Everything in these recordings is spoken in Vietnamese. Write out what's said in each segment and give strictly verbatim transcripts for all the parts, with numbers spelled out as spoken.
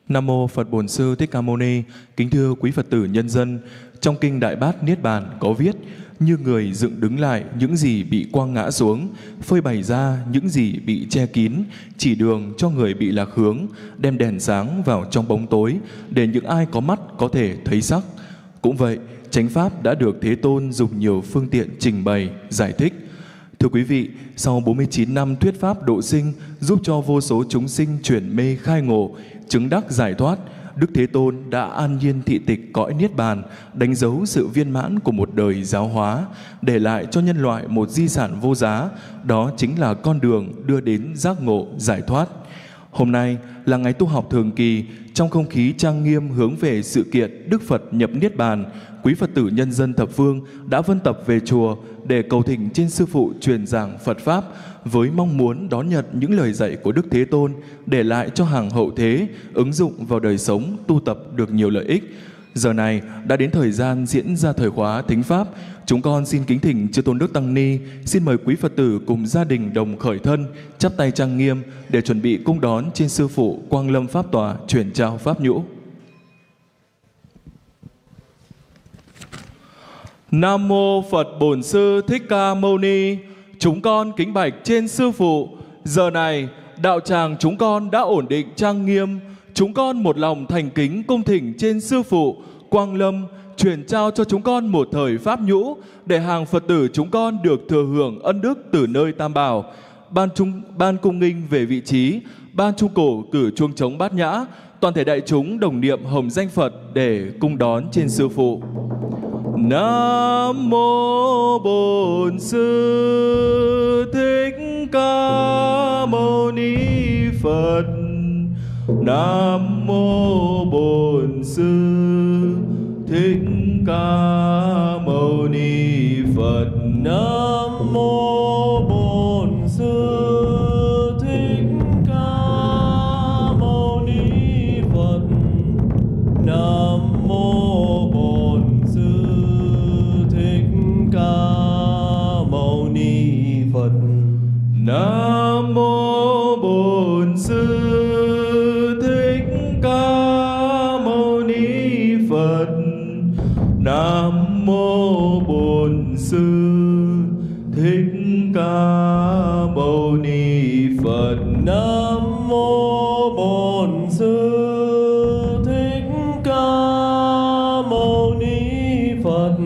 Nam mô Phật Bổn Sư Thích Ca Mâu Ni. Kính thưa quý Phật tử nhân dân, trong kinh Đại Bát Niết Bàn có viết: như người dựng đứng lại những gì bị quăng ngã xuống, phơi bày ra những gì bị che kín, chỉ đường cho người bị lạc hướng, đem đèn sáng vào trong bóng tối, để những ai có mắt có thể thấy sắc. Cũng vậy, chánh pháp đã được Thế Tôn dùng nhiều phương tiện trình bày, giải thích. Thưa quý vị, sau bốn mươi chín năm thuyết pháp độ sinh, giúp cho vô số chúng sinh chuyển mê khai ngộ, chứng đắc giải thoát, Đức Thế Tôn đã an nhiên thị tịch cõi Niết Bàn, đánh dấu sự viên mãn của một đời giáo hóa, để lại cho nhân loại một di sản vô giá, đó chính là con đường đưa đến giác ngộ, giải thoát. Hôm nay là ngày tu học thường kỳ, trong không khí trang nghiêm hướng về sự kiện Đức Phật nhập Niết Bàn, quý Phật tử nhân dân thập phương đã vân tập về chùa để cầu thỉnh trên Sư Phụ truyền giảng Phật Pháp, với mong muốn đón nhận những lời dạy của Đức Thế Tôn để lại cho hàng hậu thế, ứng dụng vào đời sống, tu tập được nhiều lợi ích. Giờ này đã đến thời gian diễn ra thời khóa thính Pháp. Chúng con xin kính thỉnh Chư Tôn Đức Tăng Ni, xin mời quý Phật tử cùng gia đình đồng khởi thân, chắp tay trang nghiêm để chuẩn bị cung đón trên Sư Phụ Quang Lâm Pháp Tòa chuyển trao Pháp Nhũ. Nam mô Phật Bổn Sư Thích Ca Mâu Ni. Chúng con kính bạch trên Sư Phụ. Giờ này đạo tràng chúng con đã ổn định trang nghiêm. Chúng con một lòng thành kính cung thỉnh trên Sư Phụ Quang Lâm truyền trao cho chúng con một thời Pháp Nhũ, để hàng Phật tử chúng con được thừa hưởng ân đức từ nơi Tam Bảo. Ban trung ban cung nghinh về vị trí, ban trung cổ cử chuông trống bát nhã, toàn thể đại chúng đồng niệm hồng danh Phật để cung đón trên Sư Phụ. Nam mô Bổn Sư Thích Ca Mâu Ni Phật. Nam mô Bổn Sư Thích Ca Mâu Ni Phật. Nam mô Bổn Sư Thích Ca Mâu Ni Phật. Nam mô Bổn Sư Thích Ca Mâu Ni Phật. Nam mô Bổn Sư Thích Ca Mâu Ni Phật. Nam mô Bổn Sư Thích Ca Mâu Ni Phật. Nam mô Bổn Sư Thích Ca Mâu Ni Phật.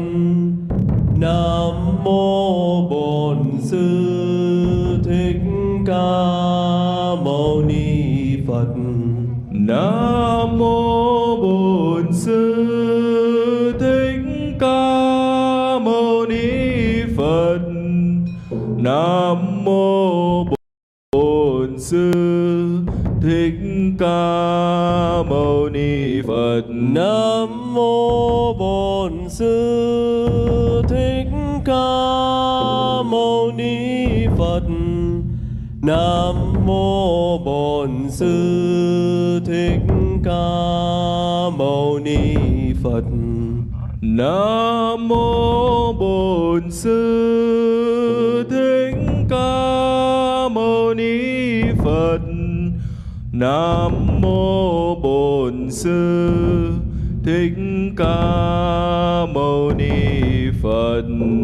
Nam mô Bổn Sư Thích Ca Mâu Ni Phật. Nam mô Bổn Sư Thích Ca Mâu Ni Phật. Nam mô Bổn Sư Thích Ca Mâu Ni Phật. Nam mô Bổn Sư Thích Ca Mâu Ni Phật. Nam mô Bổn Sư Thích Ca Mâu Ni Phật. Nam mô Bổn Sư Thích Ca Mâu Ni Phật. Nam mô Bổn Sư Thích Ca Mâu Ni Phật.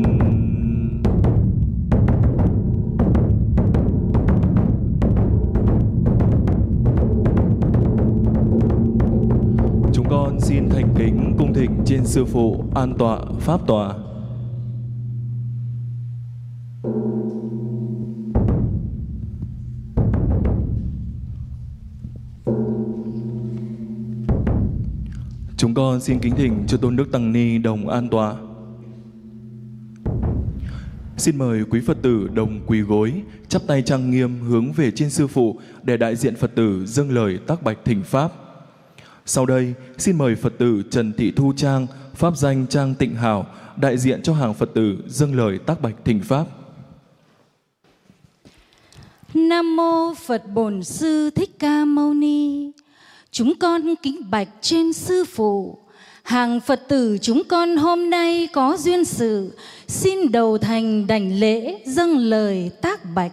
Chúng con xin thành kính cung thỉnh trên Sư Phụ an tọa Pháp Tòa. Chúng con xin kính thỉnh Chư Tôn Đức Tăng Ni đồng an tọa. Xin mời quý Phật tử đồng quỳ gối, chắp tay trang nghiêm hướng về trên Sư Phụ để đại diện Phật tử dâng lời tác bạch thỉnh Pháp. Sau đây, xin mời Phật tử Trần Thị Thu Trang, pháp danh Trang Tịnh Hảo, đại diện cho hàng Phật tử dâng lời tác bạch thỉnh Pháp. Nam mô Phật Bổn Sư Thích Ca Mâu Ni. Chúng con kính bạch trên Sư Phụ. Hàng Phật tử chúng con hôm nay có duyên sự, xin đầu thành đảnh lễ dâng lời tác bạch.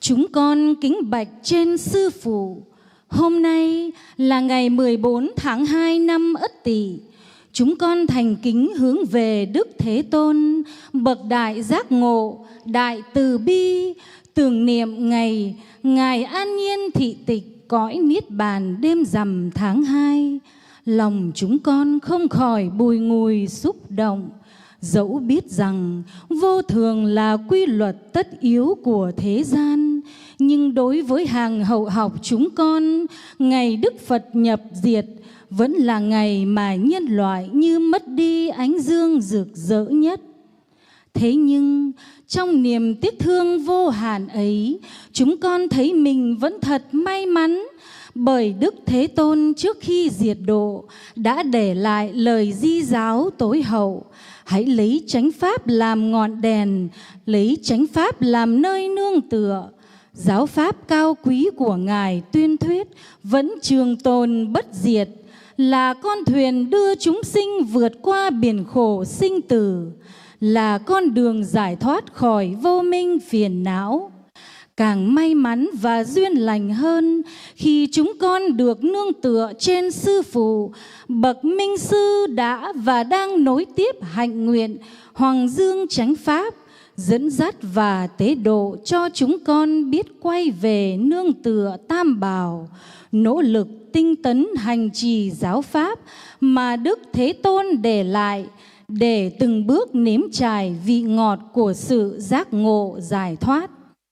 chúng con kính bạch trên Sư Phụ. Hôm nay là ngày mười bốn tháng hai năm Ất Tỵ. Chúng con thành kính hướng về Đức Thế Tôn, bậc đại giác ngộ, đại từ bi, tưởng niệm ngày Ngài an nhiên thị tịch cõi niết bàn đêm rằm tháng hai. Lòng chúng con không khỏi bùi ngùi xúc động, dẫu biết rằng vô thường là quy luật tất yếu của thế gian, nhưng đối với hàng hậu học chúng con, ngày Đức Phật nhập diệt vẫn là ngày mà nhân loại như mất đi ánh dương rực rỡ nhất. Thế nhưng trong niềm tiếc thương vô hạn ấy, chúng con thấy mình vẫn thật may mắn, bởi Đức Thế Tôn trước khi diệt độ đã để lại lời di giáo tối hậu: hãy lấy chánh pháp làm ngọn đèn, lấy chánh pháp làm nơi nương tựa. Giáo pháp cao quý của Ngài tuyên thuyết vẫn trường tồn bất diệt, là con thuyền đưa chúng sinh vượt qua biển khổ sinh tử, là con đường giải thoát khỏi vô minh phiền não. Càng may mắn và duyên lành hơn khi chúng con được nương tựa trên Sư Phụ, bậc minh sư đã và đang nối tiếp hạnh nguyện Hoàng Dương Chánh Pháp, dẫn dắt và tế độ cho chúng con biết quay về nương tựa Tam Bảo, nỗ lực tinh tấn hành trì giáo pháp mà Đức Thế Tôn để lại, để từng bước nếm trải vị ngọt của sự giác ngộ giải thoát.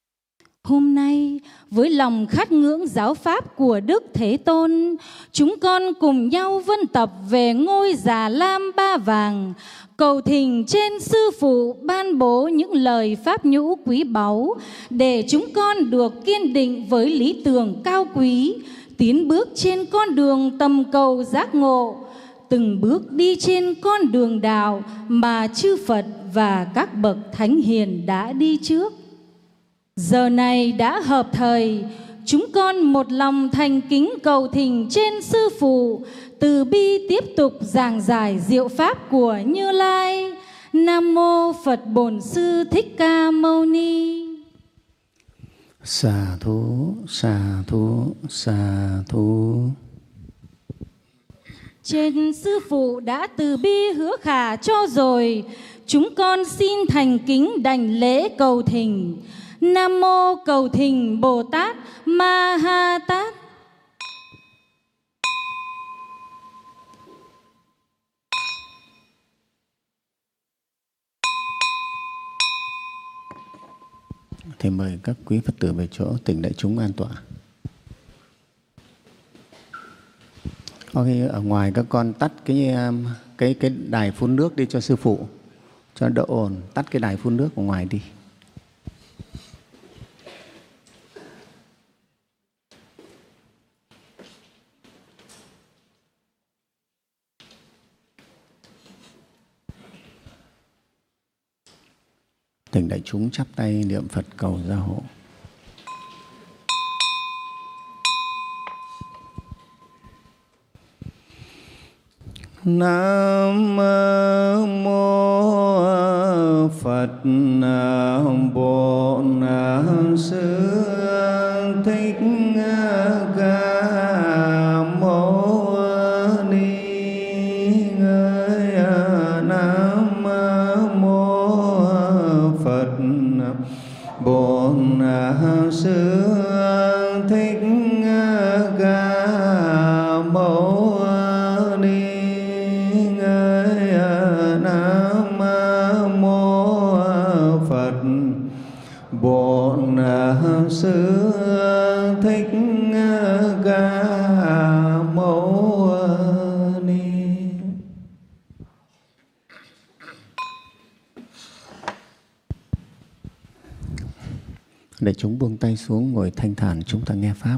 Hôm nay, với lòng khát ngưỡng giáo pháp của Đức Thế Tôn, chúng con cùng nhau vân tập về ngôi Già Lam Ba Vàng, cầu thỉnh trên Sư Phụ ban bố những lời pháp nhũ quý báu, để chúng con được kiên định với lý tưởng cao quý, tiến bước trên con đường tầm cầu giác ngộ, từng bước đi trên con đường đạo mà chư Phật và các bậc thánh hiền đã đi trước. Giờ này đã hợp thời, chúng con một lòng thành kính cầu thỉnh trên Sư Phụ từ bi tiếp tục giảng giải diệu pháp của Như Lai. Nam mô Phật Bổn Sư Thích Ca Mâu Ni. Xà thú, xà thú, xà thú. Trên Sư Phụ đã từ bi hứa khả cho rồi, chúng con xin thành kính đảnh lễ cầu thỉnh. Nam mô cầu thỉnh Bồ Tát Ma Ha Tát. Thì mời các quý Phật tử về chỗ, tỉnh đại chúng an tọa. Ok, ở ngoài các con tắt cái cái cái đài phun nước đi cho Sư Phụ, cho đỡ ồn, tắt cái đài phun nước ở ngoài đi. Tỉnh đại chúng chắp tay niệm Phật cầu gia hộ. Nam mô Phật Bổn Sư Thích Ca Mâu Ni. Nam mô Phật Bổn Sư Thích Ca Mâu Ni. Nam mô Phật Bổn Sư Thích Ca Mâu Ni. Để chúng buông tay xuống, ngồi thanh thản, chúng ta nghe Pháp.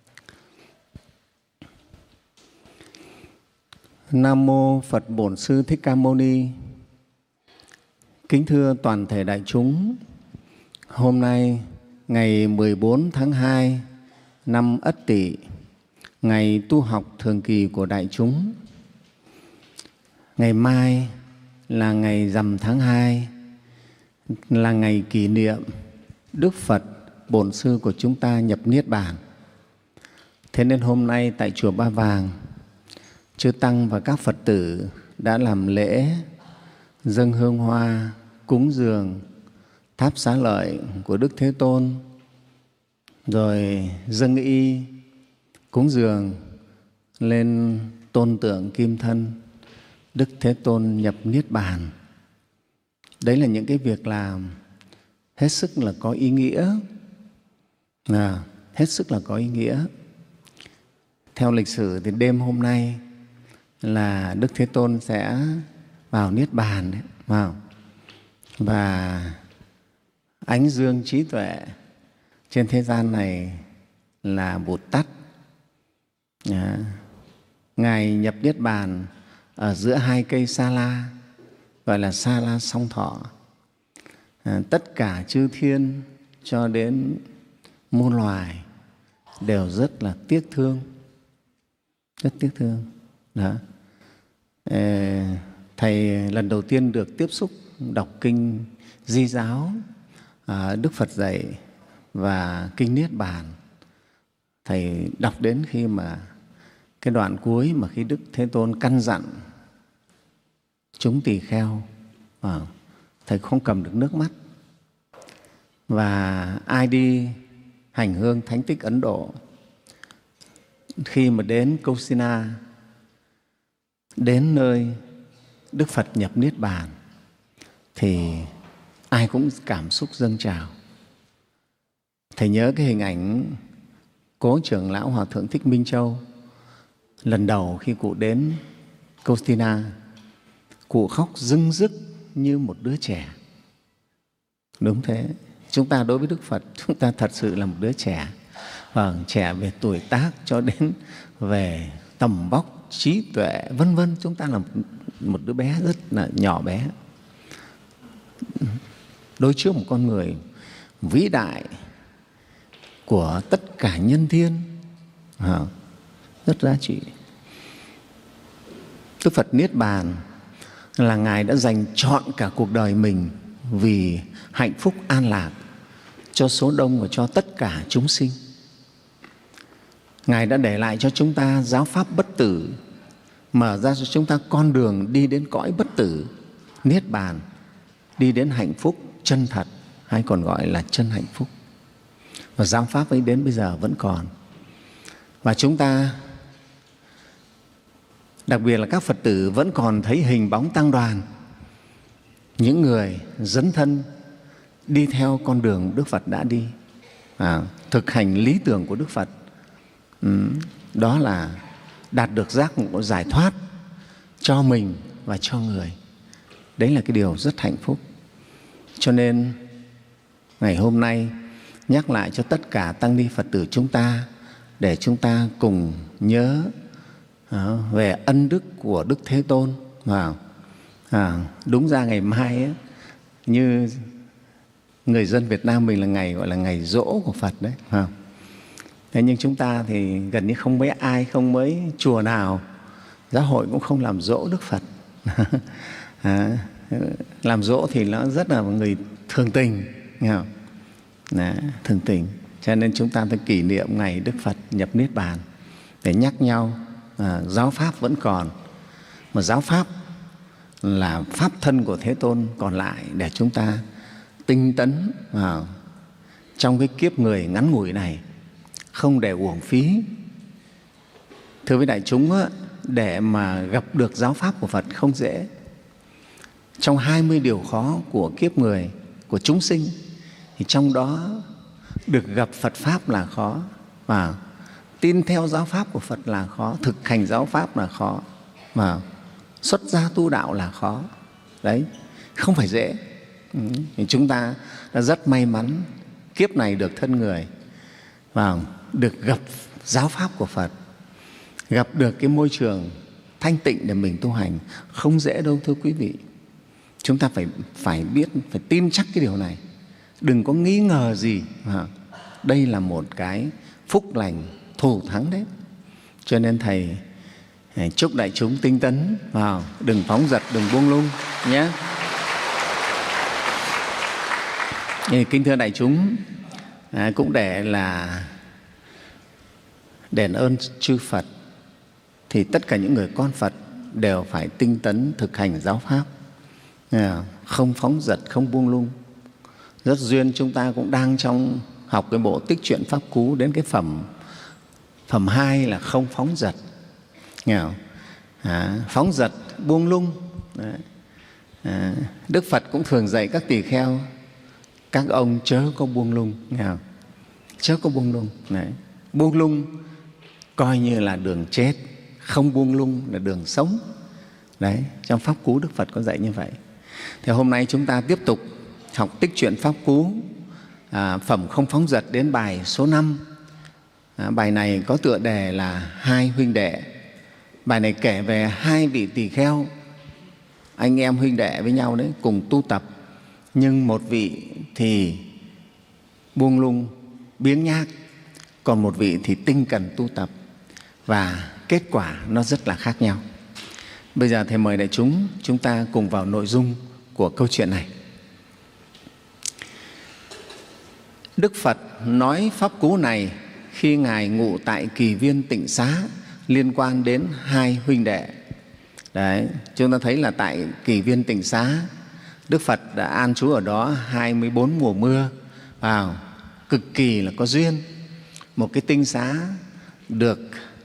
Nam mô Phật Bổn Sư Thích Ca Mâu Ni. Kính thưa toàn thể đại chúng, hôm nay ngày mười bốn tháng hai năm Ất Tỵ, ngày tu học thường kỳ của đại chúng. Ngày mai là ngày rằm tháng hai, là ngày kỷ niệm Đức Phật Bổn Sư của chúng ta nhập Niết Bàn. Thế nên hôm nay tại Chùa Ba Vàng, Chư Tăng và các Phật tử đã làm lễ dâng hương hoa, cúng dường tháp xá lợi của Đức Thế Tôn, rồi dâng y, cúng dường lên tôn tượng kim thân Đức Thế Tôn nhập Niết Bàn. Đấy là những cái việc làm hết sức là có ý nghĩa, à, hết sức là có ý nghĩa. Theo lịch sử thì đêm hôm nay là Đức Thế Tôn sẽ vào Niết Bàn đấy, vào. Và ánh dương trí tuệ trên thế gian này là Bụt Tát. À, Ngài nhập Niết Bàn ở giữa hai cây sa la, gọi là sa la song thọ. À, tất cả chư thiên cho đến muôn loài đều rất là tiếc thương, rất tiếc thương. Đó. Ê, Thầy lần đầu tiên được tiếp xúc đọc kinh Di Giáo, à, Đức Phật dạy và kinh Niết Bàn. Thầy đọc đến khi mà cái đoạn cuối mà khi Đức Thế Tôn căn dặn chúng tỳ kheo, à, thầy không cầm được nước mắt. Và ai đi hành hương thánh tích Ấn Độ, khi mà đến Kausina, đến nơi Đức Phật nhập Niết Bàn, thì ai cũng cảm xúc dâng trào. Thầy nhớ cái hình ảnh Cố trưởng lão Hòa thượng Thích Minh Châu. Lần đầu khi cụ đến Kausina, cụ khóc rưng rức như một đứa trẻ. Đúng thế, chúng ta đối với Đức Phật, chúng ta thật sự là một đứa trẻ. Vâng, trẻ về tuổi tác cho đến về tầm vóc, trí tuệ, vân vân. Chúng ta là một, một đứa bé rất là nhỏ bé. Đối trước một con người vĩ đại của tất cả nhân thiên, à, rất giá trị. Đức Phật Niết Bàn là Ngài đã dành trọn cả cuộc đời mình vì hạnh phúc an lạc cho số đông và cho tất cả chúng sinh. Ngài đã để lại cho chúng ta giáo pháp bất tử, mở ra cho chúng ta con đường đi đến cõi bất tử, Niết Bàn, đi đến hạnh phúc chân thật, hay còn gọi là chân hạnh phúc. Và giáo pháp ấy đến bây giờ vẫn còn. Và chúng ta, đặc biệt là các Phật tử, vẫn còn thấy hình bóng tăng đoàn, những người dấn thân đi theo con đường Đức Phật đã đi, à, thực hành lý tưởng của Đức Phật. Ừ, đó là đạt được giác ngộ giải thoát cho mình và cho người. Đấy là cái điều rất hạnh phúc. Cho nên ngày hôm nay nhắc lại cho tất cả tăng ni Phật tử chúng ta, để chúng ta cùng nhớ à, về ân đức của Đức Thế Tôn. À, à, đúng ra ngày mai ấy, như người dân Việt Nam mình là ngày gọi là ngày giỗ của Phật đấy. À, thế nhưng chúng ta thì gần như không mấy ai, không mấy chùa nào, giáo hội cũng không làm giỗ Đức Phật. À, làm giỗ thì nó rất là người thường tình, nghe không? Đó, thường tình. Cho nên chúng ta phải kỷ niệm ngày Đức Phật nhập Niết Bàn để nhắc nhau, à, giáo pháp vẫn còn, mà giáo pháp là pháp thân của Thế Tôn còn lại để chúng ta tinh tấn vào trong cái kiếp người ngắn ngủi này, không để uổng phí. Thưa với đại chúng, để mà gặp được giáo pháp của Phật không dễ. Trong hai mươi điều khó của kiếp người, của chúng sinh, thì trong đó được gặp Phật Pháp là khó, và tin theo giáo Pháp của Phật là khó, thực hành giáo Pháp là khó, mà xuất gia tu đạo là khó. Đấy, không phải dễ. Ừ. Thì chúng ta đã rất may mắn kiếp này được thân người và được gặp giáo Pháp của Phật, gặp được cái môi trường thanh tịnh để mình tu hành. Không dễ đâu thưa quý vị. Chúng ta phải, phải biết, phải tin chắc cái điều này. Đừng có nghi ngờ gì. Đây là một cái phúc lành thù thắng đấy. Cho nên Thầy chúc đại chúng tinh tấn vào, đừng phóng dật, đừng buông lung nhé. Kính thưa đại chúng, à, cũng để là đền ơn chư Phật, thì tất cả những người con Phật đều phải tinh tấn thực hành giáo pháp, à, không phóng dật, không buông lung. Rất duyên chúng ta cũng đang trong học cái bộ Tích Truyện Pháp Cú, đến cái phẩm phẩm hai là không phóng dật. Nghe không? À, phóng dật, buông lung. Đấy. À, Đức Phật cũng thường dạy các tỳ kheo, các ông chớ có buông lung, nghe không? Chớ có buông lung. Đấy. Buông lung coi như là đường chết, không buông lung là đường sống. Đấy, trong Pháp Cú Đức Phật có dạy như vậy. Thì hôm nay chúng ta tiếp tục học Tích Truyện Pháp Cú, à, phẩm không phóng dật đến bài số năm. À, bài này có tựa đề là Hai huynh đệ. Bài này kể về hai vị tỳ kheo, anh em huynh đệ với nhau đấy, cùng tu tập. Nhưng một vị thì buông lung, biếng nhác, còn một vị thì tinh cần tu tập. Và kết quả nó rất là khác nhau. Bây giờ Thầy mời đại chúng, chúng ta cùng vào nội dung của câu chuyện này. Đức Phật nói Pháp Cú này khi Ngài ngụ tại Kỳ Viên Tịnh Xá, liên quan đến hai huynh đệ. Đấy, chúng ta thấy là tại Kỳ Viên Tịnh Xá, Đức Phật đã an trú ở đó hai mươi bốn mùa mưa, vào cực kỳ là có duyên. Một cái tinh xá được,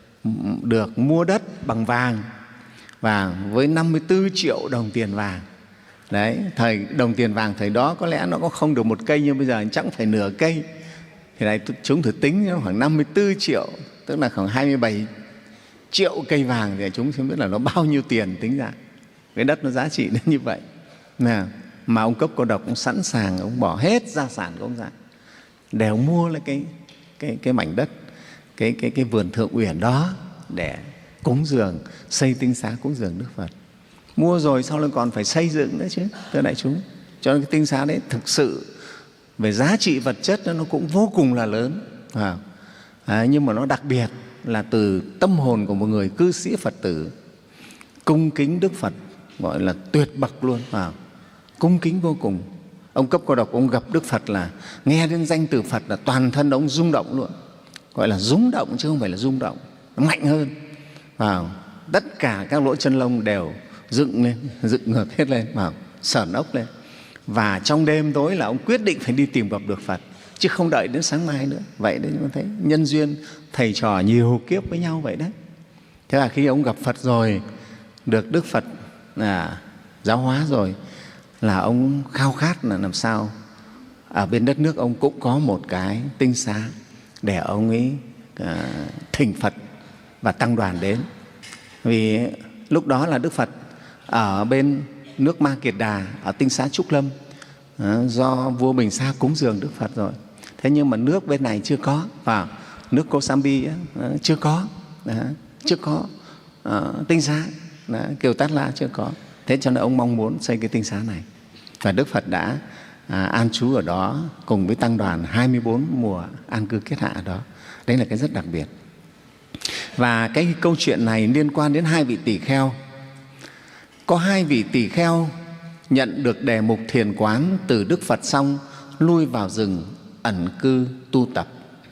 được mua đất bằng vàng, và với năm mươi tư triệu đồng tiền vàng. Đấy, thời đồng tiền vàng thời đó có lẽ nó có không được một cây, nhưng bây giờ chắc phải nửa cây. Thì này chúng thử tính khoảng năm mươi tư triệu, tức là khoảng hai mươi bảy triệu cây vàng, thì chúng không biết là nó bao nhiêu tiền tính ra. Cái đất nó giá trị đến như vậy. Nào, mà ông Cốc Cô Độc cũng sẵn sàng, ông bỏ hết gia sản của ông ra, đều mua lại cái, cái, cái mảnh đất, cái, cái, cái vườn Thượng Uyển đó để cúng dường, xây tinh xá cúng dường Đức Phật. Mua rồi sau đó còn phải xây dựng nữa chứ, thưa đại chúng. Cho nên cái tinh xá đấy thực sự về giá trị vật chất nó cũng vô cùng là lớn. À, à, nhưng mà nó đặc biệt là từ tâm hồn của một người cư sĩ Phật tử cung kính Đức Phật, gọi là tuyệt bậc luôn. À, cung kính vô cùng. Ông Cấp Cô Độc ông gặp Đức Phật là nghe đến danh từ Phật là toàn thân ông rung động luôn, gọi là rung động chứ không phải là rung động, nó mạnh hơn. À, tất cả các lỗ chân lông đều dựng lên, dựng ngược hết lên, vào sởn ốc lên. Và trong đêm tối là ông quyết định phải đi tìm gặp được Phật, chứ không đợi đến sáng mai nữa. Vậy đấy, chúng ta thấy nhân duyên thầy trò nhiều kiếp với nhau vậy đấy. Thế là khi ông gặp Phật rồi, được Đức Phật à, giáo hóa rồi, là ông khao khát là làm sao ở bên đất nước ông cũng có một cái tinh xá để ông ấy à, thỉnh Phật và tăng đoàn đến. Vì lúc đó là Đức Phật ở bên nước Ma Kiệt Đà, ở tinh xá Trúc Lâm, à, do vua Bình Sa cúng dường Đức Phật rồi. Thế nhưng mà nước bên này chưa có, và nước Kosambi á, chưa có, à, chưa có à, tinh xá, à, Kiều Tát La chưa có. Thế cho nên ông mong muốn xây cái tinh xá này. Và Đức Phật đã à, an trú ở đó cùng với tăng đoàn hai mươi bốn mùa an cư kết hạ ở đó. Đấy là cái rất đặc biệt. Và cái câu chuyện này liên quan đến hai vị tỳ kheo. Có hai vị tỳ kheo nhận được đề mục thiền quán từ Đức Phật xong, lui vào rừng ẩn cư tu tập.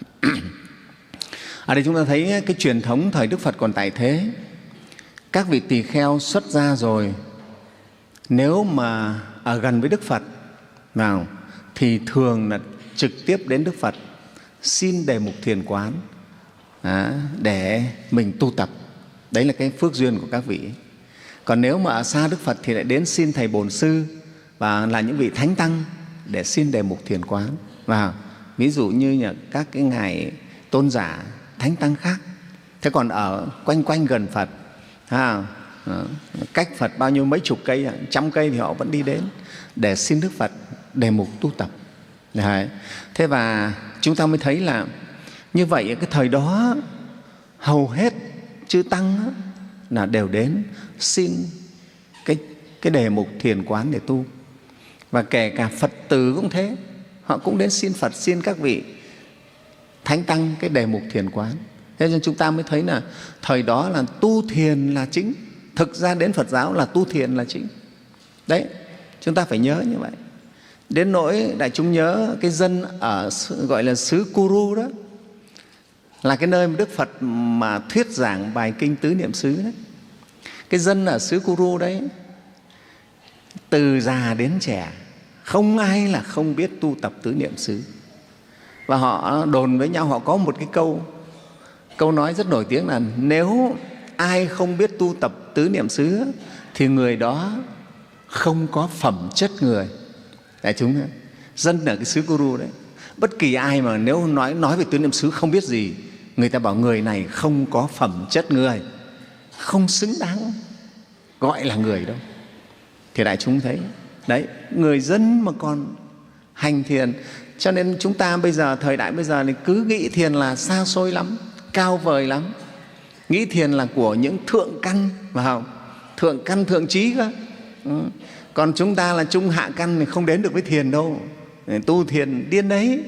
Ở đây chúng ta thấy cái truyền thống thời Đức Phật còn tại thế. Các vị tỳ kheo xuất gia rồi, nếu mà ở gần với Đức Phật nào, thì thường là trực tiếp đến Đức Phật xin đề mục thiền quán à, để mình tu tập. Đấy là cái phước duyên của các vị. Còn nếu mà ở xa Đức Phật thì lại đến xin Thầy Bổn Sư và là những vị Thánh Tăng để xin đề mục thiền quán. Và ví dụ như là các cái ngài tôn giả Thánh Tăng khác. Thế còn ở quanh quanh gần Phật, à, cách Phật bao nhiêu mấy chục cây, trăm cây thì họ vẫn đi đến để xin Đức Phật đề mục tu tập. Đấy. Thế và chúng ta mới thấy là như vậy cái thời đó hầu hết chư Tăng là đều đến xin cái, cái đề mục thiền quán để tu. Và kể cả Phật tử cũng thế, họ cũng đến xin Phật, xin các vị Thánh Tăng cái đề mục thiền quán. Thế nên chúng ta mới thấy là thời đó là tu thiền là chính. Thực ra đến Phật giáo là tu thiền là chính. Đấy, chúng ta phải nhớ như vậy. Đến nỗi đại chúng nhớ cái dân ở gọi là xứ Kuru đó, là cái nơi mà Đức Phật mà thuyết giảng bài kinh Tứ Niệm xứ đấy. Cái dân ở xứ Kuru đấy, từ già đến trẻ, không ai là không biết tu tập Tứ Niệm xứ. Và họ đồn với nhau, họ có một cái câu câu nói rất nổi tiếng là nếu ai không biết tu tập Tứ Niệm xứ thì người đó không có phẩm chất người. Đại chúng dân ở cái xứ Kuru đấy, bất kỳ ai mà nếu nói nói về Tứ Niệm xứ không biết gì, người ta bảo người này không có phẩm chất người, không xứng đáng gọi là người đâu. Thì đại chúng thấy đấy, người dân mà còn hành thiền. Cho nên chúng ta bây giờ, thời đại bây giờ thì cứ nghĩ thiền là xa xôi lắm, cao vời lắm, nghĩ thiền là của những thượng căn, phải không? Thượng căn thượng trí cơ. Ừ. Còn chúng ta là trung hạ căn thì không đến được với thiền đâu, tu thiền điên đấy.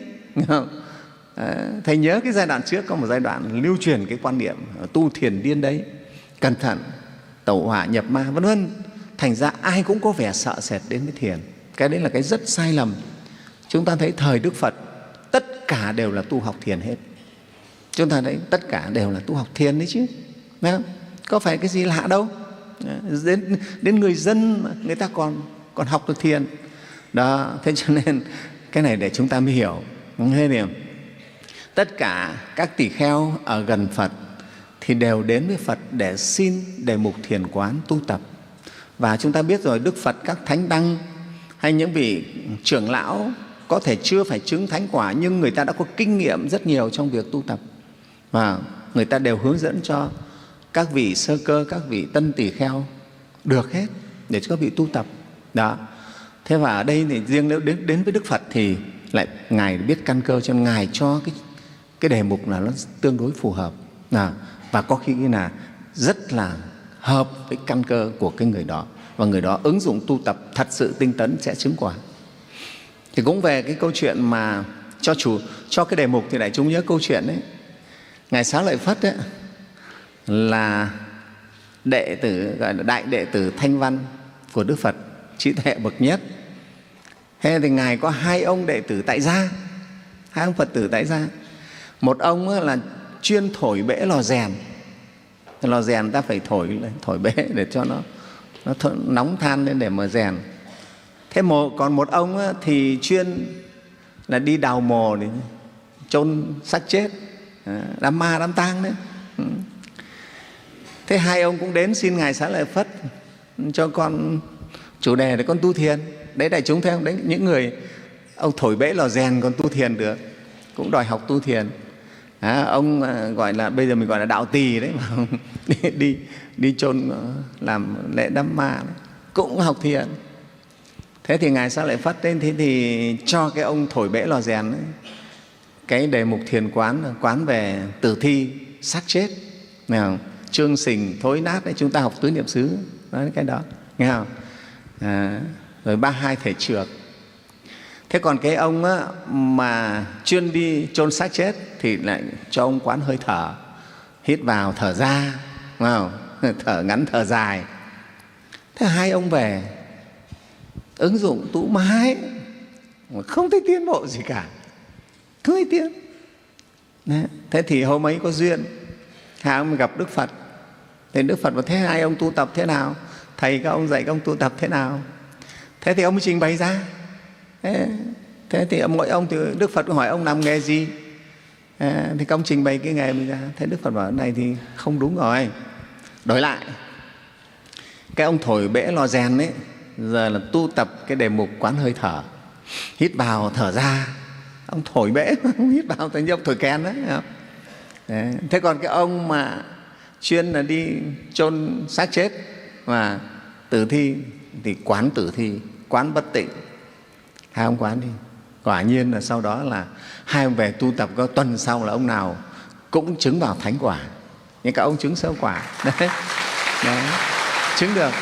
À, thầy nhớ cái giai đoạn trước có một giai đoạn lưu truyền cái quan niệm tu thiền điên đấy, cẩn thận tẩu hỏa nhập ma vân vân. Thành ra ai cũng có vẻ sợ sệt đến với thiền. Cái đấy là cái rất sai lầm. Chúng ta thấy thời Đức Phật tất cả đều là tu học thiền hết. Chúng ta thấy tất cả đều là tu học thiền đấy chứ, đấy không? Có phải cái gì lạ đâu. Đến, đến người dân người ta còn, còn học được thiền đó. Thế cho nên cái này để chúng ta mới hiểu. Thế thì tất cả các tỳ kheo ở gần Phật thì đều đến với Phật để xin đề mục thiền quán tu tập. Và chúng ta biết rồi, Đức Phật, các thánh tăng hay những vị trưởng lão có thể chưa phải chứng thánh quả, nhưng người ta đã có kinh nghiệm rất nhiều trong việc tu tập, và người ta đều hướng dẫn cho các vị sơ cơ, các vị tân tỳ kheo được hết để cho các vị tu tập đó. Thế và ở đây thì riêng nếu đến, đến với Đức Phật thì lại Ngài biết căn cơ, cho nên Ngài cho cái, cái đề mục là nó tương đối phù hợp à, và có khi là rất là hợp với căn cơ của cái người đó, và người đó ứng dụng tu tập thật sự tinh tấn sẽ chứng quả. Thì cũng về cái câu chuyện mà cho chủ cho cái đề mục thì đại chúng nhớ câu chuyện đấy. Ngài Xá Lợi Phất ấy, là đệ tử, gọi là đại đệ tử Thanh Văn của Đức Phật, trí tuệ bậc nhất. Thế thì Ngài có hai ông đệ tử tại gia, hai ông Phật tử tại gia. Một ông là chuyên thổi bể lò rèn. Lò rèn ta phải thổi thổi bể để cho nó, nó th nóng than lên để mà rèn. Thế một, còn một ông thì chuyên là đi đào mồ để chôn xác chết, đám ma đám tang đấy. Thế hai ông cũng đến xin Ngài Xá Lợi Phất cho con chủ đề để con tu thiền. Đấy đại chúng thấy không? Đấy, những người ông thổi bể lò rèn còn tu thiền được, cũng đòi học tu thiền. À, ông gọi là bây giờ mình gọi là đạo tỳ đấy mà đi đi đi chôn làm lễ đám ma đấy, cũng học thiền. Thế thì Ngài Xá Lợi Phất đến thế thì cho cái ông thổi bể lò rèn ấy, cái đề mục thiền quán quán về tử thi xác chết, nghe không? Trương sình thối nát đấy, chúng ta học Tứ Niệm xứ nói cái đó, nghe không? À, rồi ba hai thể trược. Thế còn cái ông á, mà chuyên đi chôn xác chết thì lại cho ông quán hơi thở, hít vào thở ra, đúng không? Thở ngắn thở dài. Thế hai ông về ứng dụng tu mãi mà không thấy tiến bộ gì cả, không thấy tiến. Đấy. Thế thì hôm ấy có duyên, hai ông gặp Đức Phật. Thì Đức Phật bảo thế hai ông tu tập thế nào? Thầy các ông dạy các ông tu tập thế nào? Thế thì ông mới trình bày ra. Thế, thế thì mỗi ông thì Đức Phật hỏi ông làm nghề gì? À, thì các ông trình bày cái nghề mình ra. Thế Đức Phật bảo này thì không đúng rồi, đổi lại. Cái ông thổi bể lò rèn ấy, giờ là tu tập cái đề mục quán hơi thở, hít vào thở ra. Ông thổi bể, ông hít vào thành như ông thổi kèn đấy. Đấy. Thế còn cái ông mà chuyên là đi chôn xác chết và tử thi thì quán tử thi, quán bất tịnh. Hai ông quán đi. Quả nhiên là sau đó là hai ông về tu tập, có tuần sau là ông nào cũng chứng vào thánh quả. Nhưng các ông chứng sơ quả. Đấy. Đấy. Chứng được.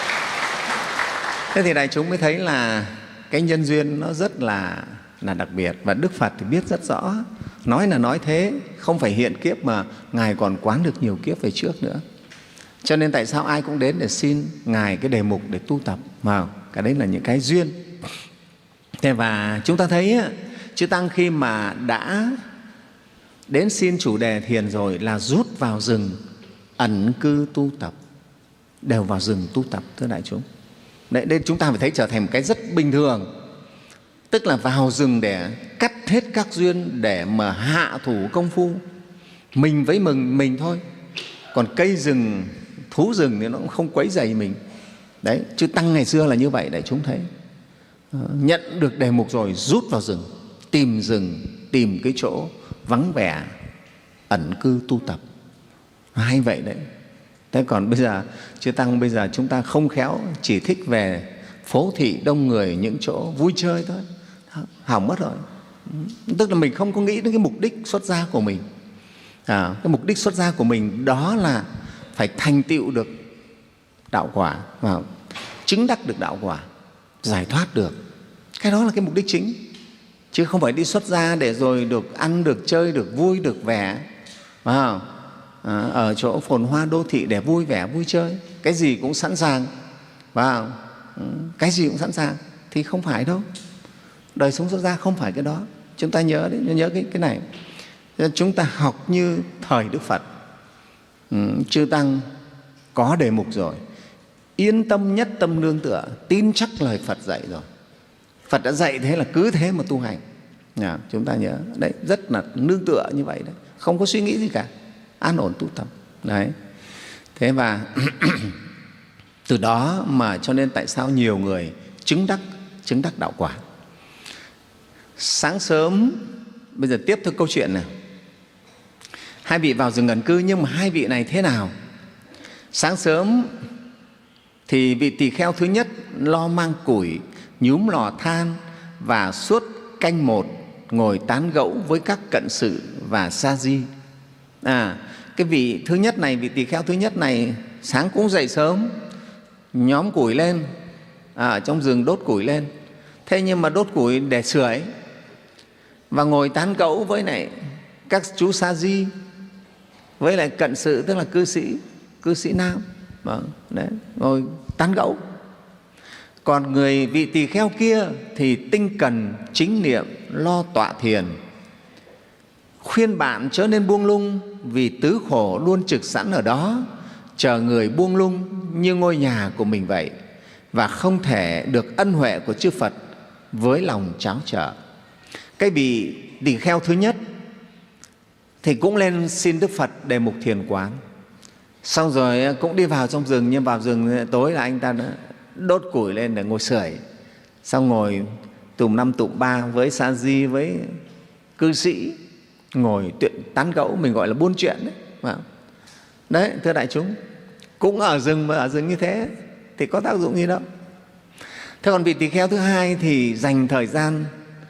Thế thì đại chúng mới thấy là cái nhân duyên nó rất là, là đặc biệt. Và Đức Phật thì biết rất rõ. Nói là nói thế, không phải hiện kiếp mà Ngài còn quán được nhiều kiếp về trước nữa. Cho nên tại sao ai cũng đến để xin Ngài cái đề mục để tu tập. Mà cái đấy là những cái duyên. Thế và chúng ta thấy chư Tăng khi mà đã đến xin chủ đề thiền rồi là rút vào rừng ẩn cư tu tập, đều vào rừng tu tập, thưa đại chúng. Đấy, đây chúng ta phải thấy trở thành một cái rất bình thường, tức là vào rừng để cắt hết các duyên, để mà hạ thủ công phu mình với mình mình thôi. Còn cây rừng, thú rừng thì nó cũng không quấy rầy mình. Đấy, chư Tăng ngày xưa là như vậy, đại chúng thấy. Nhận được đề mục rồi rút vào rừng, tìm rừng, tìm cái chỗ vắng vẻ ẩn cư tu tập, hay vậy đấy. Thế còn bây giờ chư Tăng bây giờ chúng ta không khéo, chỉ thích về phố thị đông người, những chỗ vui chơi thôi, hỏng mất rồi. Tức là mình không có nghĩ đến cái mục đích xuất gia của mình. À, cái mục đích xuất gia của mình đó là phải thành tựu được đạo quả, và chứng đắc được đạo quả, giải thoát được. Cái đó là cái mục đích chính, chứ không phải đi xuất gia để rồi được ăn, được chơi, được vui, được vẻ, à, ở chỗ phồn hoa đô thị để vui vẻ, vui chơi, cái gì cũng sẵn sàng, và cái gì cũng sẵn sàng thì không phải đâu. Đời sống xuất gia không phải cái đó. Chúng ta nhớ đấy, nhớ cái, cái này. Chúng ta học như thời Đức Phật, chư Tăng có đề mục rồi, yên tâm nhất tâm nương tựa, tin chắc lời Phật dạy rồi. Phật đã dạy thế là cứ thế mà tu hành. À, chúng ta nhớ đấy, rất là nương tựa như vậy đấy, không có suy nghĩ gì cả, an ổn tu tập đấy. Thế và từ đó mà cho nên tại sao nhiều người chứng đắc chứng đắc đạo quả. Sáng sớm, bây giờ tiếp theo câu chuyện này. Hai vị vào rừng ẩn cư, nhưng mà hai vị này thế nào? Sáng sớm thì vị tỳ kheo thứ nhất lo mang củi, nhúm lò than và suốt canh một ngồi tán gẫu với các cận sự và sa di. À, cái vị thứ nhất này, vị tỳ kheo thứ nhất này sáng cũng dậy sớm, nhóm củi lên, à, ở trong rừng đốt củi lên. Thế nhưng mà đốt củi để sưởi và ngồi tán gẫu với lại các chú sa di, với lại cận sự, tức là cư sĩ, cư sĩ nam, vâng, đấy, ngồi tán gẫu. Còn người vị tỳ kheo kia thì tinh cần chính niệm, lo tọa thiền, khuyên bạn chớ nên buông lung, vì tứ khổ luôn trực sẵn ở đó, chờ người buông lung như ngôi nhà của mình vậy, và không thể được ân huệ của chư Phật với lòng tráo trở. Cái vị tỳ kheo thứ nhất thì cũng lên xin Đức Phật đề mục thiền quán, xong rồi cũng đi vào trong rừng, nhưng vào rừng tối là anh ta đốt củi lên để ngồi sưởi, xong ngồi tùm năm tụm ba với sa di, với cư sĩ, ngồi tuyện tán gẫu, mình gọi là buôn chuyện đấy. Đấy, thưa đại chúng, cũng ở rừng mà ở rừng như thế thì có tác dụng gì đâu. Thế còn vị tỳ kheo thứ hai thì dành thời gian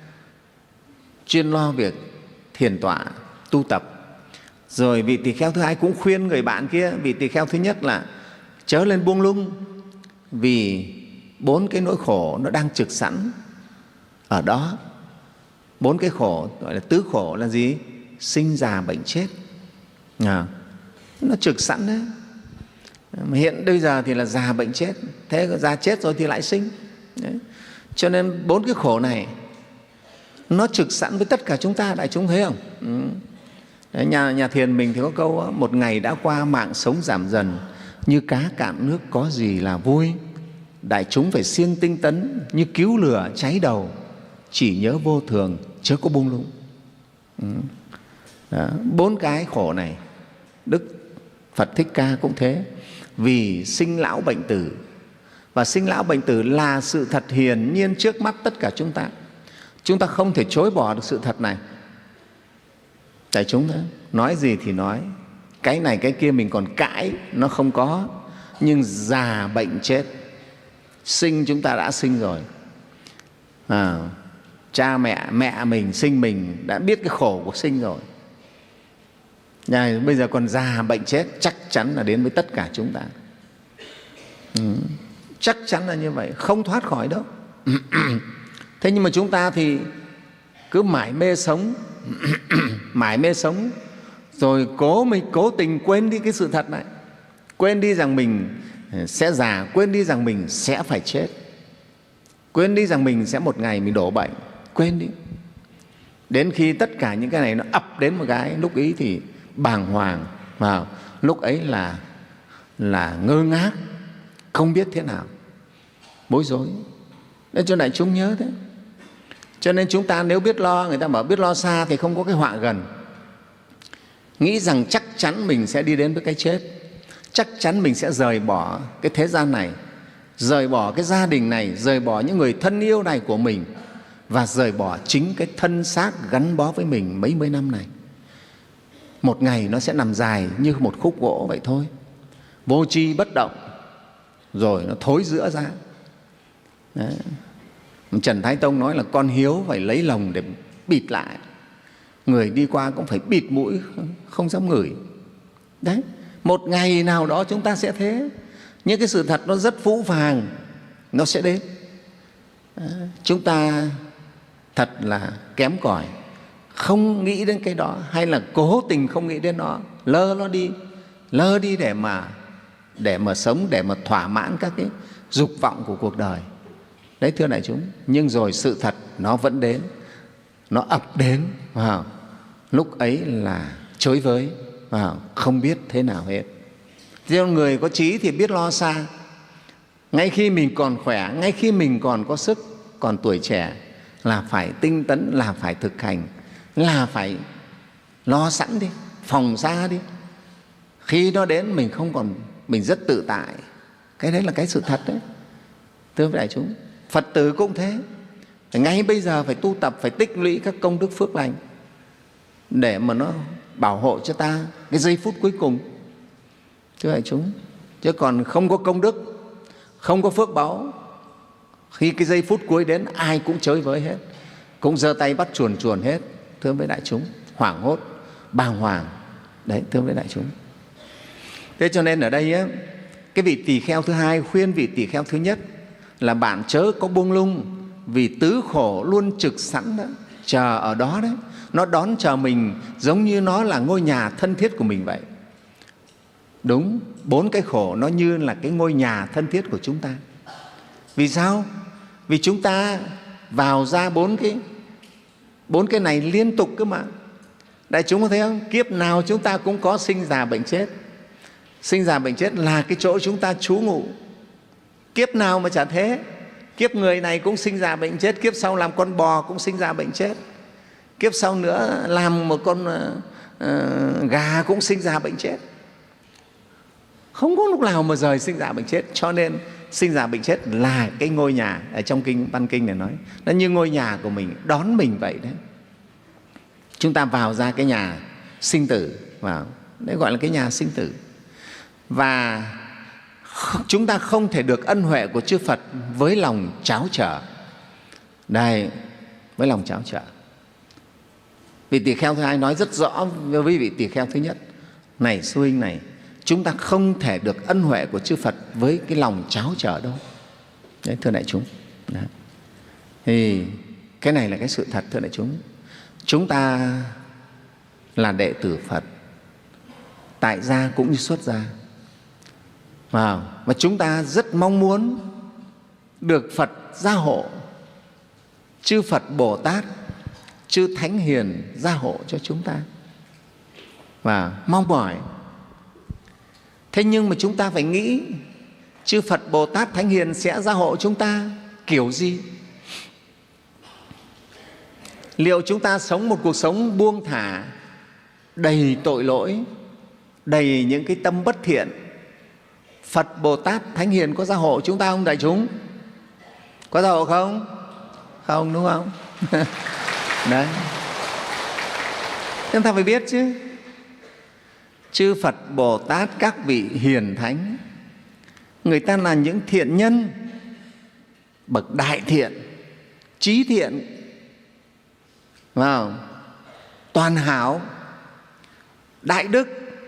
chuyên lo việc thiền tọa tu tập. Rồi vị tỳ kheo thứ hai cũng khuyên người bạn kia, vị tỳ kheo thứ nhất là chớ lên buông lung, vì bốn cái nỗi khổ nó đang trực sẵn ở đó. Bốn cái khổ gọi là tứ khổ là gì? Sinh, già, bệnh, chết. À, nó trực sẵn đấy. Hiện bây giờ thì là già, bệnh, chết. Thế già chết rồi thì lại sinh. Đấy. Cho nên bốn cái khổ này nó trực sẵn với tất cả chúng ta, đại chúng thấy không? Ừ. Đấy, nhà, nhà thiền mình thì có câu đó, một ngày đã qua mạng sống giảm dần, như cá cạn nước có gì là vui. Đại chúng phải siêng tinh tấn, như cứu lửa cháy đầu, chỉ nhớ vô thường, chớ có buông lung. Ừ. Đó, bốn cái khổ này Đức Phật Thích Ca cũng thế. Vì sinh lão bệnh tử, và sinh lão bệnh tử là sự thật hiển nhiên trước mắt tất cả chúng ta. Chúng ta không thể chối bỏ được sự thật này. Đại chúng đó, nói gì thì nói, cái này cái kia mình còn cãi, nó không có. Nhưng già bệnh chết, sinh chúng ta đã sinh rồi. À, cha mẹ, mẹ mình sinh mình đã biết cái khổ của sinh rồi. Nhà, bây giờ còn già bệnh chết chắc chắn là đến với tất cả chúng ta. Ừ, chắc chắn là như vậy, không thoát khỏi đâu. Thế nhưng mà chúng ta thì cứ mải mê sống, mải mê sống, rồi cố mình cố tình quên đi cái sự thật này, quên đi rằng mình sẽ già, quên đi rằng mình sẽ phải chết. Quên đi rằng mình sẽ một ngày mình đổ bệnh, quên đi. Đến khi tất cả những cái này nó ập đến một cái, lúc ấy thì bàng hoàng, vào lúc ấy là là ngơ ngác, không biết thế nào, bối rối. Nên cho đại chúng nhớ thế. Cho nên chúng ta nếu biết lo, người ta bảo biết lo xa thì không có cái họa gần. Nghĩ rằng chắc chắn mình sẽ đi đến với cái chết, chắc chắn mình sẽ rời bỏ cái thế gian này, rời bỏ cái gia đình này, rời bỏ những người thân yêu này của mình, và rời bỏ chính cái thân xác gắn bó với mình mấy mươi năm này. Một ngày nó sẽ nằm dài như một khúc gỗ vậy thôi, vô tri bất động, rồi nó thối rữa ra. Đấy. Trần Thái Tông nói là con hiếu phải lấy lồng để bịt lại, người đi qua cũng phải bịt mũi, không dám ngửi. Đấy, một ngày nào đó chúng ta sẽ thế. Nhưng cái sự thật nó rất phũ phàng, nó sẽ đến. Đấy. Chúng ta thật là kém cỏi, không nghĩ đến cái đó, hay là cố tình không nghĩ đến nó, lơ nó đi, lơ đi để mà để mà sống, để mà thỏa mãn các cái dục vọng của cuộc đời. Đấy, thưa đại chúng. Nhưng rồi sự thật nó vẫn đến, nó ập đến, vào lúc ấy là chới với, vào không biết thế nào hết. Thế người có trí thì biết lo xa. Ngay khi mình còn khỏe, ngay khi mình còn có sức, còn tuổi trẻ, là phải tinh tấn, là phải thực hành, là phải lo sẵn đi, phòng xa đi. Khi nó đến mình không còn, mình rất tự tại. Cái đấy là cái sự thật đấy, thưa đại chúng. Phật tử cũng thế, ngay bây giờ phải tu tập, phải tích lũy các công đức phước lành để mà nó bảo hộ cho ta cái giây phút cuối cùng, thưa đại chúng. Chứ còn không có công đức, không có phước báu, khi cái giây phút cuối đến ai cũng chới với hết, cũng giơ tay bắt chuồn chuồn hết, thưa với đại chúng, hoảng hốt, bàng hoàng. Đấy, thưa với đại chúng. Thế cho nên ở đây á, cái vị tỳ kheo thứ hai khuyên vị tỳ kheo thứ nhất là bạn chớ có buông lung, vì tứ khổ luôn trực sẵn đó, chờ ở đó đấy. Nó đón chờ mình giống như nó là ngôi nhà thân thiết của mình vậy. Đúng, bốn cái khổ nó như là cái ngôi nhà thân thiết của chúng ta. Vì sao? Vì chúng ta vào ra bốn cái bốn cái này liên tục cơ mà. Đại chúng có thấy không? Kiếp nào chúng ta cũng có sinh già bệnh chết. Sinh già bệnh chết là cái chỗ chúng ta trú ngụ. Kiếp nào mà chả thế. Kiếp người này cũng sinh già bệnh chết, kiếp sau làm con bò cũng sinh già bệnh chết, kiếp sau nữa làm một con uh, gà cũng sinh già bệnh chết. Không có lúc nào mà rời sinh già bệnh chết. Cho nên sinh già bệnh chết là cái ngôi nhà. Ở trong kinh Văn Kinh này nói nó như ngôi nhà của mình, đón mình vậy đấy. Chúng ta vào ra cái nhà sinh tử, vào đấy gọi là cái nhà sinh tử. Và chúng ta không thể được ân huệ của chư Phật với lòng tráo trở. Đây, với lòng tráo trở. Vị tỳ kheo thứ hai nói rất rõ với vị tỳ kheo thứ nhất: này sư huynh này, chúng ta không thể được ân huệ của chư Phật với cái lòng tráo trở đâu. Đấy, thưa đại chúng. Đấy. Thì cái này là cái sự thật, thưa đại chúng. Chúng ta là đệ tử Phật, tại gia cũng như xuất gia. Và chúng ta rất mong muốn được Phật gia hộ, chư Phật Bồ Tát, chư Thánh Hiền gia hộ cho chúng ta, và mong mỏi. Thế nhưng mà chúng ta phải nghĩ chư Phật Bồ Tát Thánh Hiền sẽ gia hộ chúng ta kiểu gì? Liệu chúng ta sống một cuộc sống buông thả, đầy tội lỗi, đầy những cái tâm bất thiện, Phật Bồ Tát Thánh Hiền có gia hộ chúng ta không đại chúng? Có gia hộ không? Không, đúng không? Đấy, chúng ta phải biết chứ. Chư Phật Bồ Tát, các vị hiền thánh, người ta là những thiện nhân, bậc đại thiện, trí thiện, wow, toàn hảo, đại đức.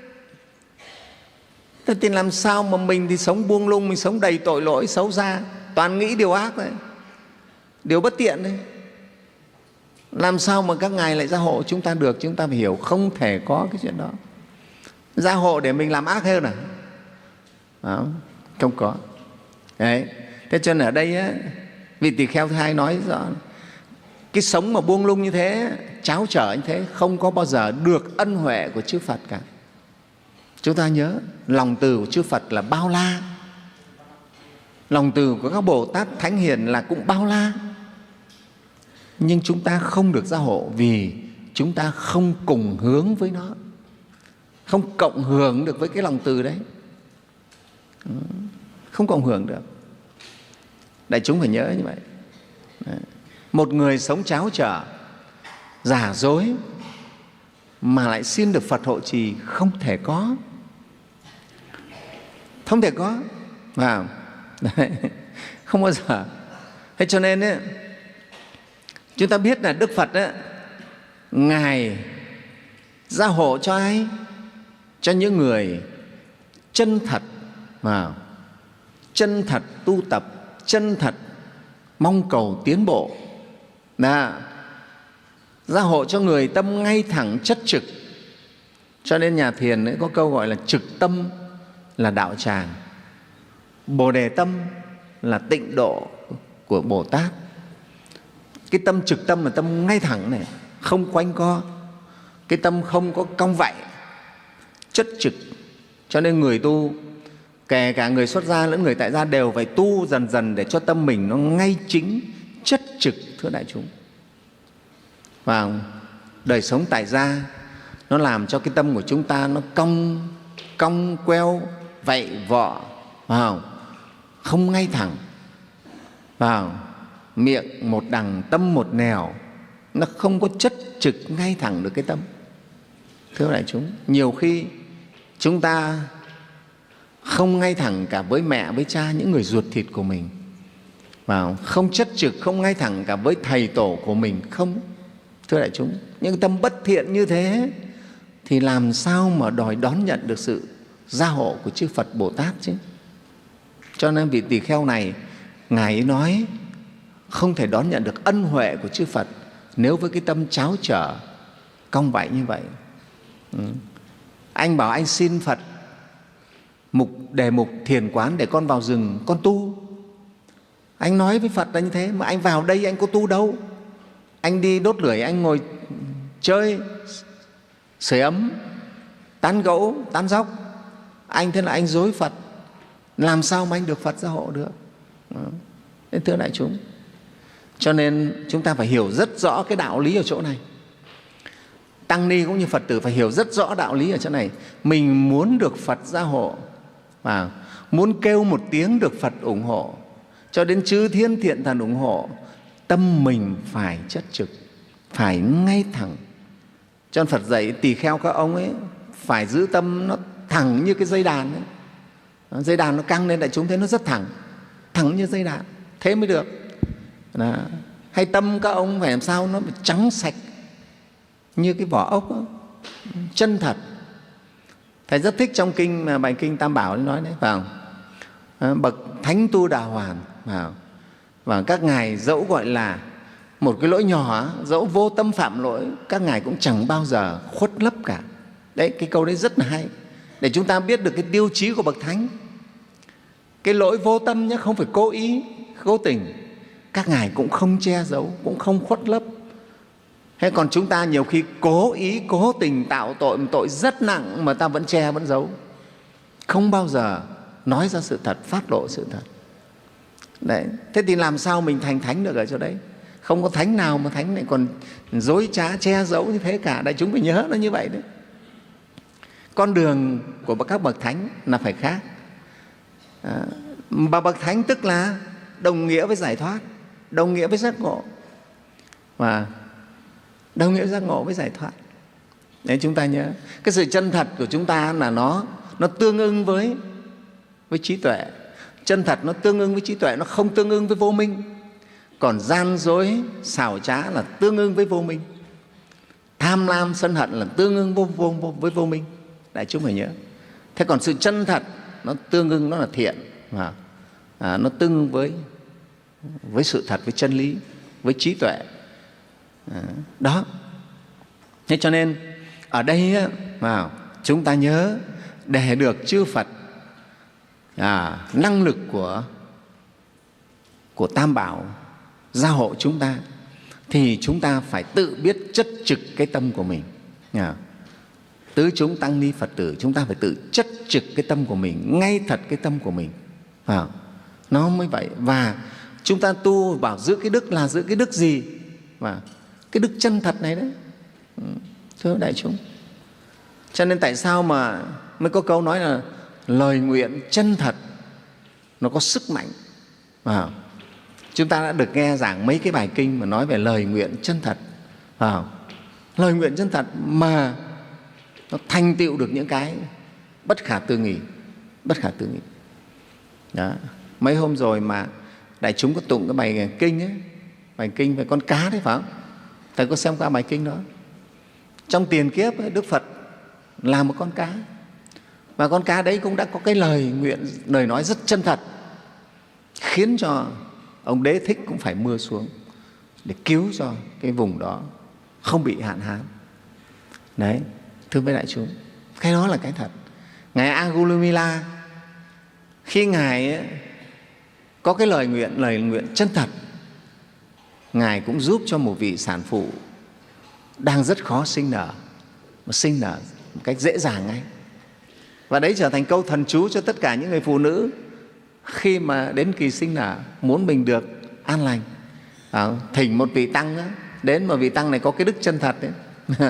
Thế thì làm sao mà mình thì sống buông lung, mình sống đầy tội lỗi xấu xa, toàn nghĩ điều ác đấy, điều bất tiện đấy. Làm sao mà các ngài lại gia hộ chúng ta được? Chúng ta phải hiểu không thể có cái chuyện đó. Gia hộ để mình làm ác hơn à? Đó, không có. Đấy. Thế cho nên ở đây á, Vị tỳ kheo thứ hai nói rõ, cái sống mà buông lung như thế, tráo trở như thế, không có bao giờ được ân huệ của chư Phật cả. Chúng ta nhớ, lòng từ của chư Phật là bao la, lòng từ của các Bồ Tát Thánh Hiền là cũng bao la. Nhưng chúng ta không được gia hộ vì chúng ta không cùng hướng với nó, không cộng hưởng được với cái lòng từ đấy, không cộng hưởng được. Đại chúng phải nhớ như vậy. Đấy. Một người sống tráo trở, giả dối mà lại xin được Phật hộ trì không thể có, không thể có, vào đấy, không bao giờ. Thế cho nên ấy, chúng ta biết là Đức Phật ấy, Ngài gia hộ cho ai? Cho những người chân thật, vào chân thật tu tập, chân thật mong cầu tiến bộ. Là gia hộ cho người tâm ngay thẳng chất trực. Cho nên nhà thiền ấy có câu gọi là trực tâm là đạo tràng, bồ đề tâm là tịnh độ của Bồ Tát. Cái tâm trực tâm là tâm ngay thẳng này, không quanh co, cái tâm không có cong vạy, chất trực. Cho nên người tu, kể cả người xuất gia lẫn người tại gia, đều phải tu dần dần để cho tâm mình nó ngay chính, chất trực, thưa đại chúng. Và đời sống tại gia nó làm cho cái tâm của chúng ta nó cong cong queo, vạy vọ, vào không ngay thẳng, vào miệng một đằng tâm một nẻo, nó không có chất trực ngay thẳng được cái tâm. Thưa đại chúng, nhiều khi chúng ta không ngay thẳng cả với mẹ với cha, những người ruột thịt của mình, vào không chất trực, không ngay thẳng cả với thầy tổ của mình, không. Thưa đại chúng, những tâm bất thiện như thế thì làm sao mà đòi đón nhận được sự gia hộ của chư Phật Bồ Tát chứ. Cho nên vị tỳ kheo này, Ngài ấy nói không thể đón nhận được ân huệ của chư Phật nếu với cái tâm tráo trở, cong vạy như vậy. Ừ. Anh bảo anh xin Phật mục đề mục thiền quán để con vào rừng con tu. Anh nói với Phật là như thế, mà anh vào đây anh có tu đâu. Anh đi đốt lửa, anh ngồi chơi, sưởi ấm, tán gẫu, tán dóc. Anh thế là anh dối Phật, làm sao mà anh được Phật gia hộ được. Đó. Thưa đại chúng, cho nên chúng ta phải hiểu rất rõ cái đạo lý ở chỗ này. Tăng ni cũng như Phật tử phải hiểu rất rõ đạo lý ở chỗ này. Mình muốn được Phật gia hộ, và muốn kêu một tiếng được Phật ủng hộ, cho đến chư thiên thiện thần ủng hộ, tâm mình phải chất trực, phải ngay thẳng. Cho nên Phật dạy tỳ kheo các ông ấy phải giữ tâm nó thẳng như cái dây đàn ấy. Dây đàn nó căng lên, đại chúng thấy nó rất thẳng, thẳng như dây đàn, thế mới được. Đó. Hay tâm các ông phải làm sao nó trắng sạch như cái vỏ ốc đó, chân thật. Thầy rất thích trong kinh bài kinh Tam Bảo nói đấy, vào bậc thánh tu đà hoàn, vào và các ngài dẫu gọi là một cái lỗi nhỏ, dẫu vô tâm phạm lỗi, các ngài cũng chẳng bao giờ khuất lấp cả. Đấy, cái câu đấy rất là hay để chúng ta biết được cái tiêu chí của bậc thánh. Cái lỗi vô tâm nhé, không phải cố ý, cố tình, các ngài cũng không che giấu, cũng không khuất lấp. Thế còn chúng ta nhiều khi cố ý, cố tình tạo tội, một tội rất nặng mà ta vẫn che, vẫn giấu, không bao giờ nói ra sự thật, phát lộ sự thật. Đấy. Thế thì làm sao mình thành thánh được ở chỗ đấy? Không có thánh nào mà thánh lại còn dối trá, che giấu như thế cả. Đại chúng phải nhớ nó như vậy đấy. Con đường của các bậc thánh là phải khác. À, mà bậc thánh tức là đồng nghĩa với giải thoát, đồng nghĩa với giác ngộ, và đồng nghĩa giác ngộ với giải thoát. Đấy, chúng ta nhớ cái sự chân thật của chúng ta là nó nó tương ưng với với trí tuệ. Chân thật nó tương ưng với trí tuệ, nó không tương ưng với vô minh. Còn gian dối, xảo trá là tương ưng với vô minh. Tham lam, sân hận là tương ưng vô, vô, vô, với vô minh. Đại chúng phải nhớ. Thế còn sự chân thật nó tương ưng, nó là thiện, và à, nó tương ưng với với sự thật, với chân lý, với trí tuệ. À, đó. Thế cho nên ở đây mà chúng ta nhớ, để được chư Phật à, năng lực của của Tam Bảo gia hộ chúng ta, thì chúng ta phải tự biết chất trực cái tâm của mình. Tứ chúng tăng ni Phật tử, chúng ta phải tự chất trực cái tâm của mình, ngay thật cái tâm của mình. À, nó mới vậy. Và chúng ta tu bảo giữ cái đức là giữ cái đức gì? Và cái đức chân thật này đấy, thưa đại chúng. Cho nên tại sao mà mới có câu nói là lời nguyện chân thật nó có sức mạnh. À, chúng ta đã được nghe giảng mấy cái bài kinh mà nói về lời nguyện chân thật. À, lời nguyện chân thật mà nó thành tựu được những cái bất khả tư nghị, bất khả tư nghị. Đó. Mấy hôm rồi mà đại chúng có tụng cái bài kinh ấy, bài kinh về con cá đấy, phải không? Thầy có xem qua bài kinh đó. Trong tiền kiếp ấy, Đức Phật là một con cá, và con cá đấy cũng đã có cái lời nguyện, lời nói rất chân thật, khiến cho ông Đế Thích cũng phải mưa xuống để cứu cho cái vùng đó không bị hạn hán. Đấy, thưa với đại chúng, cái đó là cái thật. Ngài Agulumila, khi Ngài ấy, có cái lời nguyện, lời nguyện chân thật, Ngài cũng giúp cho một vị sản phụ đang rất khó sinh nở, mà sinh nở một cách dễ dàng ngay. Và đấy trở thành câu thần chú cho tất cả những người phụ nữ khi mà đến kỳ sinh nở, muốn mình được an lành. À, thỉnh một vị tăng đó, đến, mà vị tăng này có cái đức chân thật đấy.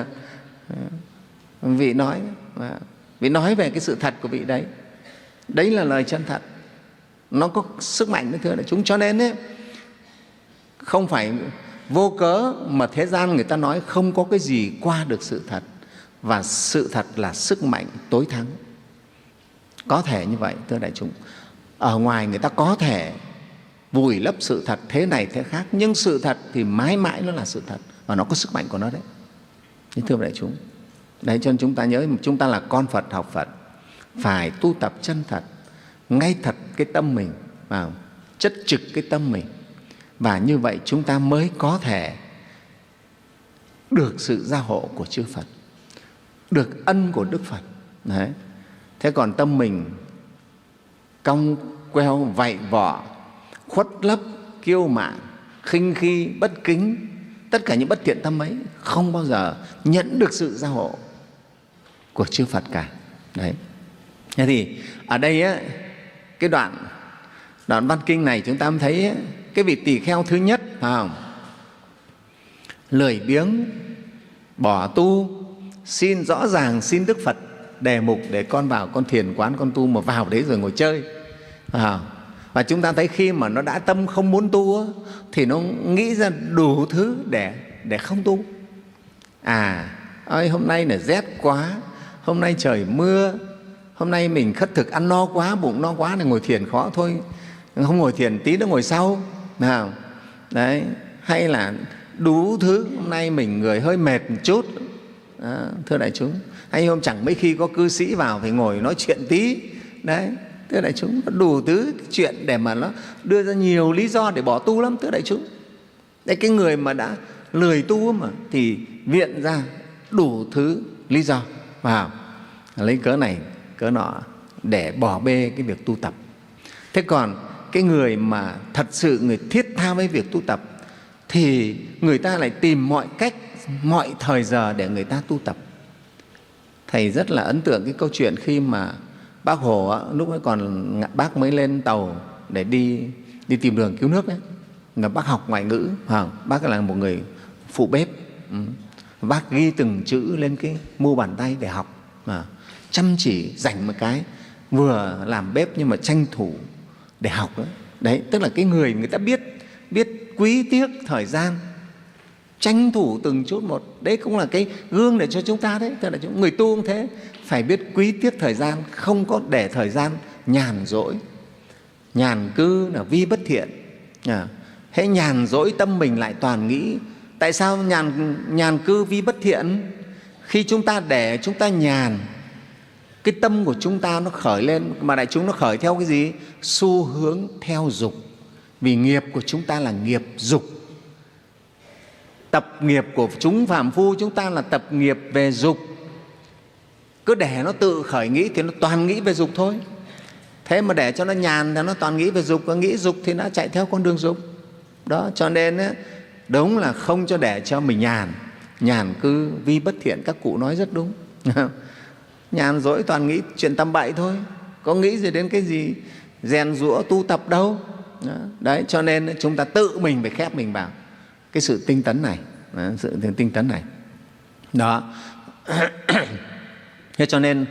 Vị nói, vị nói về cái sự thật của vị đấy. Đấy là lời chân thật, nó có sức mạnh đó, thưa đại chúng. Cho nên ấy, không phải vô cớ mà thế gian người ta nói không có cái gì qua được sự thật, và sự thật là sức mạnh tối thắng. Có thể như vậy, thưa đại chúng. Ở ngoài người ta có thể vùi lấp sự thật thế này thế khác, nhưng sự thật thì mãi mãi nó là sự thật, và nó có sức mạnh của nó đấy. Thưa đại chúng, đấy, cho nên chúng ta nhớ, chúng ta là con Phật, học Phật, phải tu tập chân thật, ngay thật cái tâm mình, vào chất trực cái tâm mình, và như vậy chúng ta mới có thể được sự gia hộ của chư Phật, được ân của Đức Phật. Đấy. Thế còn tâm mình cong queo, vạy vọ, khuất lấp, kiêu mạn, khinh khi, bất kính, tất cả những bất thiện tâm ấy không bao giờ nhận được sự gia hộ của chư Phật cả. Đấy. Thế thì ở đây á, cái đoạn đoạn văn kinh này chúng ta mới thấy á, cái vị tỳ kheo thứ nhất, phải không? Lười biếng bỏ tu, xin rõ ràng xin Đức Phật đề mục để con vào con thiền quán con tu, mà vào đấy rồi ngồi chơi. À, và chúng ta thấy khi mà nó đã tâm không muốn tu á, thì nó nghĩ ra đủ thứ để để không tu. À, ơi hôm nay là rét quá, hôm nay trời mưa, hôm nay mình khất thực ăn no quá, bụng no quá, này ngồi thiền khó thôi, không ngồi thiền tí nữa ngồi sau. Nào, đấy, hay là đủ thứ, hôm nay mình người hơi mệt một chút. À, thưa đại chúng, hay hôm chẳng mấy khi có cư sĩ vào phải ngồi nói chuyện tí. Đấy, thưa đại chúng, đủ thứ chuyện để mà nó đưa ra nhiều lý do để bỏ tu lắm, thưa đại chúng. Đấy, cái người mà đã lười tu mà thì viện ra đủ thứ lý do vào, lấy cớ này cớ nọ để bỏ bê cái việc tu tập. Thế còn cái người mà thật sự người thiết tha với việc tu tập thì người ta lại tìm mọi cách, mọi thời giờ để người ta tu tập. Thầy rất là ấn tượng cái câu chuyện khi mà Bác Hồ á, lúc ấy còn bác mới lên tàu để đi đi tìm đường cứu nước ấy, là bác học ngoại ngữ, không? Bác là một người phụ bếp, ừ. Bác ghi từng chữ lên cái mu bàn tay để học, à, chăm chỉ dành một cái, vừa làm bếp nhưng mà tranh thủ để học đấy. Đấy, tức là cái người người ta biết biết quý tiếc thời gian, tranh thủ từng chút một. Đấy cũng là cái gương để cho chúng ta đấy. Tức là chúng, người tu cũng thế, phải biết quý tiếc thời gian, không có để thời gian nhàn rỗi. Nhàn cư là vi bất thiện. À, hễ nhàn rỗi tâm mình lại toàn nghĩ. Tại sao nhàn, nhàn cư vi bất thiện? Khi chúng ta để chúng ta nhàn, cái tâm của chúng ta nó khởi lên, mà đại chúng nó khởi theo cái gì? Xu hướng theo dục. Vì nghiệp của chúng ta là nghiệp dục. Tập nghiệp của chúng phàm phu chúng ta là tập nghiệp về dục. Cứ để nó tự khởi nghĩ thì nó toàn nghĩ về dục thôi. Thế mà để cho nó nhàn thì nó toàn nghĩ về dục, và nghĩ dục thì nó chạy theo con đường dục. Đó, cho nên á, đúng là không cho để cho mình nhàn. Nhàn cứ vi bất thiện, các cụ nói rất đúng. Nhàn rỗi toàn nghĩ chuyện tầm bậy thôi, có nghĩ gì đến cái gì rèn giũa tu tập đâu. Đó. Đấy, cho nên chúng ta tự mình phải khép mình vào cái sự tinh tấn này. Đó, sự tinh tấn này. Đó. Thế cho nên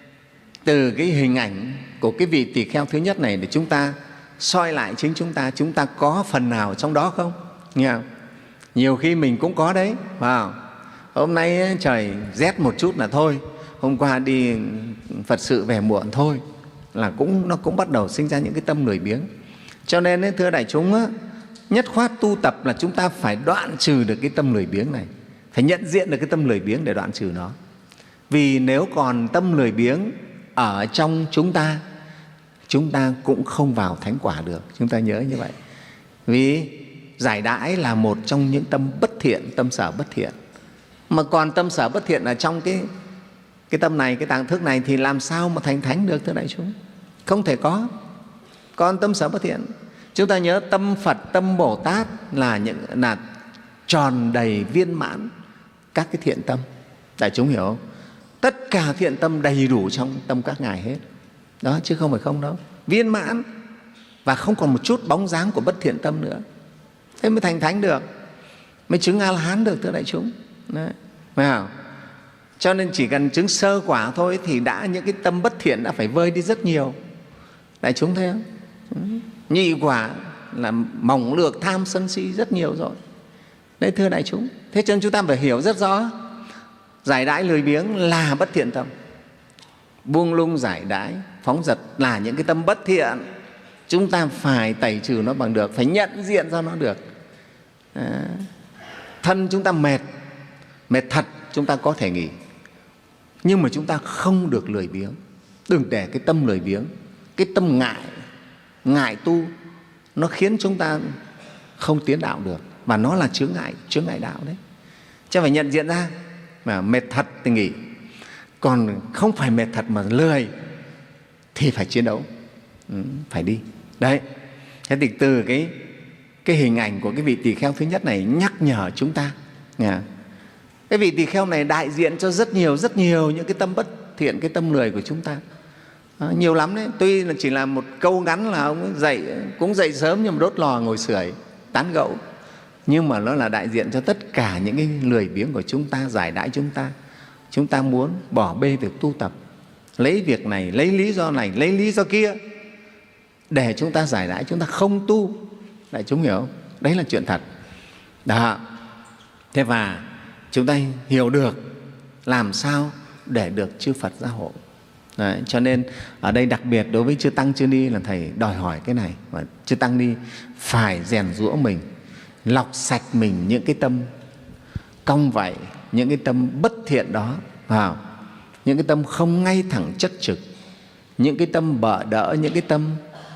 từ cái hình ảnh của cái vị tỳ kheo thứ nhất này để chúng ta soi lại chính chúng ta, chúng ta có phần nào trong đó không? Nghe không? Nhiều khi mình cũng có đấy, phải không? Hôm nay trời rét một chút là thôi, hôm qua đi Phật sự về muộn thôi, là cũng nó cũng bắt đầu sinh ra những cái tâm lười biếng. Cho nên thưa đại chúng á, nhất khoát tu tập là chúng ta phải đoạn trừ được cái tâm lười biếng này, phải nhận diện được cái tâm lười biếng để đoạn trừ nó. Vì nếu còn tâm lười biếng ở trong chúng ta, chúng ta cũng không vào thánh quả được. Chúng ta nhớ như vậy. Vì giải đãi là một trong những tâm bất thiện, tâm sở bất thiện. Mà còn tâm sở bất thiện ở trong cái, cái tâm này, cái tàng thức này thì làm sao mà thành thánh được thưa đại chúng? Không thể có. Còn tâm sở bất thiện, chúng ta nhớ tâm Phật, tâm Bồ Tát là, những, là tròn đầy viên mãn các cái thiện tâm. Đại chúng hiểu không? Tất cả thiện tâm đầy đủ trong tâm các ngài hết. Đó, chứ không phải không đâu. Viên mãn và không còn một chút bóng dáng của bất thiện tâm nữa. Thế mới thành thánh được, mới chứng A-la-hán được thưa đại chúng. Đấy. Phải không? Cho nên chỉ cần chứng sơ quả thôi thì đã những cái tâm bất thiện đã phải vơi đi rất nhiều. Đại chúng thấy không? Nhị quả là mỏng lược tham sân si rất nhiều rồi. Đấy thưa đại chúng. Thế cho nên chúng ta phải hiểu rất rõ, giải đãi lười biếng là bất thiện tâm, buông lung giải đãi phóng dật là những cái tâm bất thiện. Chúng ta phải tẩy trừ nó bằng được, phải nhận diện ra nó được. À, thân chúng ta mệt, mệt thật chúng ta có thể nghỉ, nhưng mà chúng ta không được lười biếng. Đừng để cái tâm lười biếng, cái tâm ngại, ngại tu, nó khiến chúng ta không tiến đạo được, và nó là chướng ngại, chướng ngại đạo đấy. Chứ phải nhận diện ra, mà mệt thật thì nghỉ, còn không phải mệt thật mà lười thì phải chiến đấu, ừ, phải đi. Đấy, thế thì từ cái, cái hình ảnh của cái vị tỳ kheo thứ nhất này nhắc nhở chúng ta. Nghe? Cái vị tỳ kheo này đại diện cho rất nhiều, rất nhiều những cái tâm bất thiện, cái tâm lười của chúng ta. À, nhiều lắm đấy. Tuy là chỉ là một câu ngắn là ông dậy, cũng dậy sớm nhưng mà đốt lò ngồi sưởi tán gẫu, nhưng mà nó là đại diện cho tất cả những cái lười biếng của chúng ta, giải đãi chúng ta. Chúng ta muốn bỏ bê việc tu tập, lấy việc này, lấy lý do này, lấy lý do kia để chúng ta giải đãi, chúng ta không tu. Đại chúng hiểu không? Đấy là chuyện thật. Đó. Thế và chúng ta hiểu được làm sao để được chư Phật gia hộ. Đấy, cho nên ở đây đặc biệt đối với chư Tăng chư Ni là Thầy đòi hỏi cái này. Và chư Tăng Ni phải rèn giũa mình, lọc sạch mình những cái tâm cong vạy, những cái tâm bất thiện đó, vào những cái tâm không ngay thẳng chất trực, những cái tâm bợ đỡ, những cái tâm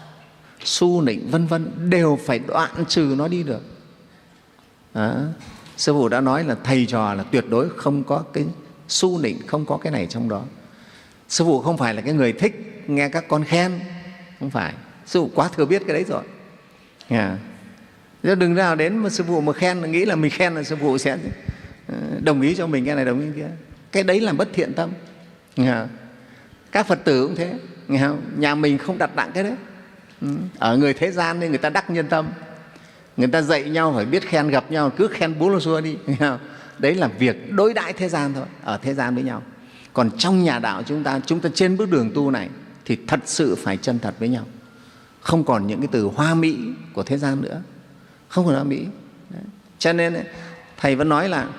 su nịnh vân vân, đều phải đoạn trừ nó đi được. Đó. Sư phụ đã nói là thầy trò là tuyệt đối không có cái su nịnh, không có cái này trong đó. Sư phụ không phải là cái người thích nghe các con khen, không phải. Sư phụ quá thừa biết cái đấy rồi. Yeah. Đừng nào đến mà sư phụ mà khen, nghĩ là mình khen là sư phụ sẽ đồng ý cho mình cái này, đồng ý cái kia. Cái đấy là bất thiện tâm. Yeah. Các Phật tử cũng thế. Yeah. Nhà mình không đặt nặng cái đấy. Ở người thế gian nên người ta đắc nhân tâm, người ta dạy nhau phải biết khen, gặp nhau cứ khen bú lô xua đi. Đấy là việc đối đãi thế gian thôi, ở thế gian với nhau. Còn trong nhà đạo chúng ta, chúng ta trên bước đường tu này thì thật sự phải chân thật với nhau, không còn những cái từ hoa mỹ của thế gian nữa, không còn hoa mỹ. Đấy. Cho nên Thầy vẫn nói là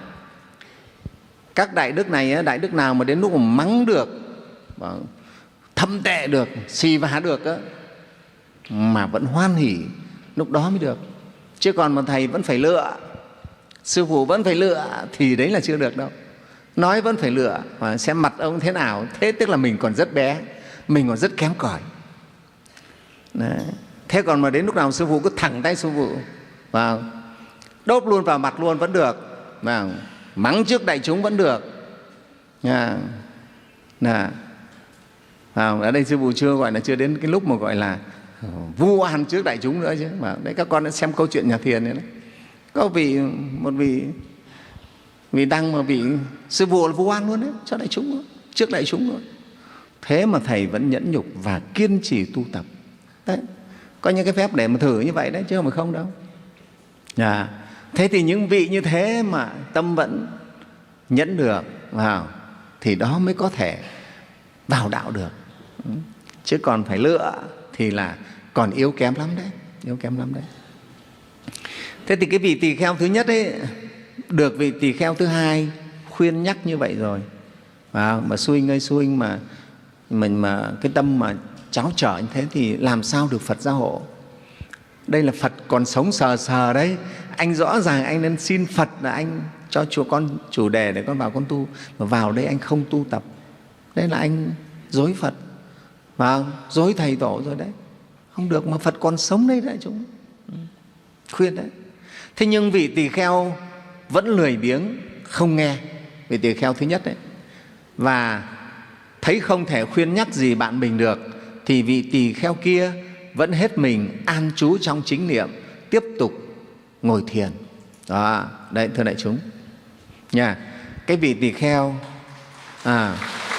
các đại đức này, đại đức nào mà đến lúc mà mắng được, thâm tệ được, xì vả được á, mà vẫn hoan hỉ, lúc đó mới được. Chứ còn mà Thầy vẫn phải lựa, sư phụ vẫn phải lựa thì đấy là chưa được đâu. Nói vẫn phải lựa, mà xem mặt ông thế nào, thế tức là mình còn rất bé, mình còn rất kém cỏi. Đấy. Thế còn mà đến lúc nào sư phụ cứ thẳng tay sư phụ vào, đốp luôn vào mặt luôn vẫn được, và mắng trước đại chúng vẫn được. À, à, ở đây sư phụ chưa gọi là chưa đến cái lúc mà gọi là vu oan trước đại chúng nữa chứ. Mà đấy, các con đã xem câu chuyện nhà Thiền đấy, đấy. Có vị một vị vị đăng mà vị sư phụ là vu oan luôn đấy cho đại chúng luôn, trước đại chúng luôn. Thế mà thầy vẫn nhẫn nhục và kiên trì tu tập. Đấy, có những cái phép để mà thử như vậy đấy, chứ không phải không đâu. À, thế thì những vị như thế mà tâm vẫn nhẫn được vào thì đó mới có thể vào đạo được. Chứ còn phải lựa thì là còn yếu kém lắm đấy, yếu kém lắm đấy. Thế thì cái vị tỳ kheo thứ nhất ấy được vị tỳ kheo thứ hai khuyên nhắc như vậy rồi, à, mà xui ngơi xui mà mình mà cái tâm mà cháo trở như thế thì làm sao được Phật gia hộ. Đây là Phật còn sống sờ sờ đấy, anh rõ ràng anh nên xin Phật là anh cho chùa con chủ đề để con vào con tu, mà vào đây anh không tu tập, đây là anh dối Phật và dối thầy tổ rồi đấy, không được. Mà Phật còn sống đây đấy chúng khuyên đấy. Thế nhưng vị tỳ kheo vẫn lười biếng không nghe, vị tỳ kheo thứ nhất đấy, và thấy không thể khuyên nhắc gì bạn mình được thì vị tỳ kheo kia vẫn hết mình an trú trong chính niệm, tiếp tục ngồi thiền. Đó, đấy thưa đại chúng nha. Cái vị tỳ kheo à,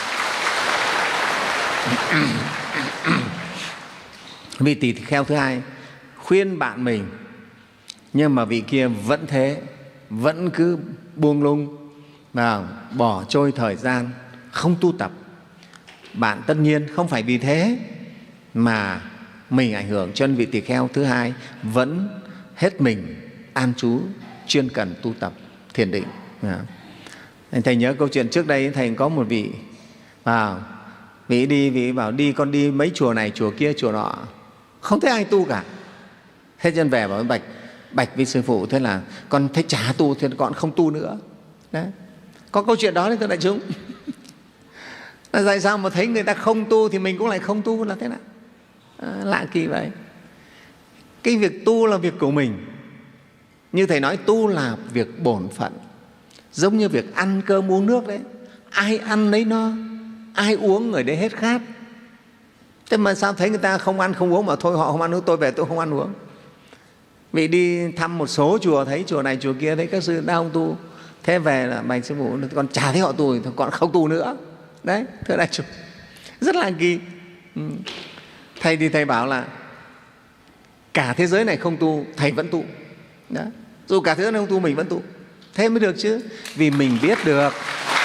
vị tỳ kheo thứ hai khuyên bạn mình, nhưng mà vị kia vẫn thế, vẫn cứ buông lung và bỏ trôi thời gian, không tu tập. Bạn tất nhiên không phải vì thế mà mình ảnh hưởng, cho nên vị tỳ kheo thứ hai vẫn hết mình an trú, chuyên cần tu tập thiền định. À, thầy nhớ câu chuyện trước đây, thầy có một vị vào, vị đi, vị bảo đi con đi mấy chùa này chùa kia chùa nọ, không thấy ai tu cả. Thế chân về bảo với bạch bạch với sư phụ, thế là con thấy chả tu thì con không tu nữa. Đấy, có câu chuyện đó đấy thưa đại chúng. Là tại sao mà thấy người ta không tu thì mình cũng lại không tu là thế nào? À, lạ kỳ vậy. Cái việc tu là việc của mình, như thầy nói, tu là việc bổn phận, giống như việc ăn cơm uống nước đấy, ai ăn lấy no, ai uống người đấy hết khát. Thế mà sao thấy người ta không ăn không uống mà thôi họ không ăn uống, tôi về tôi không ăn uống. Vì đi thăm một số chùa, thấy chùa này chùa kia thấy các sư đang không tu, thế về là bạch sư phụ con chả thấy họ tu thì con không tu nữa. Đấy thưa đại chúng, rất là kỳ. Thầy thì thầy bảo là cả thế giới này không tu, thầy vẫn tu. Đó, dù cả thế giới này không tu mình vẫn tu, thế mới được chứ. Vì mình biết được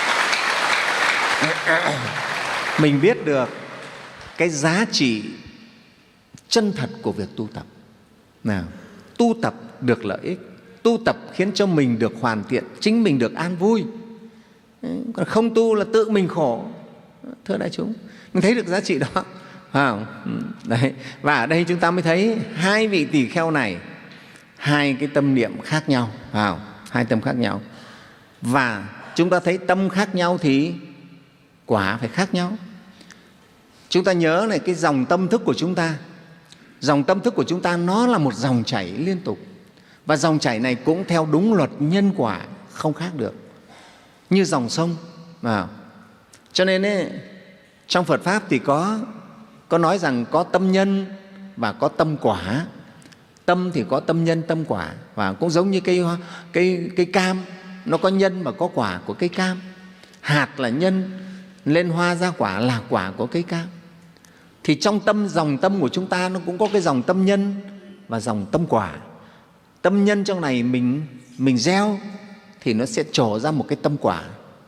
mình biết được cái giá trị chân thật của việc tu tập. Nào, tu tập được lợi ích, tu tập khiến cho mình được hoàn thiện, chính mình được an vui. Còn không tu là tự mình khổ. Thưa đại chúng, mình thấy được giá trị đó. À, đấy. Và ở đây chúng ta mới thấy hai vị tỳ kheo này, hai cái tâm niệm khác nhau, à, hai tâm khác nhau. Và chúng ta thấy tâm khác nhau thì quả phải khác nhau. Chúng ta nhớ này, cái dòng tâm thức của chúng ta, dòng tâm thức của chúng ta nó là một dòng chảy liên tục, và dòng chảy này cũng theo đúng luật nhân quả, không khác được, như dòng sông. À, cho nên ấy, trong Phật Pháp thì có, có nói rằng có tâm nhân và có tâm quả. Tâm thì có tâm nhân, tâm quả, và cũng giống như cây, cây, cây cam, nó có nhân và có quả của cây cam. Hạt là nhân, lên hoa ra quả là quả của cây cam. Thì trong tâm, dòng tâm của chúng ta nó cũng có cái dòng tâm nhân và dòng tâm quả. Tâm nhân trong này mình, mình gieo thì nó sẽ trổ ra một cái tâm quả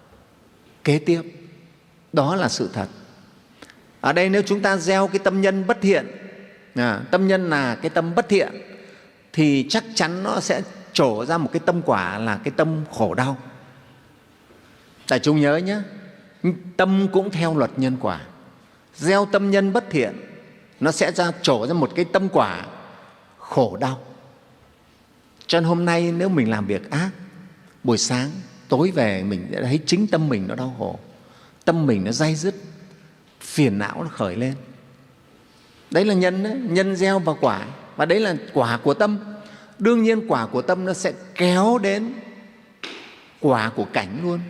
kế tiếp. Đó là sự thật. Ở đây nếu chúng ta gieo cái tâm nhân bất thiện, à, tâm nhân là cái tâm bất thiện, thì chắc chắn nó sẽ trổ ra một cái tâm quả là cái tâm khổ đau. Đại chúng nhớ nhé, tâm cũng theo luật nhân quả. Gieo tâm nhân bất thiện, nó sẽ ra trổ ra một cái tâm quả khổ đau. Cho nên hôm nay nếu mình làm việc ác, buổi sáng, tối về mình đã thấy chính tâm mình nó đau khổ, tâm mình nó day dứt, phiền não nó khởi lên. Đấy là nhân đấy, nhân gieo vào quả, và đấy là quả của tâm. Đương nhiên quả của tâm nó sẽ kéo đến quả của cảnh luôn.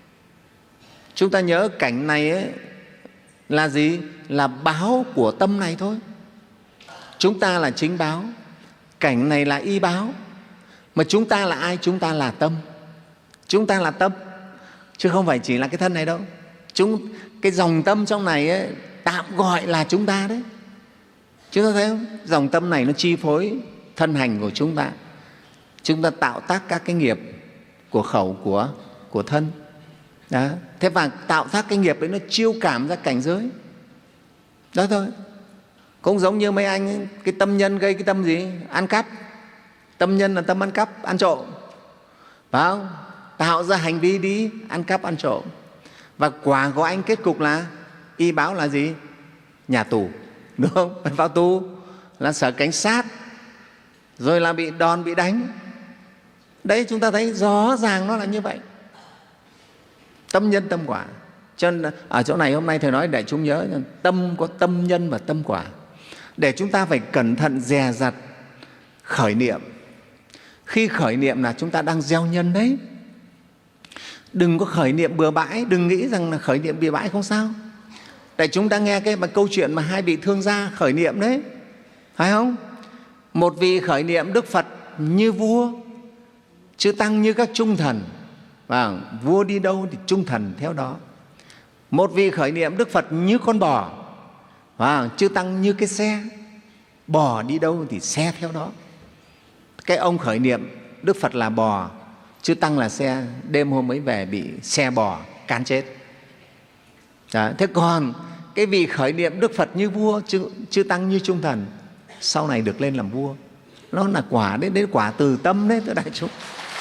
Chúng ta nhớ cảnh này ấy, là gì? Là báo của tâm này thôi. chúng ta là chính báo, cảnh này là y báo. Mà chúng ta là ai? Chúng ta là tâm. Chúng ta là tâm, chứ không phải chỉ là cái thân này đâu. Chúng, cái dòng tâm trong này ấy, tạm gọi là chúng ta đấy. Chúng ta thấy không? Dòng tâm này nó chi phối thân hành của chúng ta. Chúng ta tạo tác các cái nghiệp của khẩu, của, của thân. Đó. Thế và tạo tác cái nghiệp đấy nó chiêu cảm ra cảnh giới. Đó thôi. Cũng giống như mấy anh ấy, cái tâm nhân gây cái tâm gì? Ăn cắp. Tâm nhân là tâm ăn cắp, ăn trộm. Phải không? Tạo ra hành vi đi ăn cắp, ăn trộm. Và quả của anh kết cục là y báo là gì? Nhà tù, đúng không? Phải vào tù, là sở cảnh sát, rồi là bị đòn, bị đánh. Đấy, chúng ta thấy rõ ràng nó là như vậy. Tâm nhân tâm quả. Cho nên ở chỗ này hôm nay Thầy nói để chúng nhớ, tâm có tâm nhân và tâm quả. Để chúng ta phải cẩn thận dè dặt khởi niệm. Khi khởi niệm là chúng ta đang gieo nhân đấy. Đừng có khởi niệm bừa bãi, đừng nghĩ rằng là khởi niệm bừa bãi không sao. Tại chúng ta nghe cái mà câu chuyện mà hai vị thương gia khởi niệm đấy, phải không? Một vị khởi niệm Đức Phật như vua, chư tăng như các trung thần, và vua đi đâu thì trung thần theo đó. Một vị khởi niệm Đức Phật như con bò, và chư tăng như cái xe, bò đi đâu thì xe theo đó. Cái ông khởi niệm Đức Phật là bò, chư tăng là xe, đêm hôm ấy về bị xe bò cán chết. Đó. Thế còn cái vị khởi niệm Đức Phật như vua, chư, chư tăng như trung thần, sau này được lên làm vua. Nó là quả đấy, đấy quả từ tâm đấy, thưa đại chúng.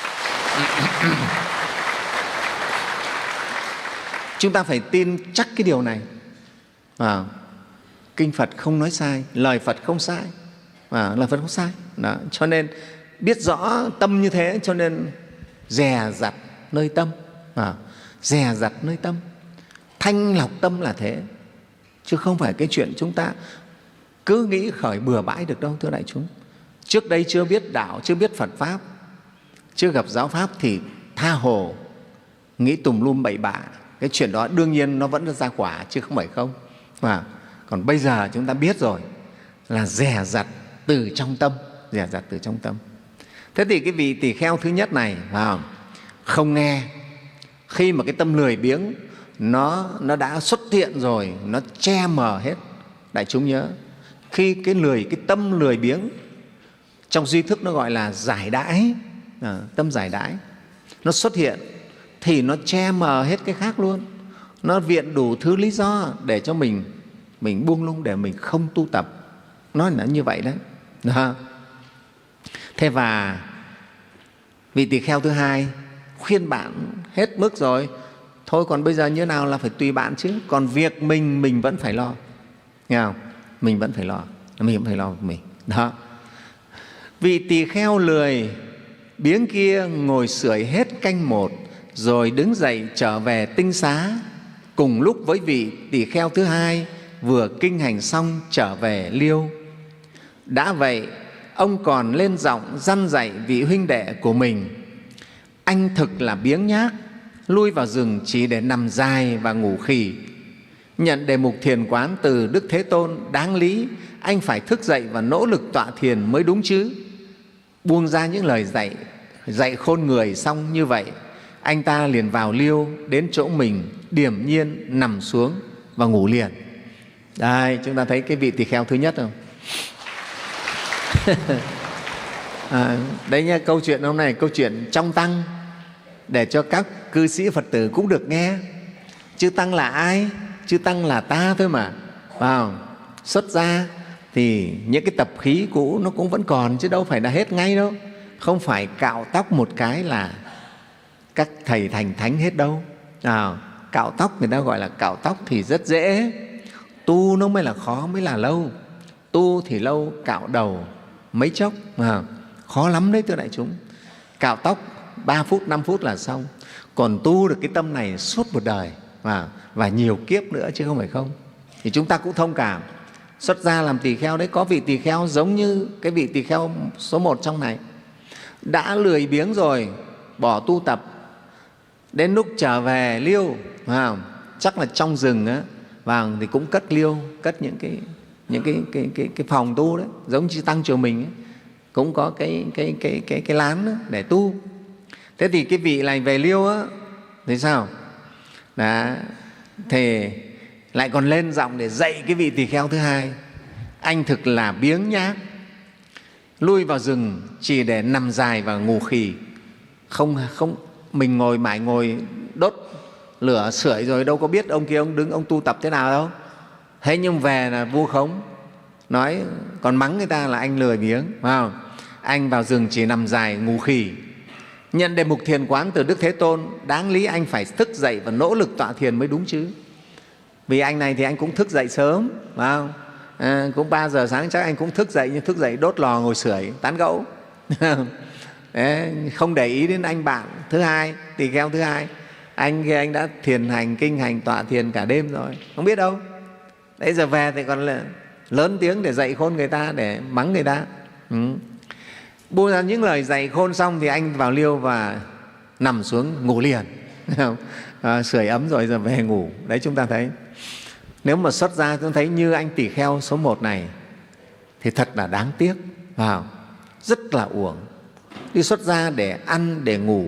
Chúng ta phải tin chắc cái điều này. À, kinh Phật không nói sai, lời Phật không sai. À, lời Phật không sai. Đó. Cho nên biết rõ tâm như thế, cho nên dè dặt nơi tâm. À, dè dặt nơi tâm. Thanh lọc tâm là thế. Chứ không phải cái chuyện chúng ta cứ nghĩ khởi bừa bãi được đâu, thưa đại chúng. Trước đây chưa biết đạo, chưa biết Phật Pháp, chưa gặp giáo Pháp thì tha hồ, nghĩ tùm lum bậy bạ. Cái chuyện đó đương nhiên nó vẫn ra quả, chứ không phải không. Mà còn bây giờ chúng ta biết rồi là dè dặt từ trong tâm, dè dặt từ trong tâm. Thế thì cái vị tỳ kheo thứ nhất này, phải không? Không nghe. Khi mà cái tâm lười biếng nó, nó đã xuất hiện rồi, nó che mờ hết. Đại chúng nhớ, khi cái lười, cái tâm lười biếng trong duy thức nó gọi là giải đãi, à, tâm giải đãi, nó xuất hiện thì nó che mờ hết cái khác luôn. Nó viện đủ thứ lý do để cho mình mình buông lung, để mình không tu tập. Nó là như vậy đấy. Đó. Thế và vị tỳ kheo thứ hai khuyên bạn hết mức rồi, thôi còn bây giờ như nào là phải tùy bạn chứ. Còn việc mình, mình vẫn phải lo. Nghe không? Mình vẫn phải lo. Mình vẫn phải lo của mình. Đó. Vị tỳ kheo lười biếng kia ngồi sưởi hết canh một, rồi đứng dậy trở về tinh xá, cùng lúc với vị tỳ kheo thứ hai vừa kinh hành xong trở về liêu. Đã vậy, ông còn lên giọng răn dạy vị huynh đệ của mình: anh thực là biếng nhác, lui vào rừng chỉ để nằm dài và ngủ khỉ. Nhận đề mục thiền quán từ Đức Thế Tôn, đáng lý anh phải thức dậy và nỗ lực tọa thiền mới đúng chứ. Buông ra những lời dạy, dạy khôn người xong như vậy, anh ta liền vào liêu đến chỗ mình, điềm nhiên nằm xuống và ngủ liền. Đây, chúng ta thấy cái vị tỳ kheo thứ nhất không? À, đấy nha, câu chuyện hôm nay câu chuyện trong tăng, để cho các cư sĩ Phật tử cũng được nghe. Chư tăng là ai? Chư tăng là ta thôi mà, phải không? Xuất gia thì những cái tập khí cũ nó cũng vẫn còn, chứ đâu phải là hết ngay đâu. Không phải cạo tóc một cái là các thầy thành thánh hết đâu. À, cạo tóc người ta gọi là cạo tóc thì rất dễ, tu nó mới là khó, mới là lâu. Tu thì lâu, cạo đầu mấy chốc, à, khó lắm đấy thưa đại chúng. Cạo tóc ba phút, năm phút là xong. Còn tu được cái tâm này suốt một đời, à, và nhiều kiếp nữa chứ không phải không. Thì chúng ta cũng thông cảm. Xuất gia làm tỳ kheo đấy, có vị tỳ kheo giống như cái vị tỳ kheo số một trong này, đã lười biếng rồi, bỏ tu tập, đến lúc trở về liêu, à, chắc là trong rừng á, vào thì cũng cất liêu, cất những cái những cái cái cái cái phòng tu đấy, giống như tăng chùa mình ấy, cũng có cái cái cái cái cái lán đó để tu. Thế thì cái vị này về Liêu á thì sao? Đó, thì lại còn lên giọng để dạy cái vị tỳ kheo thứ hai. Anh thực là biếng nhác, lui vào rừng chỉ để nằm dài và ngủ khì. Không không mình ngồi mãi ngồi đốt lửa sưởi rồi đâu có biết ông kia ông đứng ông tu tập thế nào đâu. Thế nhưng về là vu khống, nói còn mắng người ta là anh lười biếng, phải không? Anh vào rừng chỉ nằm dài ngủ khì. Nhận đề mục thiền quán từ Đức Thế Tôn, đáng lý anh phải thức dậy và nỗ lực tọa thiền mới đúng chứ. Vì anh này thì anh cũng thức dậy sớm, phải không? À, cũng ba giờ sáng chắc anh cũng thức dậy, nhưng thức dậy đốt lò ngồi sưởi tán gẫu. Đấy, không để ý đến anh bạn thứ hai, tỳ kheo thứ hai. Anh kia anh đã thiền hành, kinh hành, tọa thiền cả đêm rồi, không biết đâu. Đấy giờ về thì còn là lớn tiếng để dạy khôn người ta, để mắng người ta. Ừ. Buông ra những lời dạy khôn xong thì anh vào Liêu và nằm xuống ngủ liền. À, sưởi ấm rồi giờ về ngủ. Đấy chúng ta thấy, nếu mà xuất gia chúng thấy như anh tỳ kheo số một này thì thật là đáng tiếc, vào rất là uổng. Đi xuất gia để ăn, để ngủ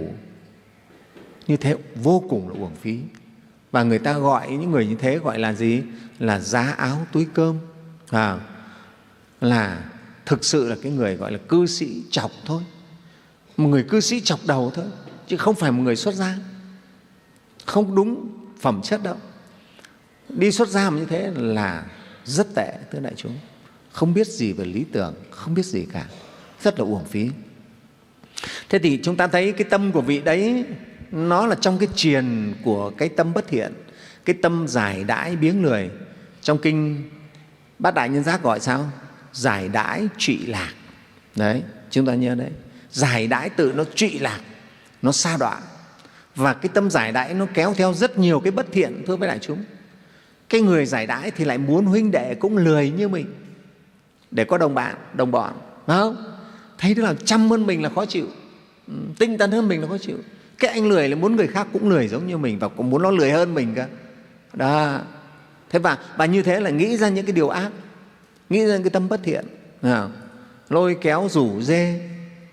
như thế vô cùng là uổng phí. Và người ta gọi những người như thế gọi là gì? Là giá áo túi cơm, à, là thực sự là cái người gọi là cư sĩ chọc thôi. Một người cư sĩ chọc đầu thôi, chứ không phải một người xuất gia. Không đúng phẩm chất đâu. Đi xuất gia như thế là rất tệ, thưa đại chúng. Không biết gì về lý tưởng, không biết gì cả, rất là uổng phí. Thế thì chúng ta thấy cái tâm của vị đấy nó là trong cái triền của cái tâm bất thiện, cái tâm giải đãi biếng lười. Trong kinh Bát Đại Nhân Giác gọi sao? Giải đãi trụy lạc. Đấy, chúng ta nhớ đấy. Giải đãi tự nó trụy lạc, nó sa đọa. Và cái tâm giải đãi nó kéo theo rất nhiều cái bất thiện, thưa với đại chúng. Cái người giải đãi thì lại muốn huynh đệ cũng lười như mình để có đồng bạn, đồng bọn, phải không? Thấy đứa nào chăm hơn mình là khó chịu, tinh tấn hơn mình là khó chịu. Cái anh lười là muốn người khác cũng lười giống như mình và cũng muốn nó lười hơn mình cả. Đó. Thế và, và như thế là nghĩ ra những cái điều ác, nghĩ ra cái tâm bất thiện, à, lôi kéo rủ rê,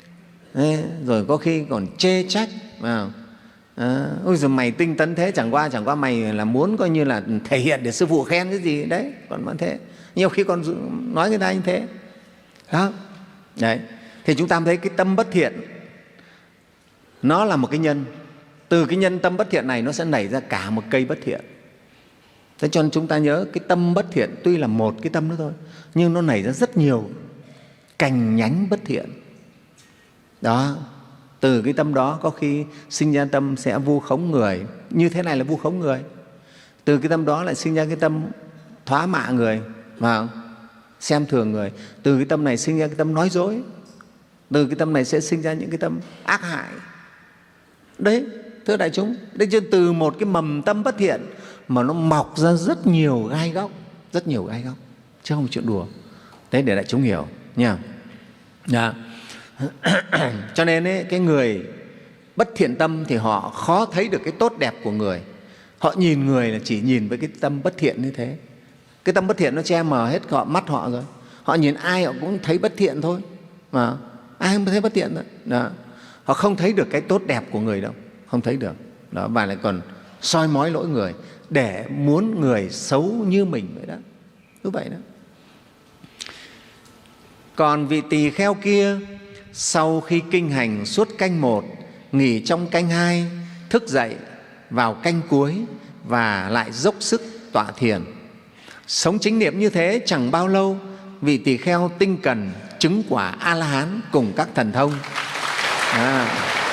rồi có khi còn chê trách. À, à, ôi giời, mày tinh tấn thế, chẳng qua chẳng qua mày là muốn coi như là thể hiện để sư phụ khen cái gì đấy, còn vẫn thế. Nhiều khi còn nói người ta như thế. Đó. Đấy. Thì chúng ta thấy cái tâm bất thiện nó là một cái nhân. Từ cái nhân tâm bất thiện này nó sẽ nảy ra cả một cây bất thiện. Thế cho nên chúng ta nhớ cái tâm bất thiện tuy là một cái tâm đó thôi, nhưng nó nảy ra rất nhiều cành nhánh bất thiện. Đó. Từ cái tâm đó có khi sinh ra tâm sẽ vu khống người. Như thế này là vu khống người. Từ cái tâm đó lại sinh ra cái tâm thoá mạ người, mà xem thường người. Từ cái tâm này sinh ra cái tâm nói dối. Từ cái tâm này sẽ sinh ra những cái tâm ác hại. Đấy, thưa đại chúng, đấy, chứ từ một cái mầm tâm bất thiện mà nó mọc ra rất nhiều gai góc, rất nhiều gai góc, chứ không phải chuyện đùa. Đấy, để đại chúng hiểu nha. Dạ. Cho nên ấy, cái người bất thiện tâm thì họ khó thấy được cái tốt đẹp của người. Họ nhìn người là chỉ nhìn với cái tâm bất thiện như thế. Cái tâm bất thiện nó che mờ hết họ, mắt họ rồi. Họ nhìn ai họ cũng thấy bất thiện thôi, mà ai cũng thấy bất thiện thôi. Đó. Họ không thấy được cái tốt đẹp của người đâu, không thấy được. Đó, và lại còn soi mói lỗi người để muốn người xấu như mình vậy đó. Cứ vậy đó. Còn vị tỳ kheo kia sau khi kinh hành suốt canh một, nghỉ trong canh hai, thức dậy vào canh cuối và lại dốc sức tọa thiền. Sống chính niệm như thế chẳng bao lâu, vị tỳ kheo tinh cần chứng quả A-la-hán cùng các thần thông. À.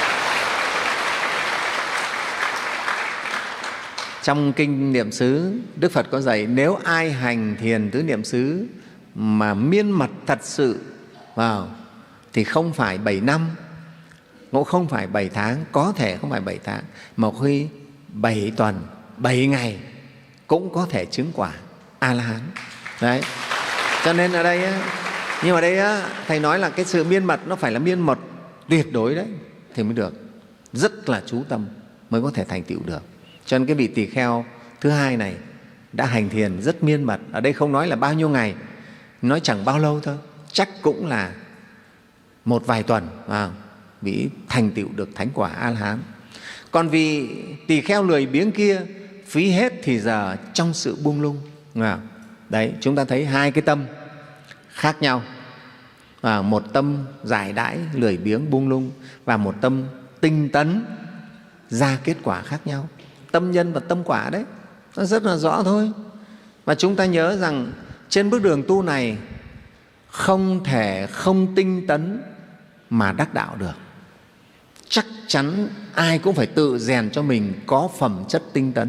Trong kinh Niệm xứ, Đức Phật có dạy nếu ai hành thiền tứ niệm xứ mà miên mật thật sự vào thì không phải bảy năm, cũng không phải bảy tháng, có thể không phải bảy tháng, mà khi bảy tuần, bảy ngày cũng có thể chứng quả A-la-hán. Đấy. Cho nên ở đây, nhưng mà đây Thầy nói là cái sự miên mật nó phải là miên mật tuyệt đối đấy thì mới được, rất là chú tâm mới có thể thành tựu được. Cho nên cái vị tỳ kheo thứ hai này đã hành thiền rất miên mật. Ở đây không nói là bao nhiêu ngày, nói chẳng bao lâu thôi, chắc cũng là một vài tuần à, vị thành tựu được thánh quả A-la-hán. Còn vị tỳ kheo lười biếng kia phí hết thì giờ trong sự buông lung. À, đấy, chúng ta thấy hai cái tâm khác nhau. À, một tâm giải đãi, lười biếng, buông lung và một tâm tinh tấn ra kết quả khác nhau. Tâm nhân và tâm quả đấy, nó rất là rõ thôi. Và chúng ta nhớ rằng trên bước đường tu này không thể không tinh tấn mà đắc đạo được. Chắc chắn ai cũng phải tự rèn cho mình có phẩm chất tinh tấn,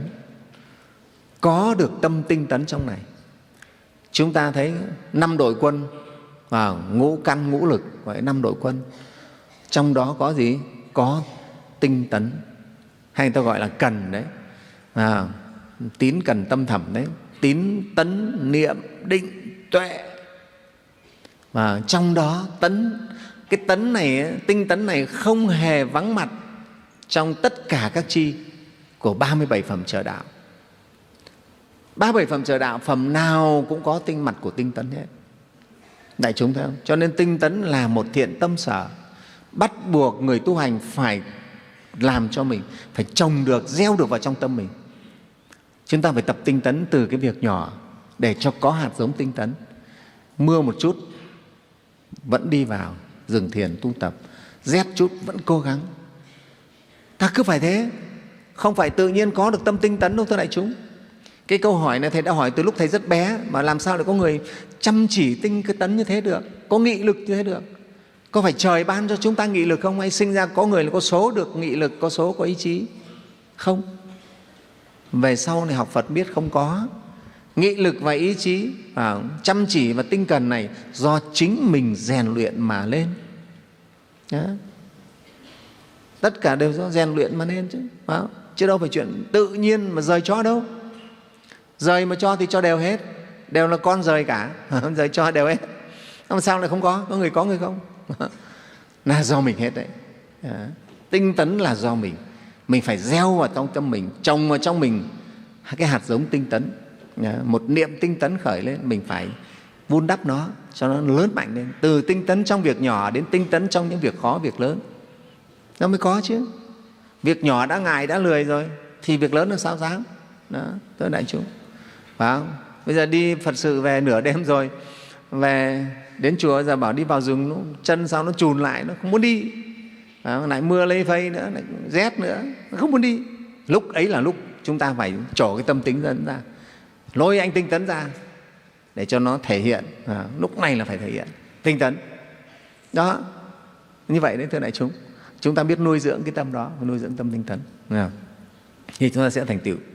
có được tâm tinh tấn trong này. Chúng ta thấy năm đội quân, à, ngũ căn ngũ lực, gọi năm đội quân. Trong đó có gì? Có tinh tấn, hay ta gọi là cần đấy. À, tín cần tâm thầm đấy. Tín tấn niệm định tuệ. Và trong đó tấn, cái tấn này, tinh tấn này không hề vắng mặt trong tất cả các chi của ba mươi bảy phẩm trợ đạo. ba mươi bảy phẩm trợ đạo, phẩm nào cũng có tinh mặt của tinh tấn hết. Đại chúng thấy không? Cho nên tinh tấn là một thiện tâm sở, bắt buộc người tu hành phải làm cho mình, phải trồng được, gieo được vào trong tâm mình. Chúng ta phải tập tinh tấn từ cái việc nhỏ để cho có hạt giống tinh tấn. Mưa một chút vẫn đi vào rừng thiền tu tập, rét chút vẫn cố gắng. Ta cứ phải thế, không phải tự nhiên có được tâm tinh tấn đâu thưa đại chúng. Cái câu hỏi này Thầy đã hỏi từ lúc Thầy rất bé, mà làm sao lại có người chăm chỉ tinh cái tấn như thế được, có nghị lực như thế được? Có phải trời ban cho chúng ta nghị lực không? Hay sinh ra có người là có số được nghị lực, có số có ý chí? Không. Về sau này học Phật biết không có. Nghị lực và ý chí, à, chăm chỉ và tinh cần này do chính mình rèn luyện mà lên. Đó. Tất cả đều do rèn luyện mà lên chứ. Đó. Chứ đâu phải chuyện tự nhiên mà rời cho đâu. Rời mà cho thì cho đều hết, đều là con rời cả. Rời cho đều hết. Làm sao lại không có? Có người có, người không. Là do mình hết đấy. À, tinh tấn là do mình. Mình phải gieo vào trong tâm mình, trồng vào trong mình cái hạt giống tinh tấn. À, một niệm tinh tấn khởi lên, mình phải vun đắp nó cho nó lớn mạnh lên. Từ tinh tấn trong việc nhỏ đến tinh tấn trong những việc khó, việc lớn. Nó mới có chứ. Việc nhỏ đã ngại, đã lười rồi thì việc lớn nó sao dám. Đó, thưa đại chúng. Phải không? Bây giờ đi Phật sự về nửa đêm rồi, về đến chùa giờ bảo đi vào rừng, nó, chân sao nó chùn lại, nó không muốn đi. À, lại mưa lây phây nữa, lại rét nữa, nó không muốn đi. Lúc ấy là lúc chúng ta phải trổ cái tâm tính dẫn ra, lôi anh tinh tấn ra để cho nó thể hiện. À, lúc này là phải thể hiện tinh tấn. Đó, như vậy đấy thưa đại chúng. Chúng ta biết nuôi dưỡng cái tâm đó, nuôi dưỡng tâm tinh tấn, thì chúng ta sẽ thành tựu.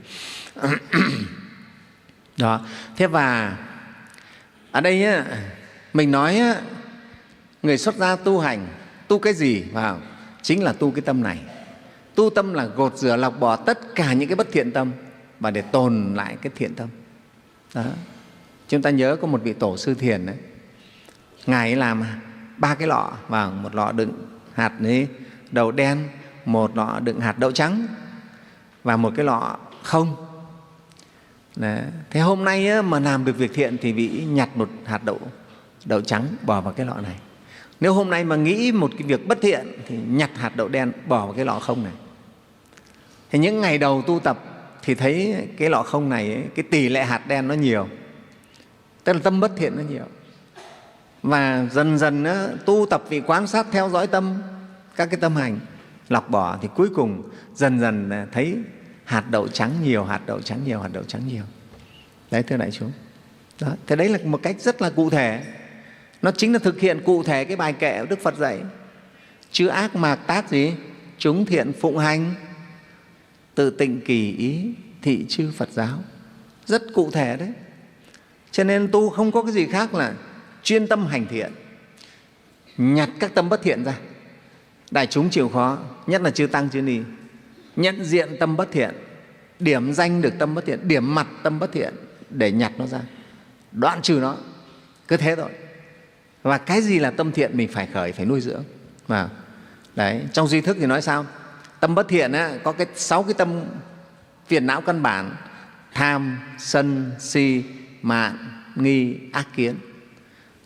Đó. Thế và ở đây á, mình nói á, người xuất gia tu hành, tu cái gì? Vào chính là tu cái tâm này. Tu tâm là gột rửa lọc bỏ tất cả những cái bất thiện tâm và để tồn lại cái thiện tâm. Đó. Chúng ta nhớ có một vị tổ sư thiền đấy, ngài ấy làm ba cái lọ, vào một lọ đựng hạt ấy, đậu đen, một lọ đựng hạt đậu trắng và một cái lọ không. Đấy. Thế hôm nay á, mà làm được việc thiện thì vị nhặt một hạt đậu đậu trắng bỏ vào cái lọ này. Nếu hôm nay mà nghĩ một cái việc bất thiện thì nhặt hạt đậu đen bỏ vào cái lọ không này. Thì những ngày đầu tu tập thì thấy cái lọ không này ấy, cái tỷ lệ hạt đen nó nhiều, tức là tâm bất thiện nó nhiều. Và dần dần á, tu tập vì quan sát theo dõi tâm, các cái tâm hành lọc bỏ thì cuối cùng dần dần thấy hạt đậu trắng nhiều, hạt đậu trắng nhiều, hạt đậu trắng nhiều. Đấy thưa đại chúng. Đó. Thế đấy là một cách rất là cụ thể. Nó chính là thực hiện cụ thể cái bài kệ Đức Phật dạy. Chư ác mạc tác gì? Chúng thiện phụng hành, tự tịnh kỳ ý, thị chư Phật giáo. Rất cụ thể đấy. Cho nên tu không có cái gì khác là chuyên tâm hành thiện, nhặt các tâm bất thiện ra. Đại chúng chịu khó, nhất là chư tăng chư ni, nhận diện tâm bất thiện, điểm danh được tâm bất thiện, điểm mặt tâm bất thiện để nhặt nó ra, đoạn trừ nó. Cứ thế thôi. Và cái gì là tâm thiện mình phải khởi, phải nuôi dưỡng. Và đấy, trong duy thức thì nói sao? Tâm bất thiện á, có cái sáu cái tâm phiền não căn bản: tham, sân, si, mạn, nghi, ác kiến.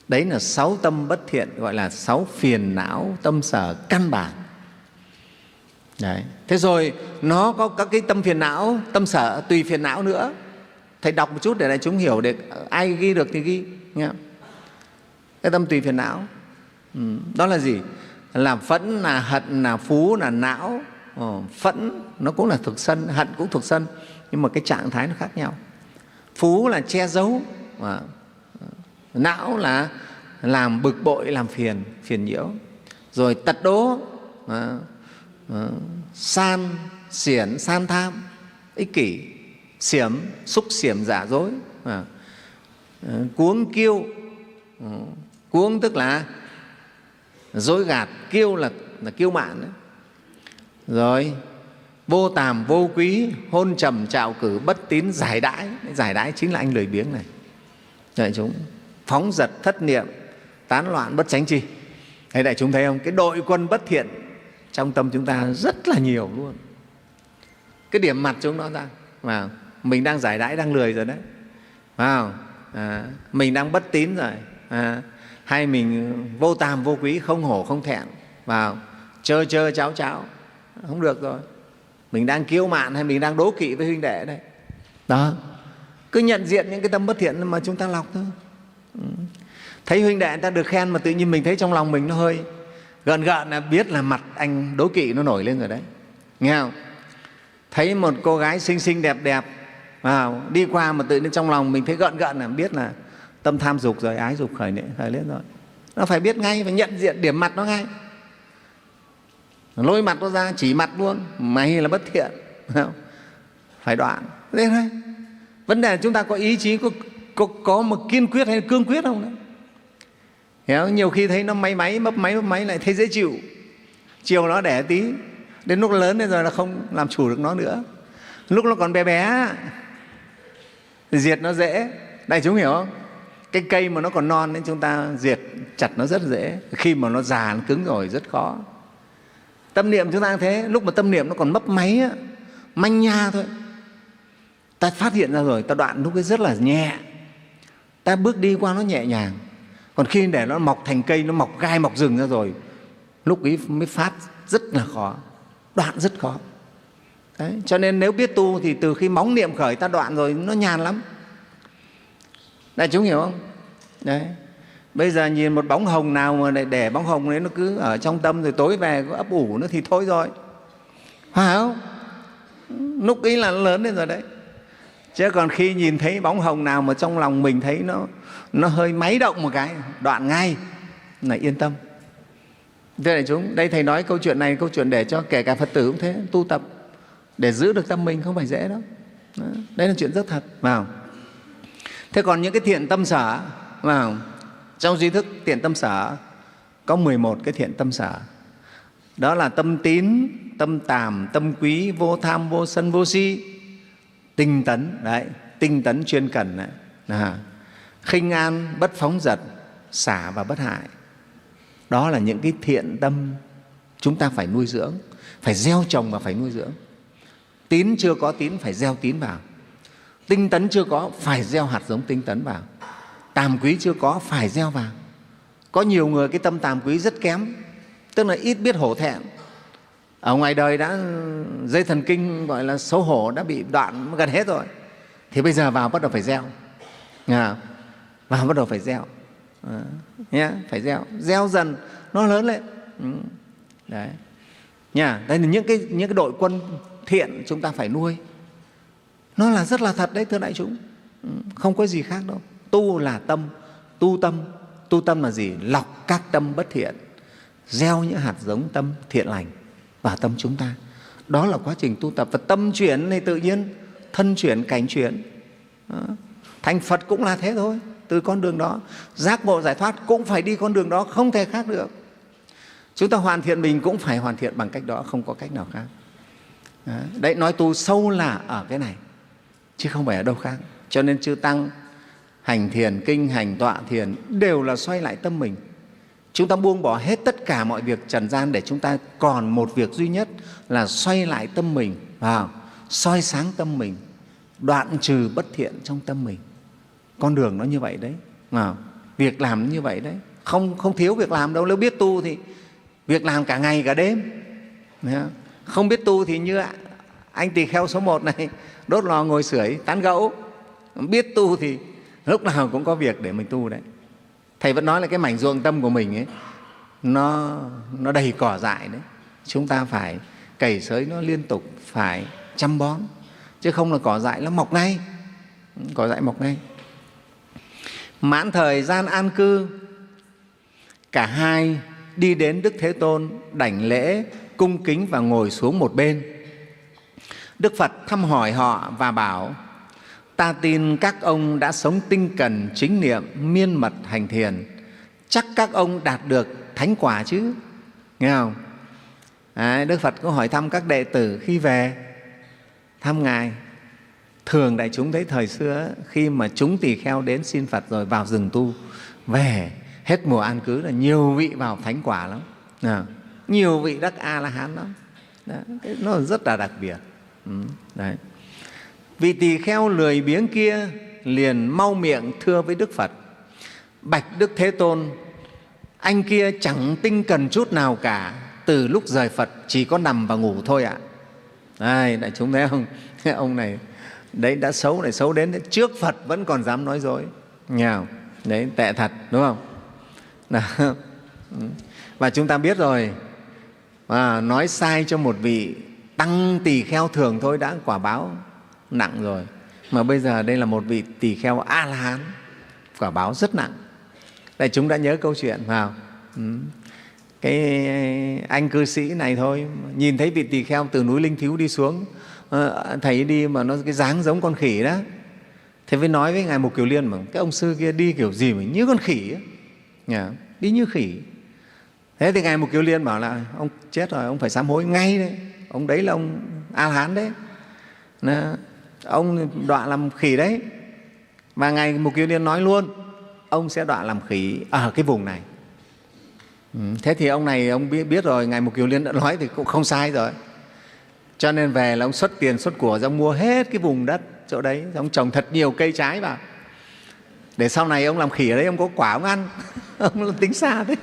Đấy là sáu tâm bất thiện, gọi là sáu phiền não tâm sở căn bản. Đấy. Thế rồi nó có các cái tâm phiền não, tâm sở tùy phiền não nữa. Thầy đọc một chút để đại chúng hiểu, để ai ghi được thì ghi. Nghe không? Cái tâm tùy phiền não, ừ. Đó là gì? Là phẫn, là hận, là phú, là não. Ờ, phẫn nó cũng là thuộc sân, hận cũng thuộc sân, nhưng mà cái trạng thái nó khác nhau. Phú là che giấu, à, não là làm bực bội, làm phiền, phiền nhiễu. Rồi tật đố, à, à, san, xiển, san tham, ích kỷ, xiểm, xúc xiểm giả dối, à, à, cuống kiêu, à, cuống tức là dối gạt, kiêu là, là kiêu mạn đấy. Rồi vô tàm, vô quý, hôn trầm, trạo cử, bất tín, giải đãi. Giải đãi chính là anh lười biếng này. Đại chúng phóng dật, thất niệm, tán loạn, bất chánh tri. Thế đại chúng thấy không? Cái đội quân bất thiện trong tâm chúng ta rất là nhiều luôn. Cái điểm mặt chúng nó ra, mà mình đang giải đãi, đang lười rồi đấy, à, à, mình đang bất tín rồi, à, hay mình vô tàm, vô quý, không hổ, không thẹn, vào chơ chơ cháo cháo, không được rồi. Mình đang kiêu mạn hay mình đang đố kỵ với huynh đệ đấy. Đó, cứ nhận diện những cái tâm bất thiện mà chúng ta lọc thôi. Thấy huynh đệ người ta được khen mà tự nhiên mình thấy trong lòng mình nó hơi gợn gợn, là biết là mặt anh đố kỵ nó nổi lên rồi đấy. Nghe không? Thấy một cô gái xinh xinh đẹp đẹp vào đi qua mà tự nhiên trong lòng mình thấy gợn gợn là biết là tâm tham dục rồi, ái dục khởi khởi lên rồi. Nó phải biết ngay, phải nhận diện điểm mặt nó ngay, lôi mặt nó ra, chỉ mặt luôn, mày là bất thiện, không? Phải đoạn. Thế thôi. Vấn đề là chúng ta có ý chí, có, có, có một kiên quyết hay cương quyết không đấy. Hiểu? Nhiều khi thấy nó máy máy, mấp máy, mấp máy lại thấy dễ chịu, chiều nó đẻ tí, đến lúc lớn lên rồi là không làm chủ được nó nữa. Lúc nó còn bé bé thì diệt nó dễ. Đại chúng hiểu không? Cái cây mà nó còn non nên chúng ta diệt chặt nó rất dễ. Khi mà nó già, nó cứng rồi rất khó. Tâm niệm chúng ta thế, lúc mà tâm niệm nó còn mấp máy á, manh nha thôi, ta phát hiện ra rồi, ta đoạn lúc ấy rất là nhẹ, ta bước đi qua nó nhẹ nhàng. Còn khi để nó mọc thành cây, nó mọc gai mọc rừng ra rồi, lúc ấy mới phát rất là khó, đoạn rất khó. Đấy, cho nên nếu biết tu thì từ khi móng niệm khởi ta đoạn rồi nó nhàn lắm. Đại chúng hiểu không? Đấy. Bây giờ nhìn một bóng hồng nào mà để bóng hồng đấy nó cứ ở trong tâm rồi tối về có ấp ủ nữa thì thôi rồi, phải không? Lúc ấy là nó lớn lên rồi đấy. Chứ còn khi nhìn thấy bóng hồng nào mà trong lòng mình thấy nó nó hơi máy động một cái, đoạn ngay là yên tâm. Thế đại chúng, đây thầy nói câu chuyện này, câu chuyện để cho kể cả Phật tử cũng thế, tu tập để giữ được tâm mình không phải dễ đâu. Đó. Đây là chuyện rất thật. Vào. Thế còn những cái thiện tâm sở, vào. Trong duy thức thiện tâm sở có mười một cái thiện tâm sở. Đó là tâm tín, tâm tàm, tâm quý, vô tham, vô sân, vô si, tinh tấn, đấy, tinh tấn chuyên cần đấy. À, khinh an, bất phóng dật, xả và bất hại. Đó là những cái thiện tâm chúng ta phải nuôi dưỡng, phải gieo trồng và phải nuôi dưỡng. Tín chưa có tín phải gieo tín vào, tinh tấn chưa có phải gieo hạt giống tinh tấn vào, tàm quý chưa có phải gieo vào. Có nhiều người cái tâm tàm quý rất kém, tức là ít biết hổ thẹn. Ở ngoài đời đã dây thần kinh gọi là xấu hổ đã bị đoạn gần hết rồi, thì bây giờ vào bắt đầu phải gieo, à, vào bắt đầu phải gieo, à, nhá, phải gieo, gieo dần nó lớn lên. Ừ. Đấy, nha. Đây là những cái những cái đội quân thiện chúng ta phải nuôi, nó là rất là thật đấy thưa đại chúng. Ừ. Không có gì khác đâu. Tu là tâm, tu tâm, tu tâm là gì? Lọc các tâm bất thiện, gieo những hạt giống tâm thiện lành vào tâm chúng ta. Đó là quá trình tu tập. Và tâm chuyển thì tự nhiên thân chuyển, cảnh chuyển. Đó. Thành Phật cũng là thế thôi, từ con đường đó. Giác ngộ giải thoát cũng phải đi con đường đó, không thể khác được. Chúng ta hoàn thiện mình cũng phải hoàn thiện bằng cách đó, không có cách nào khác. Đó. Đấy, nói tu sâu là ở cái này, chứ không phải ở đâu khác. Cho nên chư Tăng hành thiền, kinh hành, tọa thiền đều là xoay lại tâm mình. Chúng ta buông bỏ hết tất cả mọi việc trần gian để chúng ta còn một việc duy nhất là xoay lại tâm mình, vào soi sáng tâm mình, đoạn trừ bất thiện trong tâm mình. Con đường nó như vậy đấy. Vào. Việc làm như vậy đấy, không không thiếu việc làm đâu. Nếu biết tu thì việc làm cả ngày cả đêm. Không biết tu thì như anh tỳ kheo số một này, đốt lò ngồi sưởi tán gẫu. Biết tu thì lúc nào cũng có việc để mình tu đấy. Thầy vẫn nói là cái mảnh ruộng tâm của mình ấy, nó, nó đầy cỏ dại đấy. Chúng ta phải cày xới nó liên tục, phải chăm bón, chứ không là cỏ dại nó mọc ngay. Cỏ dại mọc ngay. Mãn thời gian an cư, cả hai đi đến Đức Thế Tôn, đảnh lễ, cung kính và ngồi xuống một bên. Đức Phật thăm hỏi họ và bảo: ta tin các ông đã sống tinh cần, chính niệm, miên mật hành thiền, chắc các ông đạt được thánh quả chứ, nghe không? Đấy, Đức Phật có hỏi thăm các đệ tử khi về thăm Ngài. Thường đại chúng thấy thời xưa khi mà chúng tỳ kheo đến xin Phật rồi vào rừng tu, về hết mùa an cư là nhiều vị vào thánh quả lắm, à, nhiều vị đắc A-la-hán lắm. Đó, nó rất là đặc biệt. Ừ, đấy. Vị tỳ kheo lười biếng kia liền mau miệng thưa với Đức Phật: bạch Đức Thế Tôn, anh kia chẳng tinh cần chút nào cả, từ lúc rời Phật chỉ có nằm và ngủ thôi ạ. Đây, đại chúng thấy không? Ông này đấy đã xấu này, xấu đến trước Phật vẫn còn dám nói dối, nghe không? Đấy, tệ thật, đúng không? Đó. Và chúng ta biết rồi, à, nói sai cho một vị tăng tỳ kheo thường thôi đã quả báo nặng rồi, mà bây giờ đây là một vị tỳ kheo A-la-hán, quả báo rất nặng. Đại chúng đã nhớ câu chuyện vào cái anh cư sĩ này thôi, nhìn thấy vị tỳ kheo từ núi Linh Thiếu đi xuống, thầy đi mà nó cái dáng giống con khỉ đó. Thế mới nói với Ngài Mục Kiều Liên mà cái ông sư kia đi kiểu gì mà như con khỉ ấy. Nhà, đi như khỉ. Thế thì Ngài Mục Kiều Liên bảo là ông chết rồi, ông phải sám hối ngay đấy. Ông đấy là ông A-la-hán đấy. Nó, ông đọa làm khỉ đấy. Và Ngài Mục Kiều Liên nói luôn, ông sẽ đọa làm khỉ ở cái vùng này. Ừ, thế thì ông này ông biết, biết rồi, Ngài Mục Kiều Liên đã nói thì cũng không sai rồi. Cho nên về là ông xuất tiền xuất của ra mua hết cái vùng đất chỗ đấy, ông trồng thật nhiều cây trái vào, để sau này ông làm khỉ ở đấy ông có quả ông ăn. Ông tính xa thế.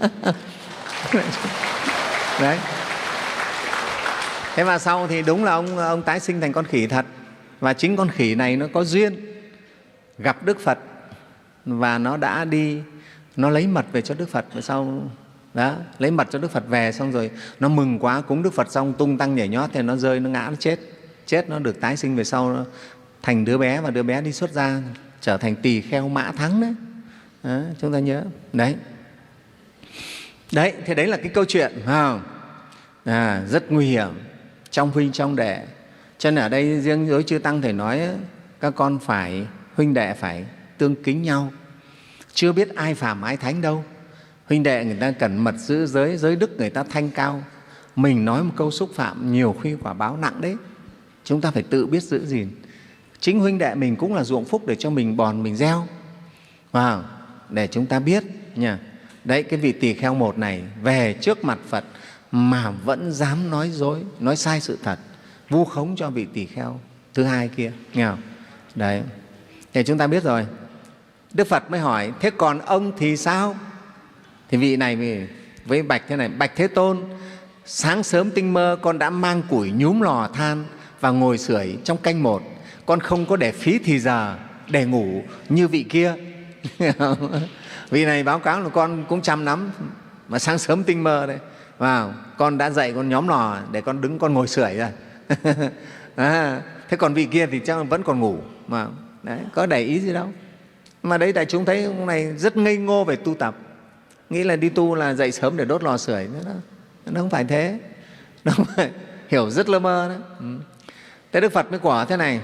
Đấy. Thế mà sau thì đúng là ông, ông tái sinh thành con khỉ thật. Và chính con khỉ này nó có duyên gặp Đức Phật, và nó đã đi, nó lấy mật về cho Đức Phật. Và sau đó, lấy mật cho Đức Phật về, xong rồi nó mừng quá, cúng Đức Phật xong tung tăng nhảy nhót thì nó rơi, nó ngã, nó chết. Chết nó được tái sinh về sau, nó thành đứa bé, và đứa bé đi xuất gia trở thành tỳ kheo Mã Thắng đấy. Đó, chúng ta nhớ. Đấy. Đấy, thế đấy là cái câu chuyện, phải không? À, rất nguy hiểm trong huynh trong đệ. Cho nên ở đây riêng đối chư tăng thầy nói các con phải, huynh đệ phải tương kính nhau. Chưa biết ai phàm ai thánh đâu. Huynh đệ người ta cẩn mật giữ giới, giới đức người ta thanh cao. Mình nói một câu xúc phạm nhiều khi quả báo nặng đấy. Chúng ta phải tự biết giữ gìn. Chính huynh đệ mình cũng là ruộng phúc để cho mình bòn, mình gieo. Wow, để chúng ta biết nha. Đấy, cái vị tỳ kheo một này về trước mặt Phật mà vẫn dám nói dối, nói sai sự thật, vu khống cho vị tỳ kheo thứ hai kia, nghe không? Đấy, thì chúng ta biết rồi. Đức Phật mới hỏi, thế còn ông thì sao? Thì vị này với bạch thế này: bạch Thế Tôn, sáng sớm tinh mơ con đã mang củi nhúm lò than và ngồi sưởi trong canh một. Con không có để phí thì giờ để ngủ như vị kia. Vị này báo cáo là con cũng chăm lắm, mà sáng sớm tinh mơ đấy, wow, con đã dậy con nhóm lò để con đứng con ngồi sưởi rồi. À, thế còn vị kia thì chắc vẫn còn ngủ mà, đấy, có để ý gì đâu. Mà đấy đại chúng thấy ông này rất ngây ngô về tu tập, nghĩ là đi tu là dậy sớm để đốt lò sưởi. Nó, nó không phải thế, nó không phải, hiểu rất lơ mơ đó. Ừ. Thế Đức Phật mới quả thế này: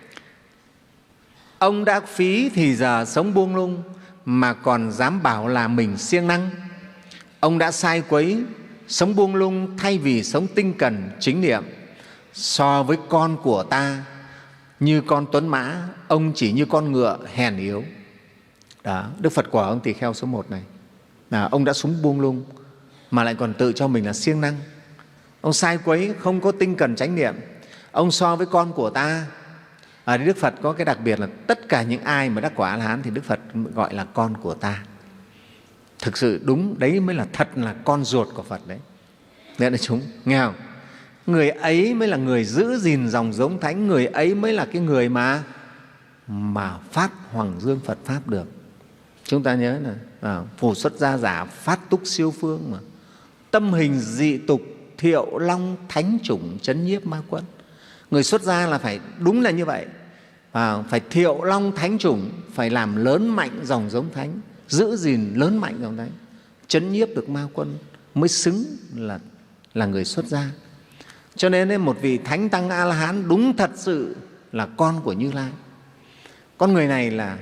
ông đã phí thì giờ sống buông lung mà còn dám bảo là mình siêng năng. Ông đã sai quấy sống buông lung thay vì sống tinh cần chính niệm. So với con của ta như con tuấn mã, ông chỉ như con ngựa hèn yếu. Đó, Đức Phật quả ông tỳ kheo số một này là ông đã sống buông lung mà lại còn tự cho mình là siêng năng. Ông sai quấy, không có tinh cần chánh niệm. Ông so với con của ta Ở đây Đức Phật có cái đặc biệt là tất cả những ai mà đắc quả A-la-hán thì Đức Phật gọi là con của ta. Thực sự đúng, đấy mới là thật là con ruột của Phật đấy. Đấy là chúng, nghe không? Người ấy mới là người giữ gìn dòng giống thánh, người ấy mới là cái người mà mà phát hoàng dương Phật Pháp được. Chúng ta nhớ là à, phù xuất gia giả phát túc siêu phương mà. Tâm hình dị tục thiệu long thánh chủng chấn nhiếp ma quân. Người xuất gia là phải đúng là như vậy, à, phải thiệu long thánh chủng, phải làm lớn mạnh dòng giống thánh, giữ gìn lớn mạnh dòng thánh, chấn nhiếp được ma quân mới xứng là, là người xuất gia. Cho nên một vị thánh tăng A-la-hán đúng thật sự là con của Như Lai. Con người này là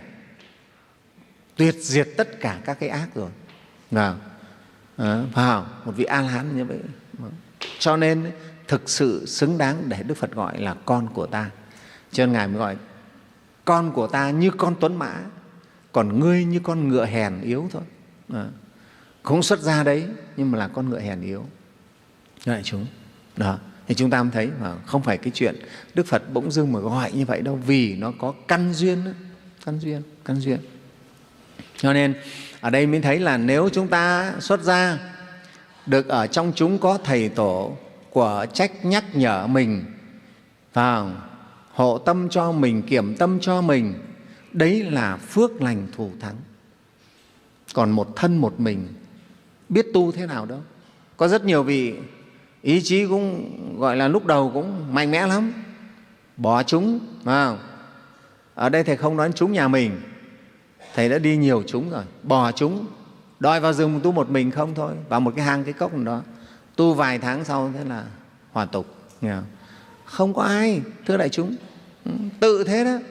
tuyệt diệt tất cả các cái ác rồi. À, à, phải một vị A-la-hán như vậy. Cho nên thực sự xứng đáng để Đức Phật gọi là con của ta. Cho nên Ngài mới gọi con của ta như con tuấn mã, còn ngươi như con ngựa hèn yếu thôi. À, không xuất gia đấy, nhưng mà là con ngựa hèn yếu. Đại chúng, đó. Thì chúng ta mới thấy mà không phải cái chuyện Đức Phật bỗng dưng mà gọi như vậy đâu, vì nó có căn duyên đó. Căn duyên, căn duyên. Cho nên ở đây mới thấy là nếu chúng ta xuất gia được ở trong chúng có thầy tổ của trách nhắc nhở mình, vào hộ tâm cho mình, kiểm tâm cho mình, đấy là phước lành thù thắng. Còn một thân một mình biết tu thế nào đâu. Có rất nhiều vị ý chí cũng gọi là lúc đầu cũng mạnh mẽ lắm, bỏ chúng. À, ở đây Thầy không nói đến chúng nhà mình, Thầy đã đi nhiều chúng rồi, bỏ chúng, đòi vào rừng tu một mình không thôi, vào một cái hang cái cốc đó, tu vài tháng sau thế là hoàn tục. Nghe không? Không có ai, thưa đại chúng, tự thế đó.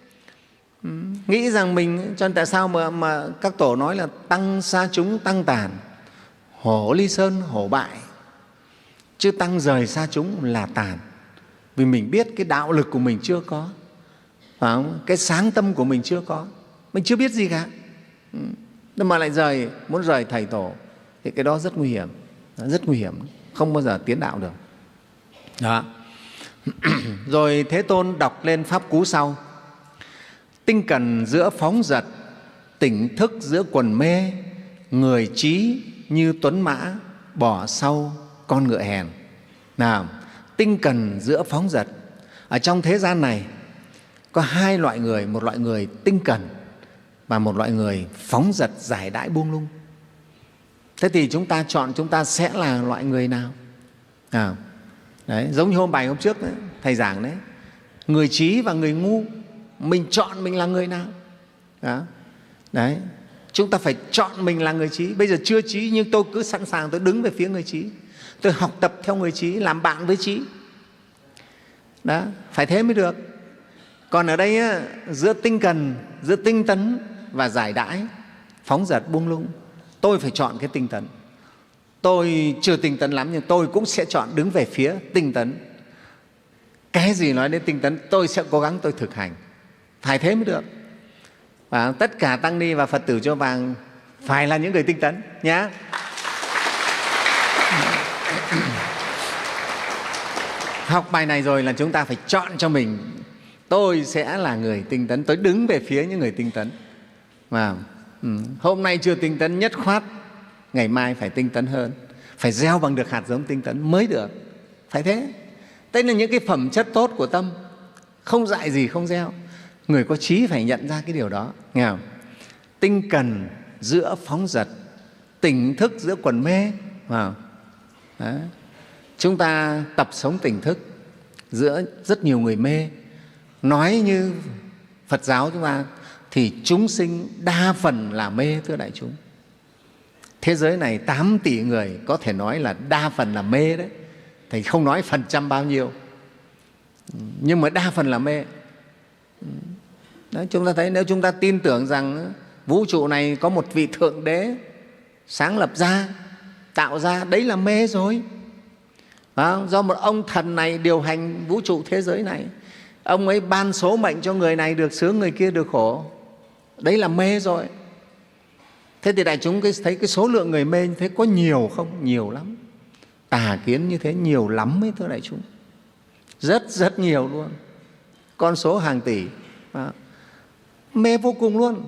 Nghĩ rằng mình, cho nên tại sao mà, mà các tổ nói là tăng xa chúng tăng tàn, hổ ly sơn hổ bại, chứ tăng rời xa chúng là tàn. Vì mình biết cái đạo lực của mình chưa có, phải không? Cái sáng tâm của mình chưa có, mình chưa biết gì cả, nhưng mà lại rời, muốn rời thầy tổ thì cái đó rất nguy hiểm, rất nguy hiểm, không bao giờ tiến đạo được. Đó. Rồi Thế Tôn đọc lên pháp cú sau: tinh cần giữa phóng dật, tỉnh thức giữa quần mê, người trí như tuấn mã, bỏ sau con ngựa hèn. Nào, tinh cần giữa phóng dật. Ở trong thế gian này có hai loại người, một loại người tinh cần và một loại người phóng dật giải đãi buông lung. Thế thì chúng ta chọn chúng ta sẽ là loại người nào? À, đấy, giống như hôm bài hôm trước đấy, Thầy giảng đấy, người trí và người ngu, mình chọn mình là người nào? Đó. Đấy, chúng ta phải chọn mình là người trí. Bây giờ chưa trí nhưng tôi cứ sẵn sàng tôi đứng về phía người trí, tôi học tập theo người trí, làm bạn với trí. Đó, phải thế mới được. Còn ở đây á, giữa tinh cần, giữa tinh tấn và giải đãi, phóng dật buông lung, tôi phải chọn cái tinh tấn. Tôi chưa tinh tấn lắm nhưng tôi cũng sẽ chọn đứng về phía tinh tấn. Cái gì nói đến tinh tấn tôi sẽ cố gắng tôi thực hành, phải thế mới được. Và tất cả tăng ni và Phật tử Chùa Vàng phải là những người tinh tấn nhé. Học bài này rồi là chúng ta phải chọn cho mình, tôi sẽ là người tinh tấn, tôi đứng về phía những người tinh tấn. Và ừ, hôm nay chưa tinh tấn nhất khoát ngày mai phải tinh tấn hơn, phải gieo bằng được hạt giống tinh tấn mới được, phải thế. Đây là những cái phẩm chất tốt của tâm, không dại gì không gieo. Người có trí phải nhận ra cái điều đó, nghe không? Tinh cần giữa phóng dật, tỉnh thức giữa quần mê. Wow. Đó. Chúng ta tập sống tỉnh thức giữa rất nhiều người mê. Nói như Phật giáo chúng ta thì chúng sinh đa phần là mê, thưa đại chúng. Thế giới này tám tỷ người, có thể nói là đa phần là mê đấy. Thầy không nói phần trăm bao nhiêu, nhưng mà đa phần là mê. Đó, chúng ta thấy nếu chúng ta tin tưởng rằng vũ trụ này có một vị Thượng Đế sáng lập ra, tạo ra, đấy là mê rồi. À, do một ông thần này điều hành vũ trụ thế giới này, ông ấy ban số mệnh cho người này được sướng, người kia được khổ, đấy là mê rồi. Thế thì đại chúng thấy cái số lượng người mê như thế có nhiều không? Nhiều lắm. Tà kiến như thế nhiều lắm ấy, thưa đại chúng, rất rất nhiều luôn. con số hàng tỷ. À, mê vô cùng luôn.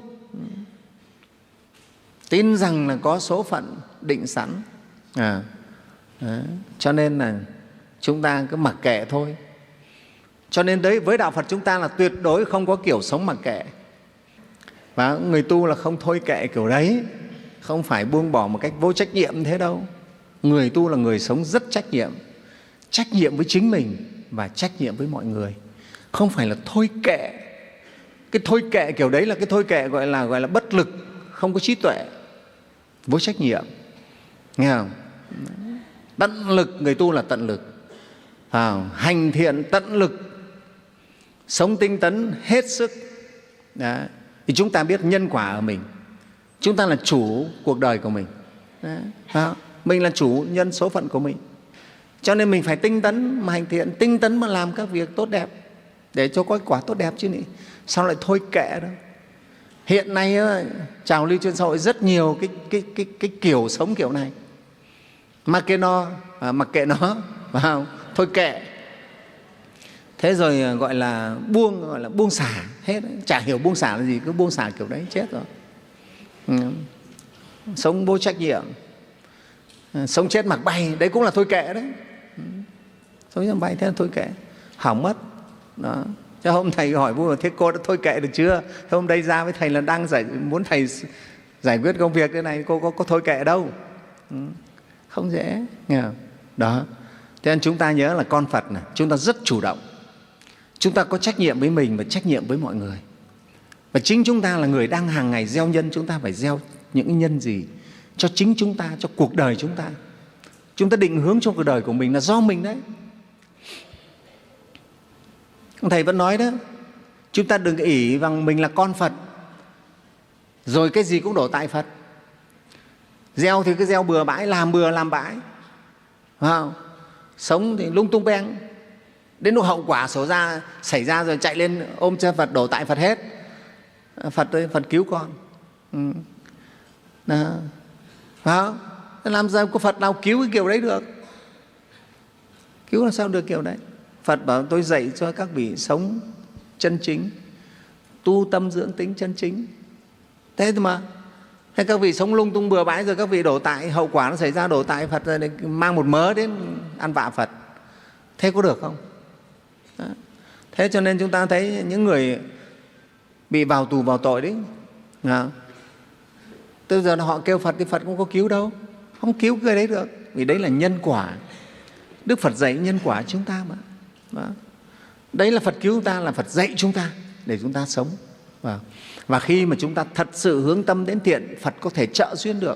Tin rằng là có số phận định sẵn. À, à, cho nên là chúng ta cứ mặc kệ thôi. Cho nên đấy, với đạo Phật chúng ta là tuyệt đối không có kiểu sống mặc kệ. Và người tu là không thôi kệ kiểu đấy, không phải buông bỏ một cách vô trách nhiệm thế đâu. Người tu là người sống rất trách nhiệm, trách nhiệm với chính mình và trách nhiệm với mọi người, không phải là thôi kệ. Cái thôi kệ kiểu đấy là cái thôi kệ gọi là gọi là bất lực, không có trí tuệ, vô trách nhiệm. Nghe không? Tận lực, người tu là tận lực, à, hành thiện tận lực, sống tinh tấn hết sức. Đó. Thì chúng ta biết nhân quả ở mình, chúng ta là chủ cuộc đời của mình. Đó. Mình là chủ nhân số phận của mình, cho nên mình phải tinh tấn mà hành thiện, tinh tấn mà làm các việc tốt đẹp để cho có quả tốt đẹp chứ nhỉ? Sao lại thôi kệ đâu? Hiện nay trào lưu trên xã hội rất nhiều cái, cái, cái, cái kiểu sống kiểu này, mặc kệ nó, à, mặc kệ nó, phải không? Thôi kệ. Thế rồi gọi là buông, gọi là buông xả hết, chả hiểu buông xả là gì, cứ buông xả kiểu đấy chết rồi. Ừ. Sống vô trách nhiệm, sống chết mặc bay, đấy cũng là thôi kệ đấy. Sống chết mặc bay thế là thôi kệ, hỏng mất. Đó. Chứ hôm thầy hỏi vui, thế cô đã thôi kệ được chưa? Thế hôm đây ra với thầy là đang giải, muốn thầy giải quyết công việc thế này, cô có, có thôi kệ đâu. Ừ. Không dễ. Nghe không? Đó. Thế nên chúng ta nhớ là con Phật này, chúng ta rất chủ động. Chúng ta có trách nhiệm với mình và trách nhiệm với mọi người. Và chính chúng ta là người đang hàng ngày gieo nhân, chúng ta phải gieo những nhân gì cho chính chúng ta, cho cuộc đời chúng ta. Chúng ta định hướng cho cuộc đời của mình là do mình đấy. Thầy vẫn nói đó, chúng ta đừng ỷ rằng mình là con Phật rồi cái gì cũng đổ tại Phật. Gieo thì cứ gieo bừa bãi, làm bừa làm bãi, phải không? Sống thì lung tung beng, đến lúc hậu quả xảy ra xảy ra rồi chạy lên ôm cho Phật, đổ tại Phật hết. Phật ơi, Phật cứu con. Ừ. Đó. Phải không? Làm sao có Phật nào cứu cái kiểu đấy được? Cứu làm sao được kiểu đấy? Phật bảo tôi dạy cho các vị sống chân chính, tu tâm dưỡng tính chân chính. Thế mà thế các vị sống lung tung bừa bãi rồi các vị đổ tại, hậu quả nó xảy ra đổ tại Phật rồi, mang một mớ đến ăn vạ Phật. Thế có được không? Đó. Thế cho nên chúng ta thấy những người bị vào tù vào tội đấy, à, từ giờ họ kêu Phật thì Phật cũng có cứu đâu, không cứu cái đấy được, vì đấy là nhân quả. Đức Phật dạy nhân quả chúng ta mà. Đó. Đấy là Phật cứu chúng ta, là Phật dạy chúng ta để chúng ta sống. Và, và khi mà chúng ta thật sự hướng tâm đến thiện, Phật có thể trợ duyên được.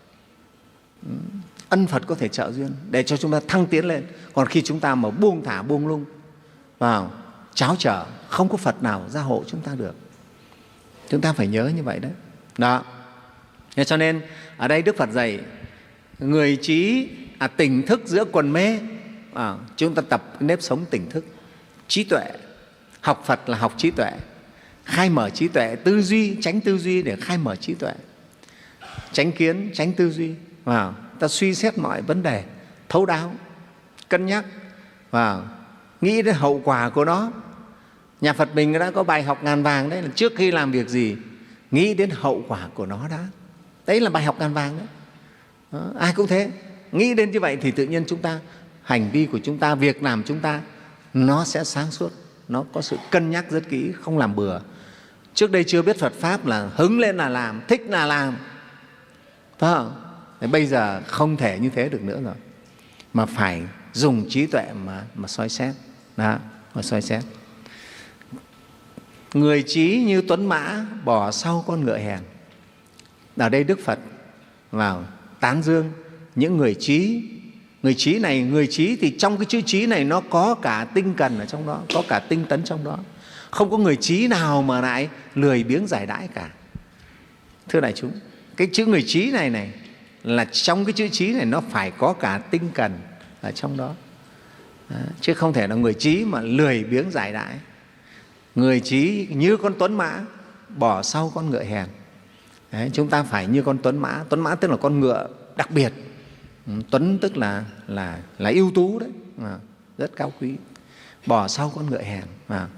Ân Phật có thể trợ duyên để cho chúng ta thăng tiến lên. Còn khi chúng ta mà buông thả buông lung vào cháo trở, không có Phật nào gia hộ chúng ta được. Chúng ta phải nhớ như vậy đấy. Đó. Thế cho nên ở đây Đức Phật dạy người trí à, tỉnh thức giữa quần mê. À, chúng ta tập nếp sống tỉnh thức, trí tuệ. Học Phật là học trí tuệ, khai mở trí tuệ, tư duy, tránh tư duy để khai mở trí tuệ, tránh kiến, tránh tư duy. Wow. Ta suy xét mọi vấn đề thấu đáo, cân nhắc, wow. Nghĩ đến hậu quả của nó. Nhà Phật mình đã có bài học ngàn vàng đấy, là trước khi làm việc gì nghĩ đến hậu quả của nó đã. Đấy là bài học ngàn vàng đấy. Đó, ai cũng thế. Nghĩ đến như vậy thì tự nhiên chúng ta, hành vi của chúng ta, việc làm chúng ta nó sẽ sáng suốt, nó có sự cân nhắc rất kỹ, không làm bừa. Trước đây chưa biết Phật Pháp là hứng lên là làm, thích là làm, phải không? Thế bây giờ không thể như thế được nữa rồi, mà phải dùng trí tuệ mà, mà soi xét. Đó, mà soi xét. Người trí như tuấn mã, bỏ sau con ngựa hèn. Ở đây Đức Phật vào tán dương những người trí. Người trí này, người trí thì trong cái chữ trí này nó có cả tinh cần ở trong đó, có cả tinh tấn trong đó. Không có người trí nào mà lại lười biếng giải đãi cả. Thưa đại chúng, cái chữ người trí này này là trong cái chữ trí này nó phải có cả tinh cần ở trong đó. Đó, chứ không thể là người trí mà lười biếng giải đãi. Người trí như con tuấn mã, bỏ sau con ngựa hèn. Đấy, chúng ta phải như con tuấn mã. Tuấn mã tức là con ngựa đặc biệt. Tuấn tức là là là ưu tú đấy, à, rất cao quý. Bỏ sau con ngựa hèn, à,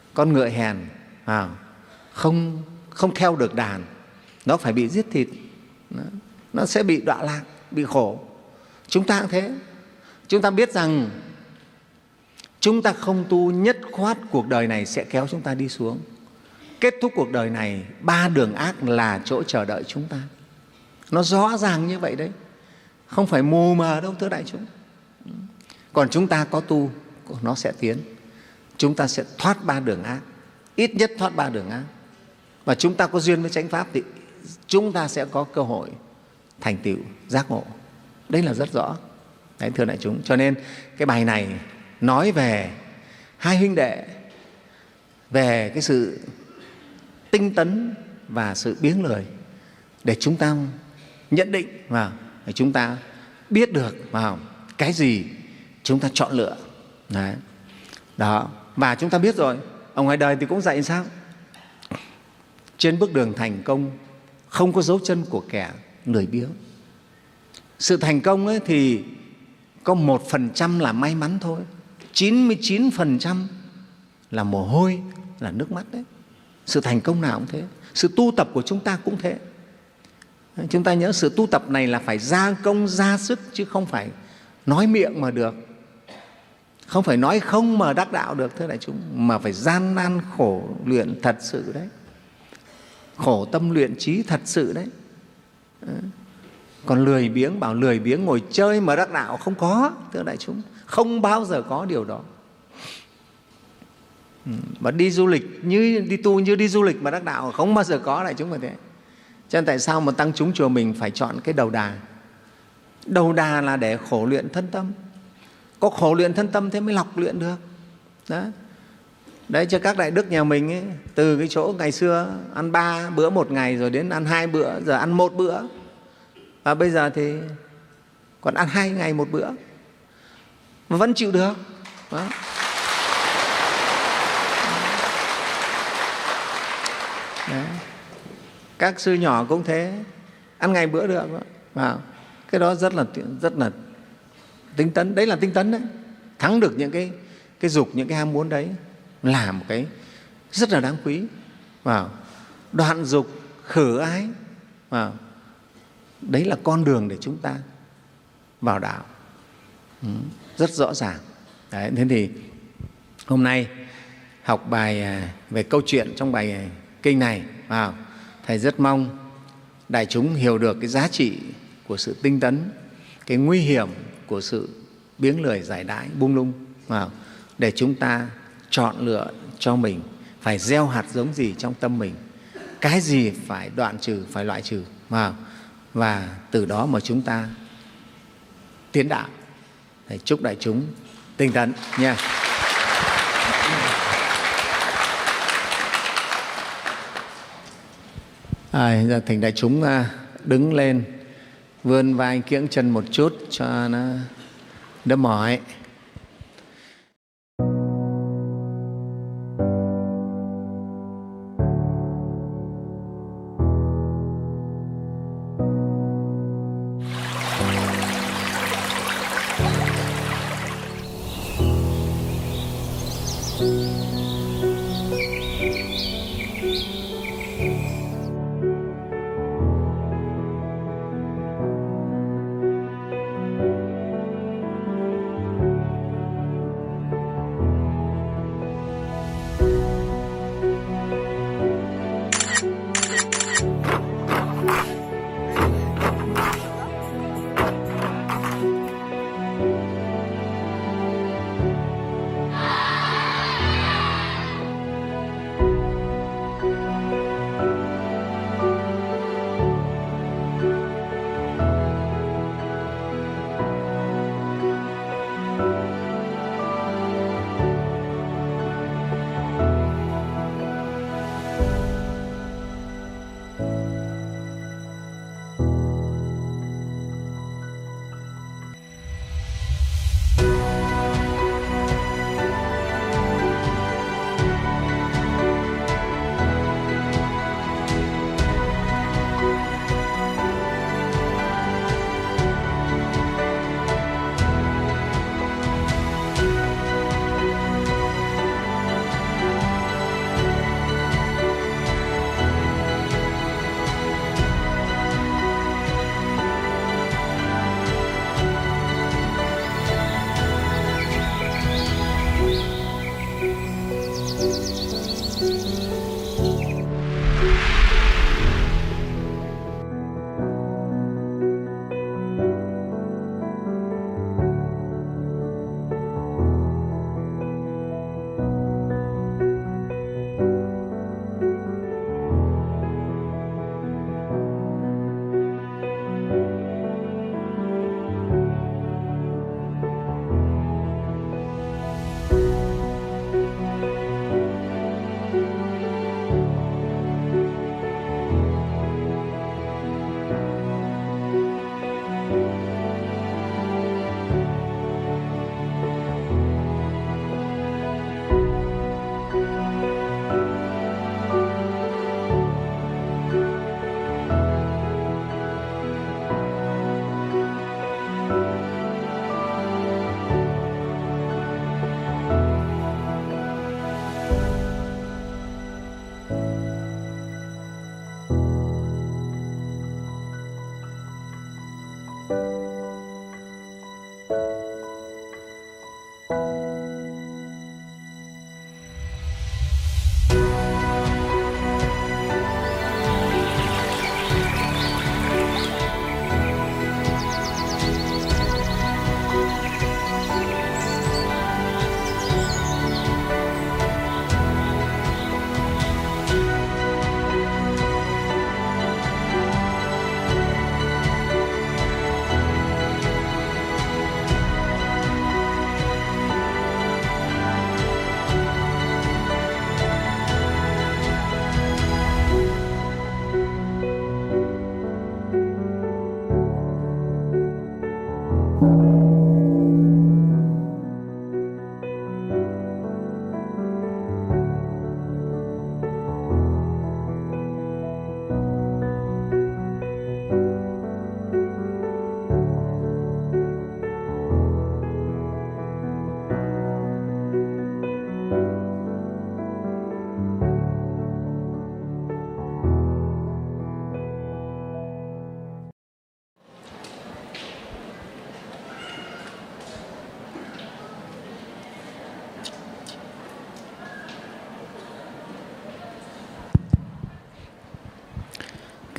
con ngựa hèn à, không, không theo được đàn, nó phải bị giết thịt, nó sẽ bị đọa lạc, bị khổ. Chúng ta cũng thế. Chúng ta biết rằng chúng ta không tu nhất khoát, cuộc đời này sẽ kéo chúng ta đi xuống. Kết thúc cuộc đời này, ba đường ác là chỗ chờ đợi chúng ta. Nó rõ ràng như vậy đấy, không phải mù mờ đâu thưa đại chúng. Còn chúng ta có tu, nó sẽ tiến. Chúng ta sẽ thoát ba đường ác, ít nhất thoát ba đường ác. Và chúng ta có duyên với chánh pháp thì chúng ta sẽ có cơ hội thành tựu giác ngộ. Đấy là rất rõ. Đấy, thưa đại chúng. Cho nên cái bài này nói về hai huynh đệ, về cái sự tinh tấn và sự biếng lười, để chúng ta nhận định và để chúng ta biết được vào cái gì chúng ta chọn lựa. Đấy. Đó. Và chúng ta biết rồi, ở ngoài đời thì cũng dạy sao? Trên bước đường thành công không có dấu chân của kẻ lười biếng. Sự thành công ấy thì có một phần trăm là may mắn thôi, chín mươi chín phần trăm là mồ hôi, là nước mắt đấy. Sự thành công nào cũng thế, sự tu tập của chúng ta cũng thế. Chúng ta nhớ sự tu tập này là phải gia công ra sức, chứ không phải nói miệng mà được, không phải nói không mà đắc đạo được thưa đại chúng, mà phải gian nan khổ luyện thật sự đấy, khổ tâm luyện trí thật sự đấy. Còn lười biếng, bảo lười biếng ngồi chơi mà đắc đạo, không có thưa đại chúng, không bao giờ có điều đó. Mà đi du lịch như đi tu như đi du lịch mà đắc đạo, không bao giờ có đại chúng như thế. Cho nên tại sao mà tăng chúng chùa mình phải chọn cái đầu đà? Đầu đà là để khổ luyện thân tâm. Có khổ luyện thân tâm thế mới lọc luyện được. Đó. Đấy, cho các đại đức nhà mình ấy, từ cái chỗ ngày xưa ăn ba bữa một ngày rồi đến ăn hai bữa, giờ ăn một bữa. Và bây giờ thì còn ăn hai ngày một bữa mà vẫn chịu được. Đó. Đấy. Các sư nhỏ cũng thế, ăn ngày bữa được. Đó. Cái đó rất là rất là tinh tấn. Đấy là tinh tấn đấy. Thắng được những cái cái dục, những cái ham muốn đấy là một cái rất là đáng quý. Wow. Đoạn dục, khử ái. Wow. Đấy là con đường để chúng ta vào đạo. Ừ. Rất rõ ràng. Đấy. Thế thì hôm nay học bài về câu chuyện trong bài kinh này. Wow. Thầy rất mong đại chúng hiểu được cái giá trị của sự tinh tấn, cái nguy hiểm của sự biếng lười giải đãi buông lung, để chúng ta chọn lựa cho mình phải gieo hạt giống gì trong tâm mình, cái gì phải đoạn trừ, phải loại trừ, và từ đó mà chúng ta tiến đạo. Thầy chúc đại chúng tinh tấn nha. À, giờ thỉnh đại chúng đứng lên, vươn vai kiễng chân một chút cho nó đỡ mỏi.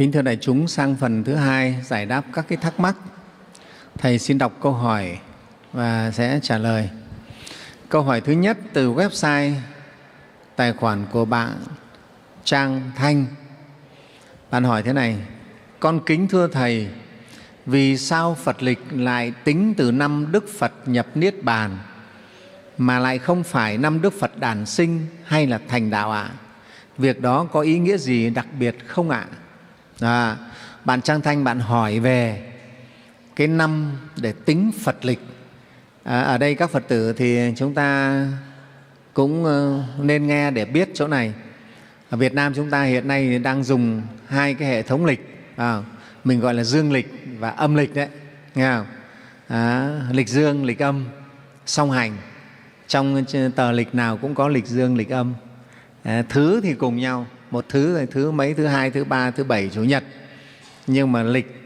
Kính thưa đại chúng, sang phần thứ hai giải đáp các cái thắc mắc. Thầy xin đọc câu hỏi và sẽ trả lời. Câu hỏi thứ nhất từ website tài khoản của bạn Trang Thanh. Bạn hỏi thế này: con kính thưa Thầy, vì sao Phật lịch lại tính từ năm Đức Phật nhập Niết Bàn mà lại không phải năm Đức Phật đản sinh hay là thành đạo ạ? À? Việc đó có ý nghĩa gì đặc biệt không ạ? À? À, bạn Trang Thanh, bạn hỏi về cái năm để tính Phật lịch. À, ở đây các Phật tử thì chúng ta cũng nên nghe để biết chỗ này. Ở Việt Nam chúng ta hiện nay đang dùng hai cái hệ thống lịch, à, mình gọi là dương lịch và âm lịch đấy, nghe không? À, lịch dương, lịch âm song hành. Trong tờ lịch nào cũng có lịch dương, lịch âm. À, thứ thì cùng nhau, một thứ là thứ mấy, thứ hai, thứ ba, thứ bảy, chủ nhật. Nhưng mà lịch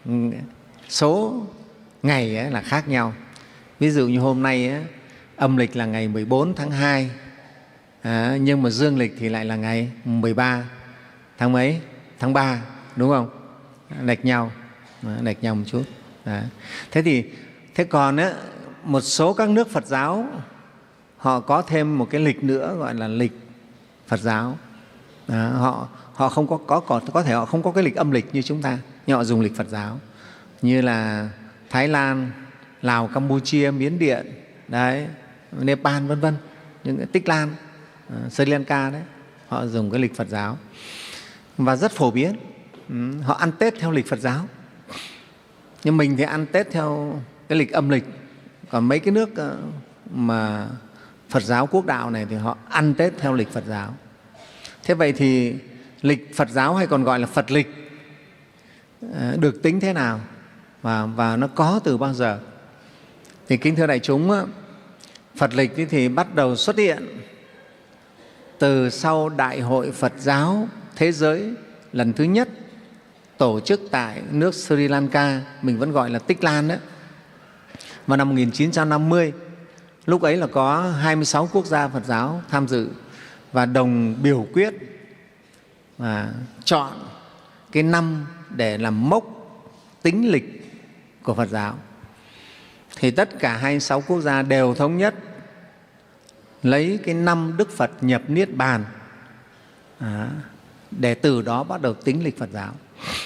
số ngày ấy là khác nhau. Ví dụ như hôm nay ấy, âm lịch là ngày mười bốn tháng hai, à, nhưng mà dương lịch thì lại là ngày mười ba tháng mấy, tháng ba, đúng không? Lệch nhau, lệch nhau một chút. Đó. Thế thì thế còn ấy, một số các nước Phật giáo họ có thêm một cái lịch nữa gọi là lịch Phật giáo. Đó. Họ họ không có có có có thể họ không có cái lịch âm lịch như chúng ta, nhưng họ dùng lịch Phật giáo, như là Thái Lan, Lào, Campuchia, Miến Điện, đấy, Nepal vân vân, những cái Tích Lan, uh, Sri Lanka đấy, họ dùng cái lịch Phật giáo và rất phổ biến. Ừ, họ ăn Tết theo lịch Phật giáo, nhưng mình thì ăn Tết theo cái lịch âm lịch. Còn mấy cái nước uh, mà Phật giáo quốc đạo này thì họ ăn Tết theo lịch Phật giáo. Thế vậy thì lịch Phật giáo hay còn gọi là Phật lịch uh, được tính thế nào và, và nó có từ bao giờ? Thì kính thưa đại chúng, Phật lịch thì bắt đầu xuất hiện từ sau Đại hội Phật giáo Thế giới lần thứ nhất tổ chức tại nước Sri Lanka, mình vẫn gọi là Tích Lan đấy, vào năm một nghìn chín trăm năm mươi. Lúc ấy là có hai mươi sáu quốc gia Phật giáo tham dự và đồng biểu quyết và chọn cái năm để làm mốc tính lịch của Phật giáo. Thì tất cả hai mươi sáu quốc gia đều thống nhất lấy cái năm Đức Phật nhập Niết Bàn à, để từ đó bắt đầu tính lịch Phật giáo.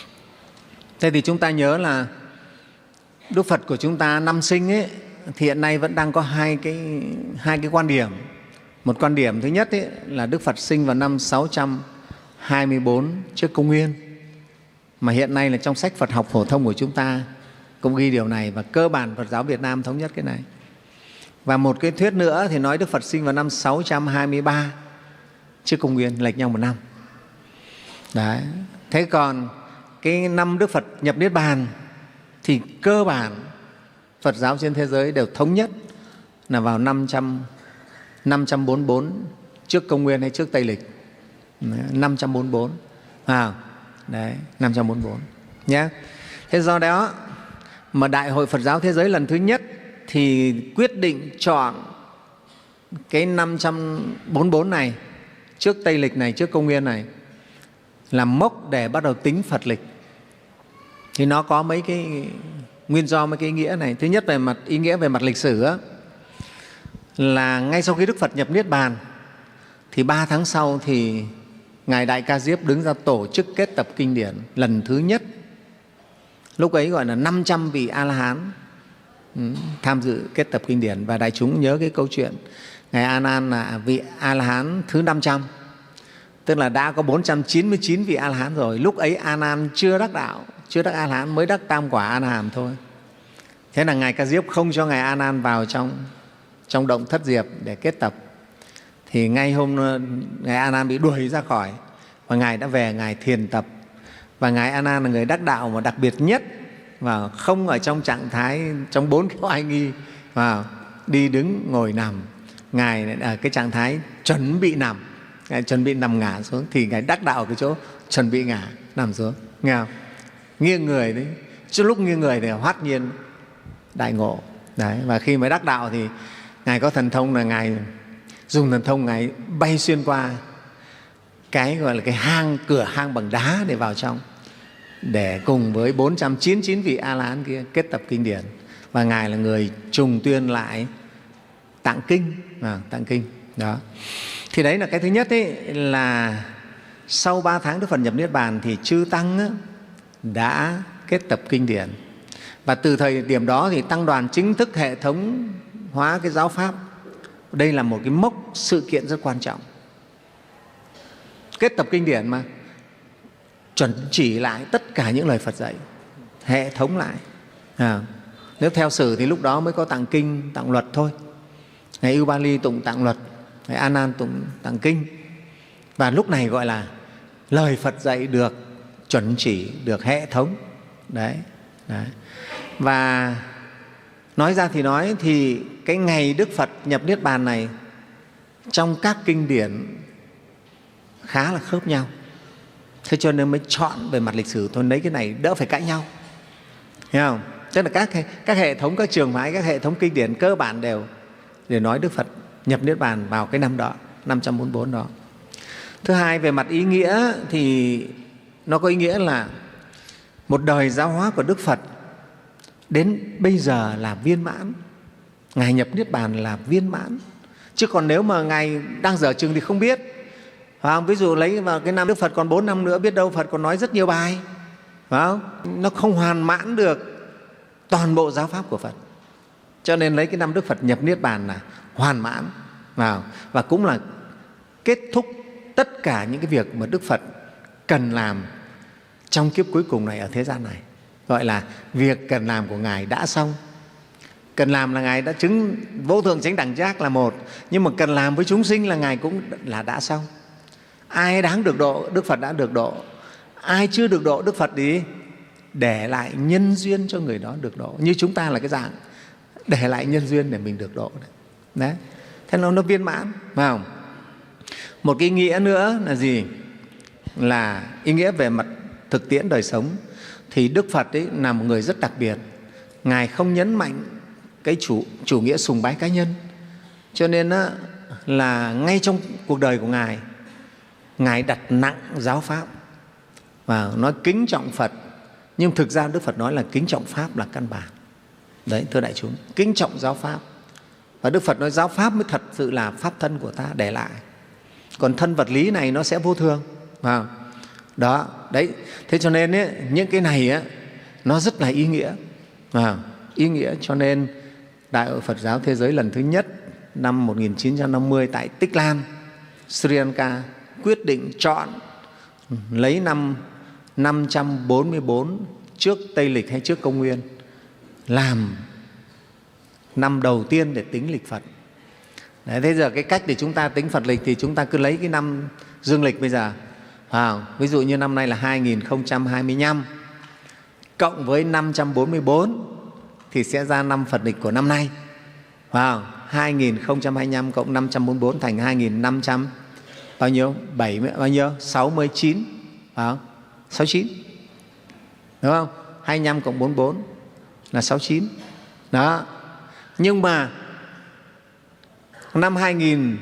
Thế thì chúng ta nhớ là Đức Phật của chúng ta năm sinh ấy, thì hiện nay vẫn đang có hai cái, hai cái quan điểm. Một quan điểm thứ nhất ấy, là Đức Phật sinh vào năm sáu trăm hai mươi tư trước công nguyên, mà hiện nay là trong sách Phật học phổ thông của chúng ta cũng ghi điều này, và cơ bản Phật giáo Việt Nam thống nhất cái này. Và một cái thuyết nữa thì nói Đức Phật sinh vào năm sáu trăm hai mươi ba trước công nguyên, lệch nhau một năm. Đấy. Thế còn cái năm Đức Phật nhập Niết Bàn thì cơ bản Phật giáo trên thế giới đều thống nhất là vào năm trăm, năm trăm bốn mươi tư trước công nguyên hay trước Tây lịch. Đấy, năm trăm bốn mươi tư. À, đấy, năm trăm bốn mươi tư nhé. Thế do đó mà Đại hội Phật giáo Thế giới lần thứ nhất thì quyết định chọn cái năm trăm bốn mươi tư này, trước Tây lịch này, trước công nguyên này, làm mốc để bắt đầu tính Phật lịch. Thì nó có mấy cái nguyên do, mấy cái ý nghĩa này. Thứ nhất về mặt ý nghĩa về mặt lịch sử á, là ngay sau khi Đức Phật nhập Niết Bàn thì ba tháng sau thì Ngài Đại Ca Diếp đứng ra tổ chức kết tập kinh điển lần thứ nhất. Lúc ấy gọi là năm trăm vị A-la-hán tham dự kết tập kinh điển. Và đại chúng nhớ cái câu chuyện Ngài A Nan là vị A-la-hán thứ năm trăm, tức là đã có bốn trăm chín mươi chín vị A-la-hán rồi. Lúc ấy A Nan chưa đắc đạo, chưa đắc A-la-hán, mới đắc tam quả A-na-hàm thôi. Thế là Ngài Ca Diếp không cho Ngài A Nan vào trong, trong động Thất Diệp để kết tập. Thì ngay hôm Ngài A Nan bị đuổi ra khỏi, và Ngài đã về Ngài thiền tập. Và Ngài A Nan là người đắc đạo mà đặc biệt nhất, và không ở trong trạng thái trong bốn cái oai nghi, và đi đứng ngồi nằm. Ngài ở cái trạng thái chuẩn bị nằm, Ngài chuẩn bị nằm ngả xuống, thì Ngài đắc đạo ở cái chỗ chuẩn bị ngả nằm xuống, nghe không? Nghiêng người đấy, trước lúc nghiêng người thì hoát nhiên đại ngộ. Đấy, và khi mới đắc đạo thì Ngài có thần thông là Ngài dùng thần thông, Ngài bay xuyên qua cái gọi là cái hang, cửa hang bằng đá để vào trong. để cùng với bốn trăm chín mươi chín vị A-la-hán kia kết tập kinh điển. Và Ngài là người trùng tuyên lại tạng kinh, à, tạng kinh đó. Thì đấy là cái thứ nhất ấy, là sau ba tháng Đức Phật nhập Niết Bàn thì chư Tăng á, đã kết tập kinh điển. Và từ thời điểm đó thì Tăng đoàn chính thức hệ thống hóa cái giáo pháp. Đây là một cái mốc sự kiện rất quan trọng. Kết tập kinh điển mà chuẩn chỉ lại tất cả những lời Phật dạy, hệ thống lại. À, nếu theo sử thì lúc đó mới có tạng kinh, tạng luật thôi. Ngài Ưu Ba Ly tụng tạng luật, Ngài A Nan tụng tạng kinh. Và lúc này gọi là lời Phật dạy được chuẩn chỉ, được hệ thống. Đấy, đấy. Và nói ra thì nói thì cái ngày Đức Phật nhập Niết Bàn này trong các kinh điển khá là khớp nhau. Thế cho nên mới chọn về mặt lịch sử thôi, lấy cái này đỡ phải cãi nhau. Hiểu không? Tức là các, các hệ thống, các trường phái, các hệ thống kinh điển cơ bản đều để nói Đức Phật nhập Niết Bàn vào cái năm đó, năm trăm bốn mươi bốn đó. Thứ hai, về mặt ý nghĩa thì nó có ý nghĩa là một đời giáo hóa của Đức Phật đến bây giờ là viên mãn. Ngài nhập Niết Bàn là viên mãn. Chứ còn nếu mà Ngài đang dở chừng thì không biết. Phải không? Ví dụ lấy vào cái năm Đức Phật còn bốn năm nữa, biết đâu Phật còn nói rất nhiều bài. Phải không? Nó không hoàn mãn được toàn bộ giáo pháp của Phật. Cho nên lấy cái năm Đức Phật nhập Niết Bàn là hoàn mãn. Vào. Và cũng là kết thúc tất cả những cái việc mà Đức Phật cần làm trong kiếp cuối cùng này ở thế gian này. Gọi là việc cần làm của Ngài đã xong. Cần làm là Ngài đã chứng vô thượng chánh đẳng giác là một. Nhưng mà cần làm với chúng sinh là Ngài cũng là đã xong. Ai đáng được độ, Đức Phật đã được độ. Ai chưa được độ, Đức Phật đi để lại nhân duyên cho người đó được độ. Như chúng ta là cái dạng để lại nhân duyên để mình được độ. Đấy. Thế nó nó viên mãn, phải không? Một cái ý nghĩa nữa là gì? Là ý nghĩa về mặt thực tiễn đời sống. Thì Đức Phật ấy là một người rất đặc biệt. Ngài không nhấn mạnh cái chủ, chủ nghĩa sùng bái cá nhân. Cho nên á, là ngay trong cuộc đời của Ngài, Ngài đặt nặng giáo pháp và nói kính trọng Phật. Nhưng thực ra Đức Phật nói là kính trọng Pháp là căn bản. Đấy, thưa đại chúng, kính trọng giáo pháp. Và Đức Phật nói giáo pháp mới thật sự là pháp thân của ta để lại. Còn thân vật lý này nó sẽ vô thường. Vào. Đó, đấy. Thế cho nên ấy, những cái này ấy, nó rất là ý nghĩa. À, ý nghĩa cho nên Đại hội Phật giáo thế giới lần thứ nhất năm một nghìn chín trăm năm mươi tại Tích Lan, Sri Lanka quyết định chọn lấy năm năm trăm bốn mươi bốn trước Tây lịch hay trước Công nguyên làm năm đầu tiên để tính lịch Phật. Đấy, thế giờ cái cách để chúng ta tính Phật lịch thì chúng ta cứ lấy cái năm dương lịch bây giờ. À, ví dụ như năm nay là hai nghìn không trăm hai mươi lăm cộng với năm trăm bốn mươi bốn thì sẽ ra năm Phật lịch của năm nay. Wow, hai nghìn không trăm hai mươi lăm cộng năm trăm bốn mươi bốn thành hai nghìn năm trăm bao nhiêu? bảy bao nhiêu? sáu mươi chín. Phải không? sáu mươi chín. Đúng không? hai mươi lăm cộng bốn mươi bốn là sáu mươi chín. Đó. Nhưng mà năm hai nghìn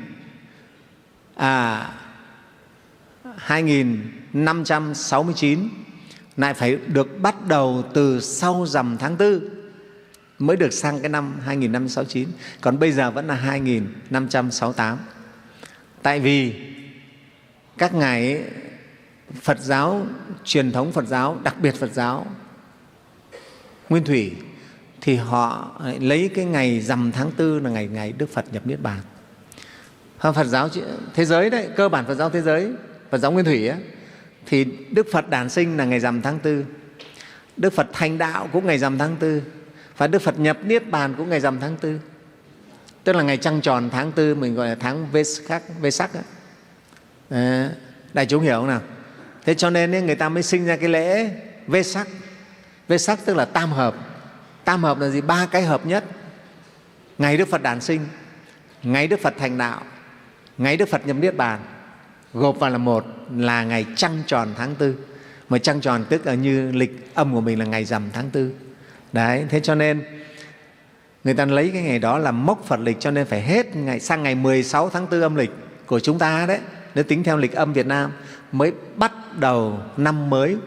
à hai nghìn năm trăm sáu mươi chín lại phải được bắt đầu từ sau rằm tháng tư mới được sang cái năm hai nghìn năm trăm sáu mươi chín. Còn bây giờ vẫn là hai nghìn năm trăm sáu mươi tám. Tại vì các ngài ấy, Phật giáo, truyền thống Phật giáo, đặc biệt Phật giáo Nguyên Thủy thì họ lấy cái ngày rằm tháng tư là ngày ngày Đức Phật nhập Niết Bàn. Phật giáo thế giới đấy, cơ bản Phật giáo thế giới, Phật giáo Nguyên Thủy ấy, thì Đức Phật đản sinh là ngày rằm tháng tư, Đức Phật thành đạo cũng ngày rằm tháng tư, và Đức Phật nhập Niết Bàn cũng ngày rằm tháng tư. Tức là ngày trăng tròn tháng tư, mình gọi là tháng Vesak, Vesak ấy. À, đại chúng hiểu không nào? Thế cho nên ấy, người ta mới sinh ra cái lễ Vesak. Vesak tức là tam hợp. Tam hợp là gì? Ba cái hợp nhất. Ngày Đức Phật đản sinh, ngày Đức Phật thành đạo, ngày Đức Phật nhập Niết Bàn gộp vào là một, là ngày trăng tròn tháng tư. Mà trăng tròn tức là như lịch âm của mình là ngày rằm tháng tư. Đấy, thế cho nên người ta lấy cái ngày đó làm mốc Phật lịch, cho nên phải hết ngày sang ngày mười sáu tháng tư âm lịch của chúng ta đấy, nếu tính theo lịch âm Việt Nam mới bắt đầu năm mới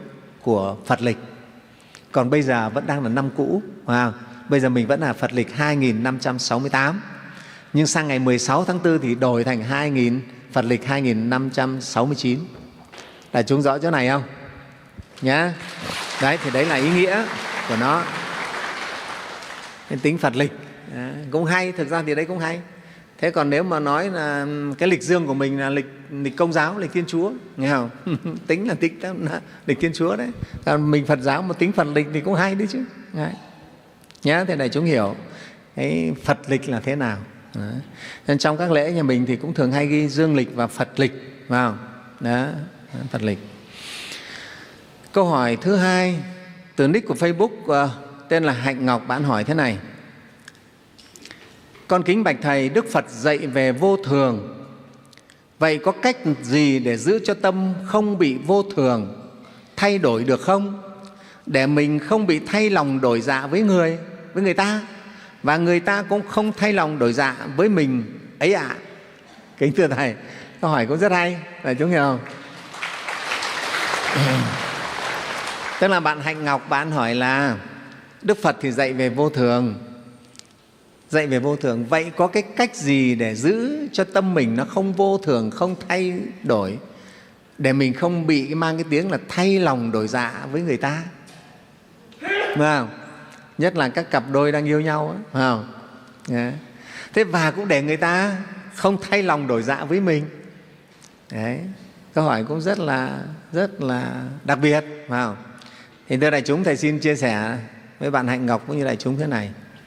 của Phật lịch. Còn bây giờ vẫn đang là năm cũ. Wow. Bây giờ mình vẫn là Phật lịch hai nghìn năm trăm sáu mươi tám. Nhưng sang ngày mười sáu tháng tư thì đổi thành hai nghìn, Phật lịch hai nghìn năm trăm sáu mươi chín. Đại chúng rõ chỗ này không? Nhá. Đấy, thì đấy là ý nghĩa của nó. Cái tính Phật lịch đấy, cũng hay, thực ra thì đấy cũng hay. Thế còn nếu mà nói là cái lịch dương của mình là lịch, lịch Công giáo, lịch Thiên Chúa, nghe không? Tính là tính là lịch Thiên Chúa đấy. Còn mình Phật giáo mà tính Phật lịch thì cũng hay đấy chứ. Đấy. Nhá, thế này chúng hiểu cái Phật lịch là thế nào. Đấy. Nên trong các lễ nhà mình thì cũng thường hay ghi dương lịch và Phật lịch vào. Đó, Phật lịch. Câu hỏi thứ hai từ nick của Facebook uh, tên là Hạnh Ngọc, bạn hỏi thế này: con kính bạch Thầy, Đức Phật dạy về vô thường. Vậy có cách gì để giữ cho tâm không bị vô thường thay đổi được không? Để mình không bị thay lòng đổi dạ với người, với người ta, và người ta cũng không thay lòng đổi dạ với mình ấy ạ. À. Kính thưa Thầy, câu hỏi cũng rất hay, đại chúng hiểu không? Tức là bạn Hạnh Ngọc, bạn hỏi là Đức Phật thì dạy về vô thường, dạy về vô thường. Vậy có cái cách gì để giữ cho tâm mình nó không vô thường, không thay đổi, để mình không bị mang cái tiếng là thay lòng đổi dạ với người ta? Đúng không? Nhất là các cặp đôi đang yêu nhau, phải không? Đấy. Thế và cũng để người ta không thay lòng đổi dạ với mình. Đấy. Câu hỏi cũng rất là rất là đặc biệt, phải không? Thì thưa đại chúng, Thầy xin chia sẻ với bạn Hạnh Ngọc cũng như đại chúng thế này.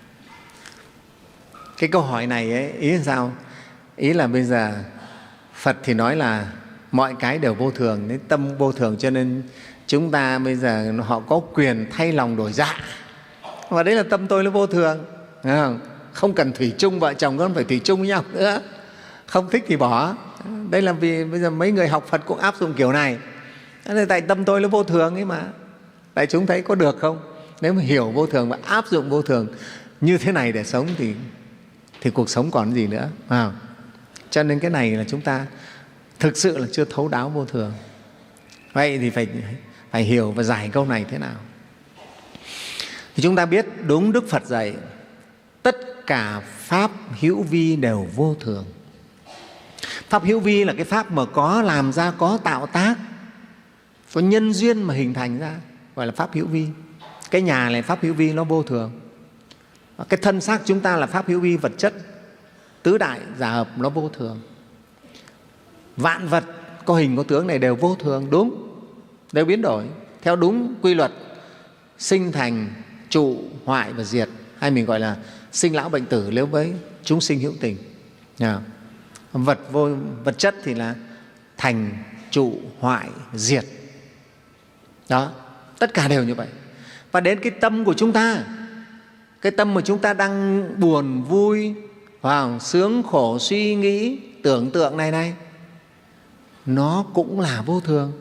Cái câu hỏi này ấy, ý là sao? Ý là bây giờ Phật thì nói là mọi cái đều vô thường, đến tâm vô thường, cho nên chúng ta bây giờ họ có quyền thay lòng đổi dạ. Và đấy là tâm tôi nó vô thường, không? Không cần thủy chung, vợ chồng không phải thủy chung với nhau nữa, không thích thì bỏ. Đây là vì bây giờ mấy người học Phật cũng áp dụng kiểu này. Nên tại tâm tôi nó vô thường ấy mà. Đại chúng thấy có được không? Nếu mà hiểu vô thường và áp dụng vô thường như thế này để sống thì thì cuộc sống còn gì nữa, à. Cho nên cái này là chúng ta thực sự là chưa thấu đáo vô thường. Vậy thì phải phải hiểu và giải câu này thế nào. Thì chúng ta biết đúng Đức Phật dạy tất cả pháp hữu vi đều vô thường. Pháp hữu vi là cái pháp mà có làm ra, có tạo tác, có nhân duyên mà hình thành ra, gọi là pháp hữu vi. Cái nhà này pháp hữu vi nó vô thường. Cái thân xác chúng ta là pháp hữu vi vật chất tứ đại giả hợp, nó vô thường. Vạn vật có hình có tướng này đều vô thường, đúng, đều biến đổi theo đúng quy luật sinh thành, trụ, hoại và diệt, hay mình gọi là sinh lão bệnh tử nếu với chúng sinh hữu tình. Vật vô vật chất thì là thành, trụ, hoại, diệt. Đó, tất cả đều như vậy. Và đến cái tâm của chúng ta, cái tâm mà chúng ta đang buồn, vui, wow, sướng, khổ, suy nghĩ, tưởng tượng này này, nó cũng là vô thường.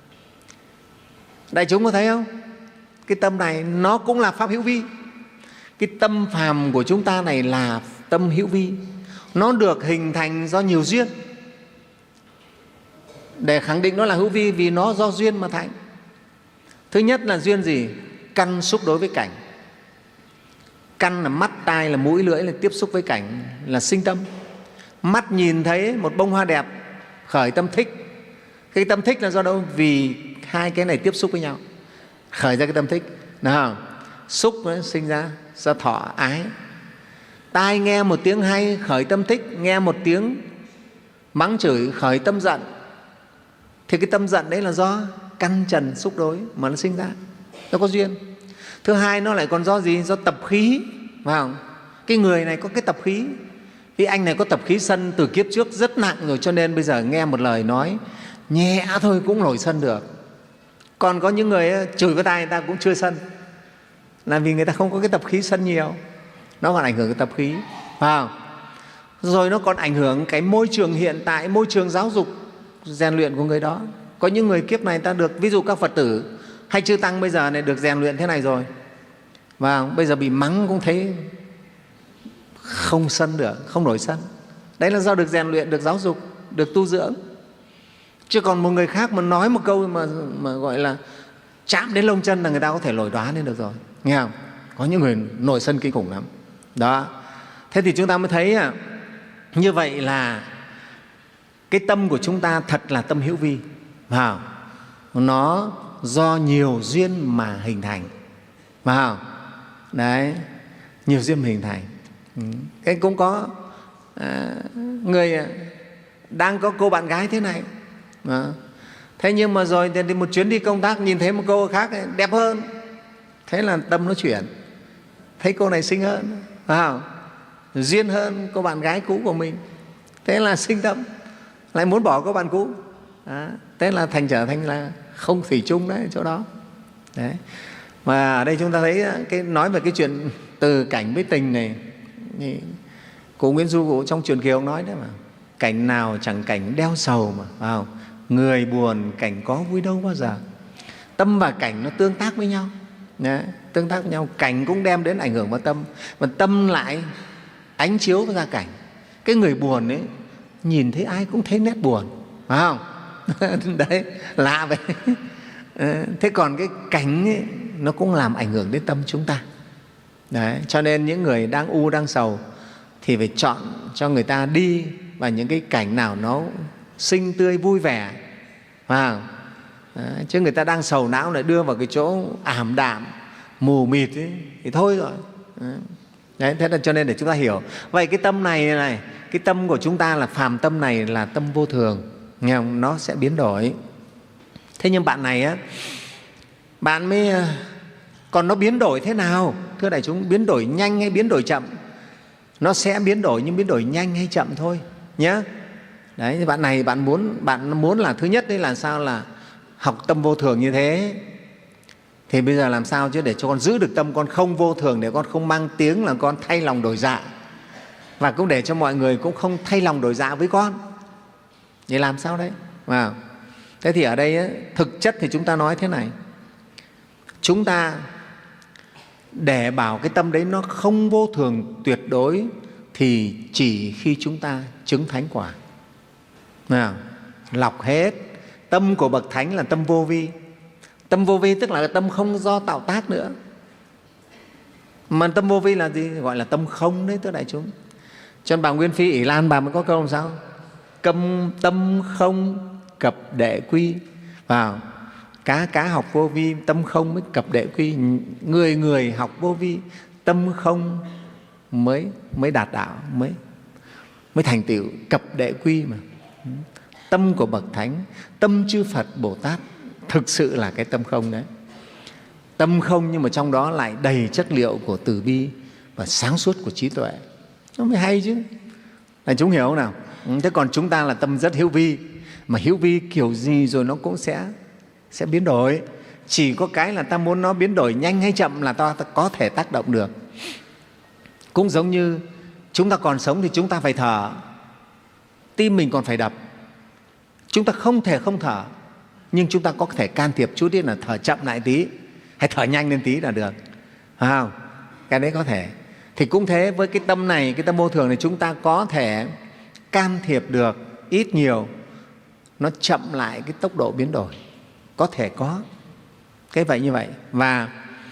Đại chúng có thấy không? Cái tâm này nó cũng là pháp hữu vi. Cái tâm phàm của chúng ta này là tâm hữu vi. Nó được hình thành do nhiều duyên. Để khẳng định nó là hữu vi vì nó do duyên mà thành. Thứ nhất là duyên gì? Căn xúc đối với cảnh. Căn là mắt, tai, là mũi, lưỡi, là tiếp xúc với cảnh, là sinh tâm. Mắt nhìn thấy một bông hoa đẹp, khởi tâm thích. Cái tâm thích là do đâu? Vì hai cái này tiếp xúc với nhau, khởi ra cái tâm thích. Đúng không? Xúc nó sinh ra do thọ ái. Tai nghe một tiếng hay, khởi tâm thích. Nghe một tiếng mắng chửi, khởi tâm giận. Thì cái tâm giận đấy là do căn trần xúc đối mà nó sinh ra, nó có duyên. Thứ hai, nó lại còn do gì? Do tập khí, phải không? Cái người này có cái tập khí. Cái anh này có tập khí sân từ kiếp trước rất nặng rồi, cho nên bây giờ nghe một lời nói nhẹ thôi cũng nổi sân được. Còn có những người chửi vào tai người ta cũng chưa sân, là vì người ta không có cái tập khí sân nhiều. Nó còn ảnh hưởng cái tập khí, phải không? Rồi nó còn ảnh hưởng cái môi trường hiện tại, môi trường giáo dục rèn luyện của người đó. Có những người kiếp này ta được, ví dụ các Phật tử hay chư tăng bây giờ này được rèn luyện thế này rồi, và bây giờ bị mắng cũng thấy không sân được, không nổi sân. Đấy là do được rèn luyện, được giáo dục, được tu dưỡng. Chứ còn một người khác mà nói một câu mà, mà gọi là chạm đến lông chân là người ta có thể lồi đoán lên được rồi, nghe không? Có những người nổi sân kinh khủng lắm đó. Thế thì chúng ta mới thấy à, như vậy là cái tâm của chúng ta thật là tâm hữu vi, vào nó do nhiều duyên mà hình thành, vào đấy, nhiều duyên mà hình thành. Cái cũng có à, người đang có cô bạn gái thế này đó. Thế nhưng mà rồi thì một chuyến đi công tác nhìn thấy một cô khác đẹp hơn, thế là tâm nó chuyển, thấy cô này xinh hơn, phải không? Duyên hơn cô bạn gái cũ của mình, thế là sinh tâm, lại muốn bỏ cô bạn cũ đó. Thế là thành trở thành là không thủy chung đấy chỗ đó đấy. Mà ở đây chúng ta thấy cái nói về cái chuyện từ cảnh với tình này, cụ Nguyễn Du cụ trong Truyền Kiều ông nói đấy mà, cảnh nào chẳng cảnh đeo sầu mà, phải không? Người buồn cảnh có vui đâu bao giờ. Tâm và cảnh nó tương tác với nhau, đấy, tương tác với nhau. Cảnh cũng đem đến ảnh hưởng vào tâm, và tâm lại ánh chiếu ra cảnh. Cái người buồn ấy nhìn thấy ai cũng thấy nét buồn, phải không? Đấy, lạ vậy. Thế còn cái cảnh ấy, nó cũng làm ảnh hưởng đến tâm chúng ta. Đấy, cho nên những người đang u, đang sầu thì phải chọn cho người ta đi vào những cái cảnh nào nó xinh tươi vui vẻ, phải không? Đấy, chứ người ta đang sầu não lại đưa vào cái chỗ ảm đạm mù mịt ấy, thì thôi rồi. Đấy. Đấy, thế là cho nên để chúng ta hiểu vậy cái tâm này này, cái tâm của chúng ta là phàm tâm này là tâm vô thường, nghe không? Nó sẽ biến đổi. Thế nhưng bạn này á, bạn mới còn nó biến đổi thế nào? Thưa đại chúng, biến đổi nhanh hay biến đổi chậm? Nó sẽ biến đổi, nhưng biến đổi nhanh hay chậm thôi nhé. Đấy, bạn này bạn muốn bạn muốn là thứ nhất đấy là sao, là học tâm vô thường như thế. Thì bây giờ làm sao chứ để cho con giữ được tâm con không vô thường, để con không mang tiếng là con thay lòng đổi dạ, và cũng để cho mọi người cũng không thay lòng đổi dạ với con. Vậy làm sao đấy? Wow. Thế thì ở đây ấy, thực chất thì chúng ta nói thế này, chúng ta để bảo cái tâm đấy nó không vô thường tuyệt đối thì chỉ khi chúng ta chứng thánh quả. Nào, lọc hết. Tâm của bậc thánh là tâm vô vi. Tâm vô vi tức là tâm không do tạo tác nữa. Mà tâm vô vi là gì? Gọi là tâm không đấy, thưa đại chúng. Cho nên bà Nguyên Phi Ỷ Lan bà mới có câu làm sao? Câm tâm không cập đệ quy. Vào cá cá học vô vi, tâm không mới cập đệ quy. Người người học vô vi, tâm không mới mới đạt đạo, mới mới thành tựu cập đệ quy mà. Tâm của bậc thánh, tâm chư Phật Bồ Tát thực sự là cái tâm không đấy. Tâm không nhưng mà trong đó lại đầy chất liệu của từ bi và sáng suốt của trí tuệ. Nó mới hay chứ. Là chúng hiểu không nào? Thế còn chúng ta là tâm rất hữu vi, mà hữu vi kiểu gì rồi nó cũng sẽ sẽ biến đổi. Chỉ có cái là ta muốn nó biến đổi nhanh hay chậm là ta, ta có thể tác động được. Cũng giống như chúng ta còn sống thì chúng ta phải thở, tim mình còn phải đập. Chúng ta không thể không thở, nhưng chúng ta có thể can thiệp chút ít là thở chậm lại tí, hay thở nhanh lên tí là được, phải không? Cái đấy có thể. Thì cũng thế với cái tâm này, cái tâm vô thường này, chúng ta có thể can thiệp được ít nhiều, nó chậm lại cái tốc độ biến đổi, có thể có cái vậy như vậy. Và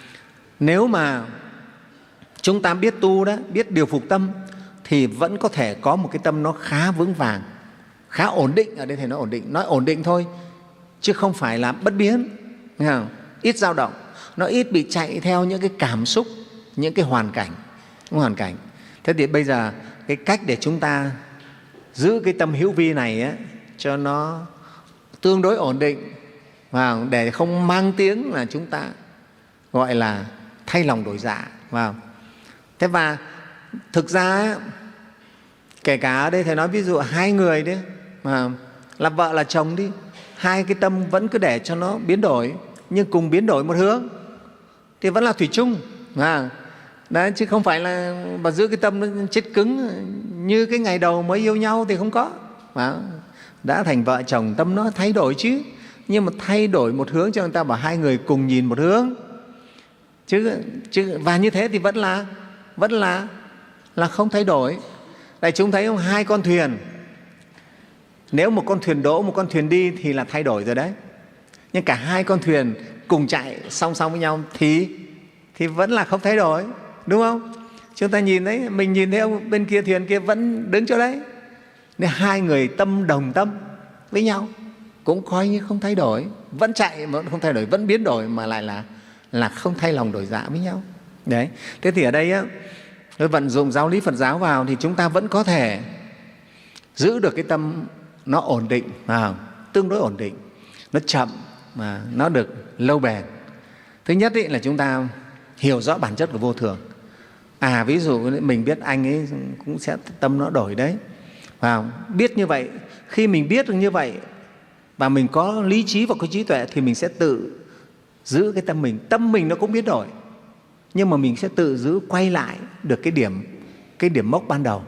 nếu mà chúng ta biết tu đó, biết điều phục tâm, thì vẫn có thể có một cái tâm nó khá vững vàng, khá ổn định. Ở đây thầy nói ổn định, nói ổn định thôi, chứ không phải là bất biến, nghe không? Ít dao động, nó ít bị chạy theo những cái cảm xúc, những cái hoàn cảnh, những hoàn cảnh. Thế thì bây giờ cái cách để chúng ta giữ cái tâm hữu vi này ấy, cho nó tương đối ổn định, và để không mang tiếng là chúng ta gọi là thay lòng đổi dạ. Vào. Thế và thực ra kể cả ở đây thầy nói ví dụ hai người đấy, mà là vợ là chồng đi, hai cái tâm vẫn cứ để cho nó biến đổi, nhưng cùng biến đổi một hướng thì vẫn là thủy chung. À, đấy, chứ không phải là bà giữ cái tâm nó chết cứng như cái ngày đầu mới yêu nhau thì không có. À, đã thành vợ chồng tâm nó thay đổi chứ, nhưng mà thay đổi một hướng cho người ta bảo hai người cùng nhìn một hướng chứ, chứ và như thế thì vẫn là vẫn là là không thay đổi. Đại chúng thấy không, hai con thuyền, nếu một con thuyền đỗ, một con thuyền đi thì là thay đổi rồi đấy. Nhưng cả hai con thuyền cùng chạy song song với nhau thì thì vẫn là không thay đổi, đúng không? Chúng ta nhìn thấy, mình nhìn thấy ông bên kia thuyền kia vẫn đứng chỗ đấy, nên hai người tâm đồng tâm với nhau cũng coi như không thay đổi, vẫn chạy mà vẫn không thay đổi, vẫn biến đổi mà lại là là không thay lòng đổi dạ với nhau. Đấy. Thế thì ở đây á, tôi vận dụng giáo lý Phật giáo vào thì chúng ta vẫn có thể giữ được cái tâm nó ổn định, à, tương đối ổn định, nó chậm mà nó được lâu bền. Thứ nhất ý, là chúng ta hiểu rõ bản chất của vô thường. À, ví dụ mình biết anh ấy cũng sẽ tâm nó đổi đấy, à, biết như vậy, khi mình biết được như vậy và mình có lý trí và có trí tuệ thì mình sẽ tự giữ cái tâm mình. Tâm mình nó cũng biến đổi, nhưng mà mình sẽ tự giữ quay lại được cái điểm cái điểm mốc ban đầu.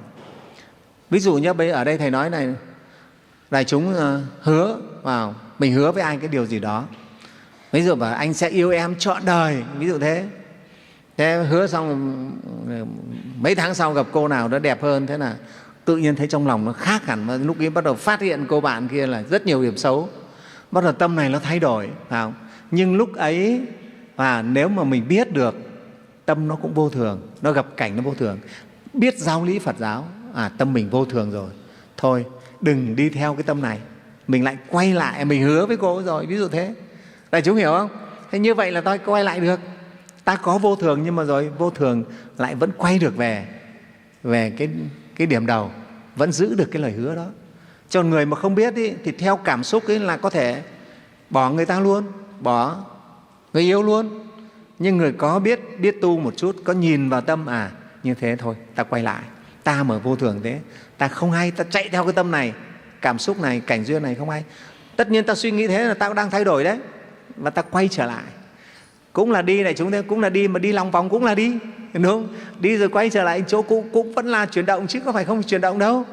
Ví dụ như ở đây Thầy nói này, đại chúng hứa vào, mình hứa với ai cái điều gì đó, ví dụ bảo anh sẽ yêu em trọn đời, ví dụ thế. Thế hứa xong mấy tháng sau gặp cô nào đó đẹp hơn, thế là tự nhiên thấy trong lòng nó khác hẳn, mà lúc ấy bắt đầu phát hiện cô bạn kia là rất nhiều điểm xấu, bắt đầu tâm này nó thay đổi, phải không? Nhưng lúc ấy và nếu mà mình biết được tâm nó cũng vô thường, nó gặp cảnh nó vô thường, biết giáo lý Phật giáo, à, tâm mình vô thường rồi, thôi đừng đi theo cái tâm này, mình lại quay lại, mình hứa với cô rồi, ví dụ thế. Đại chúng hiểu không? Thế như vậy là tôi quay lại được. Ta có vô thường nhưng mà rồi vô thường lại vẫn quay được về về cái, cái điểm đầu, vẫn giữ được cái lời hứa đó. Cho người mà không biết ý, thì theo cảm xúc ấy là có thể bỏ người ta luôn, bỏ người yêu luôn. Nhưng người có biết, biết tu một chút, có nhìn vào tâm, à như thế thôi, ta quay lại. Ta mà vô thường thế, ta không hay, ta chạy theo cái tâm này, cảm xúc này, cảnh duyên này không hay. Tất nhiên ta suy nghĩ thế là ta cũng đang thay đổi đấy, và ta quay trở lại. Cũng là đi này, chúng ta cũng là đi, mà đi lòng vòng cũng là đi, đúng không? Đi rồi quay trở lại chỗ cũ cũng vẫn là chuyển động, chứ có phải không chuyển động đâu,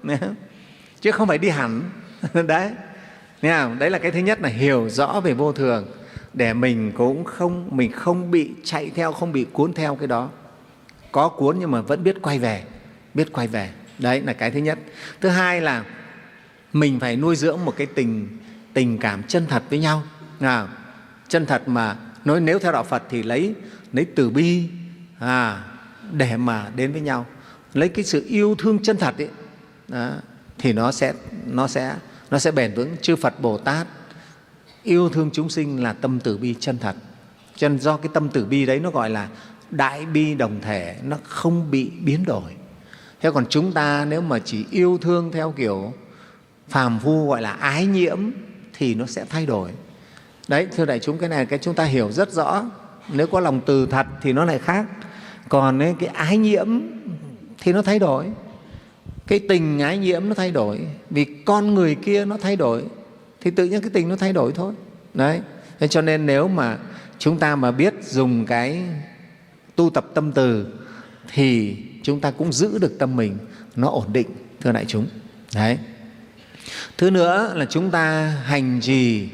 chứ không phải đi hẳn. Đấy. Đấy là cái thứ nhất, là hiểu rõ về vô thường để mình cũng không mình không bị chạy theo, không bị cuốn theo cái đó. Có cuốn nhưng mà vẫn biết quay về, biết quay về. Đấy là cái thứ nhất. Thứ hai là mình phải nuôi dưỡng một cái tình tình cảm chân thật với nhau. À, chân thật mà nói, nếu theo đạo Phật thì lấy lấy từ bi à, để mà đến với nhau, lấy cái sự yêu thương chân thật ấy, đó, thì nó sẽ nó sẽ nó sẽ bền vững. Chư Phật Bồ Tát yêu thương chúng sinh là tâm từ bi chân thật, cho nên do cái tâm từ bi đấy nó gọi là đại bi đồng thể, nó không bị biến đổi. Thế còn chúng ta nếu mà chỉ yêu thương theo kiểu phàm phu gọi là ái nhiễm thì nó sẽ thay đổi. Đấy, thưa đại chúng, cái này cái chúng ta hiểu rất rõ. Nếu có lòng từ thật thì nó lại khác, còn ấy, cái ái nhiễm thì nó thay đổi. Cái tình ái nhiễm nó thay đổi, vì con người kia nó thay đổi thì tự nhiên cái tình nó thay đổi thôi. Đấy, thế cho nên nếu mà chúng ta mà biết dùng cái tu tập tâm từ thì chúng ta cũng giữ được tâm mình nó ổn định, thưa đại chúng. Đấy. Thứ nữa là chúng ta hành trì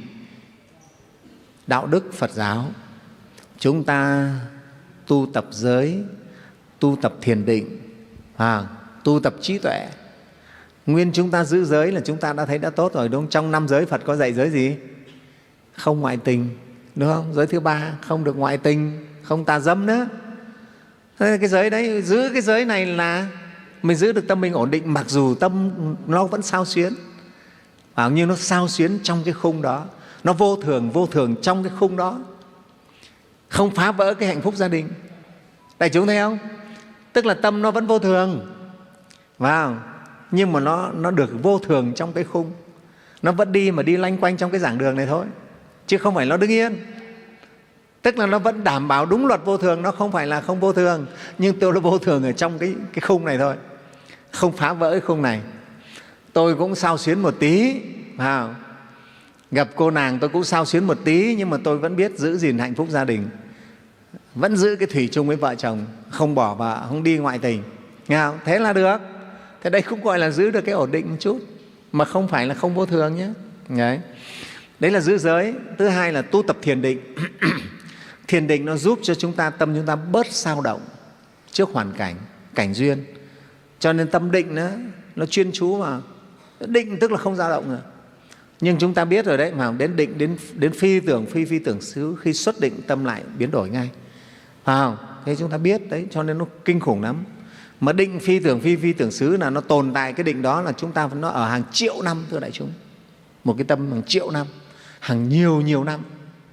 đạo đức Phật giáo, chúng ta tu tập giới, tu tập thiền định, à, tu tập trí tuệ. Nguyên chúng ta giữ giới là chúng ta đã thấy đã tốt rồi, đúng không? Trong năm giới Phật có dạy giới gì? Không ngoại tình, đúng không? Giới thứ ba không được ngoại tình, không tà dâm nữa. Thế cái giới đấy, giữ cái giới này là mình giữ được tâm mình ổn định, mặc dù tâm nó vẫn xao xuyến, à, nhưng nó xao xuyến trong cái khung đó, nó vô thường, vô thường trong cái khung đó, không phá vỡ cái hạnh phúc gia đình. Đại chúng thấy không? Tức là tâm nó vẫn vô thường, wow, nhưng mà nó, nó được vô thường trong cái khung. Nó vẫn đi mà đi loanh quanh trong cái giảng đường này thôi, chứ không phải nó đứng yên. Tức là nó vẫn đảm bảo đúng luật vô thường, nó không phải là không vô thường, nhưng tôi là vô thường ở trong cái, cái khung này thôi, không phá vỡ cái khung này. Tôi cũng xao xuyến một tí, wow. Gặp cô nàng tôi cũng xao xuyến một tí, nhưng mà tôi vẫn biết giữ gìn hạnh phúc gia đình, vẫn giữ cái thủy chung với vợ chồng, không bỏ vợ, không đi ngoại tình. Nghe không? Thế là được. Thế đây cũng gọi là giữ được cái ổn định một chút, mà không phải là không vô thường nhé. Đấy, đấy là giữ giới. Thứ hai là tu tập thiền định. Thiền định nó giúp cho chúng ta, tâm chúng ta bớt xao động trước hoàn cảnh, cảnh duyên. Cho nên tâm định nó, nó chuyên chú vào. Định tức là không dao động rồi. Nhưng chúng ta biết rồi đấy, mà đến định, đến, đến phi tưởng, phi phi tưởng xứ, khi xuất định tâm lại biến đổi ngay. Phải không? Thế chúng ta biết đấy, cho nên nó kinh khủng lắm. Mà định phi tưởng, phi phi tưởng xứ là nó tồn tại, cái định đó là chúng ta nó ở hàng triệu năm, thưa đại chúng. Một cái tâm hàng triệu năm, hàng nhiều nhiều năm,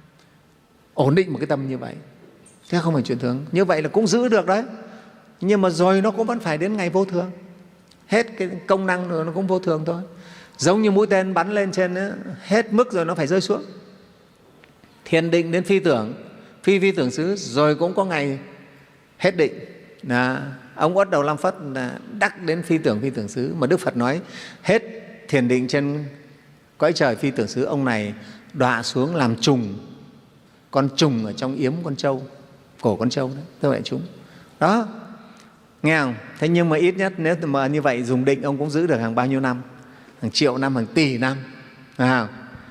ổn định một cái tâm như vậy. Thế không phải chuyện thường. Như vậy là cũng giữ được đấy. Nhưng mà rồi nó cũng vẫn phải đến ngày vô thường. Hết cái công năng rồi nó cũng vô thường thôi. Giống như mũi tên bắn lên trên ấy, hết mức rồi nó phải rơi xuống. Thiền định đến phi tưởng, phi phi tưởng xứ, rồi cũng có ngày hết định. Là ông Uất Đầu Lam Phất là đắc đến phi tưởng phi tưởng xứ. Mà Đức Phật nói hết thiền định trên cõi trời phi tưởng xứ, ông này đọa xuống làm trùng, con trùng ở trong yếm con trâu, cổ con trâu đấy, thưa đại chúng. Đó, nghe không? Thế nhưng mà ít nhất nếu mà như vậy dùng định ông cũng giữ được hàng bao nhiêu năm? Hàng triệu năm, hàng tỷ năm. À,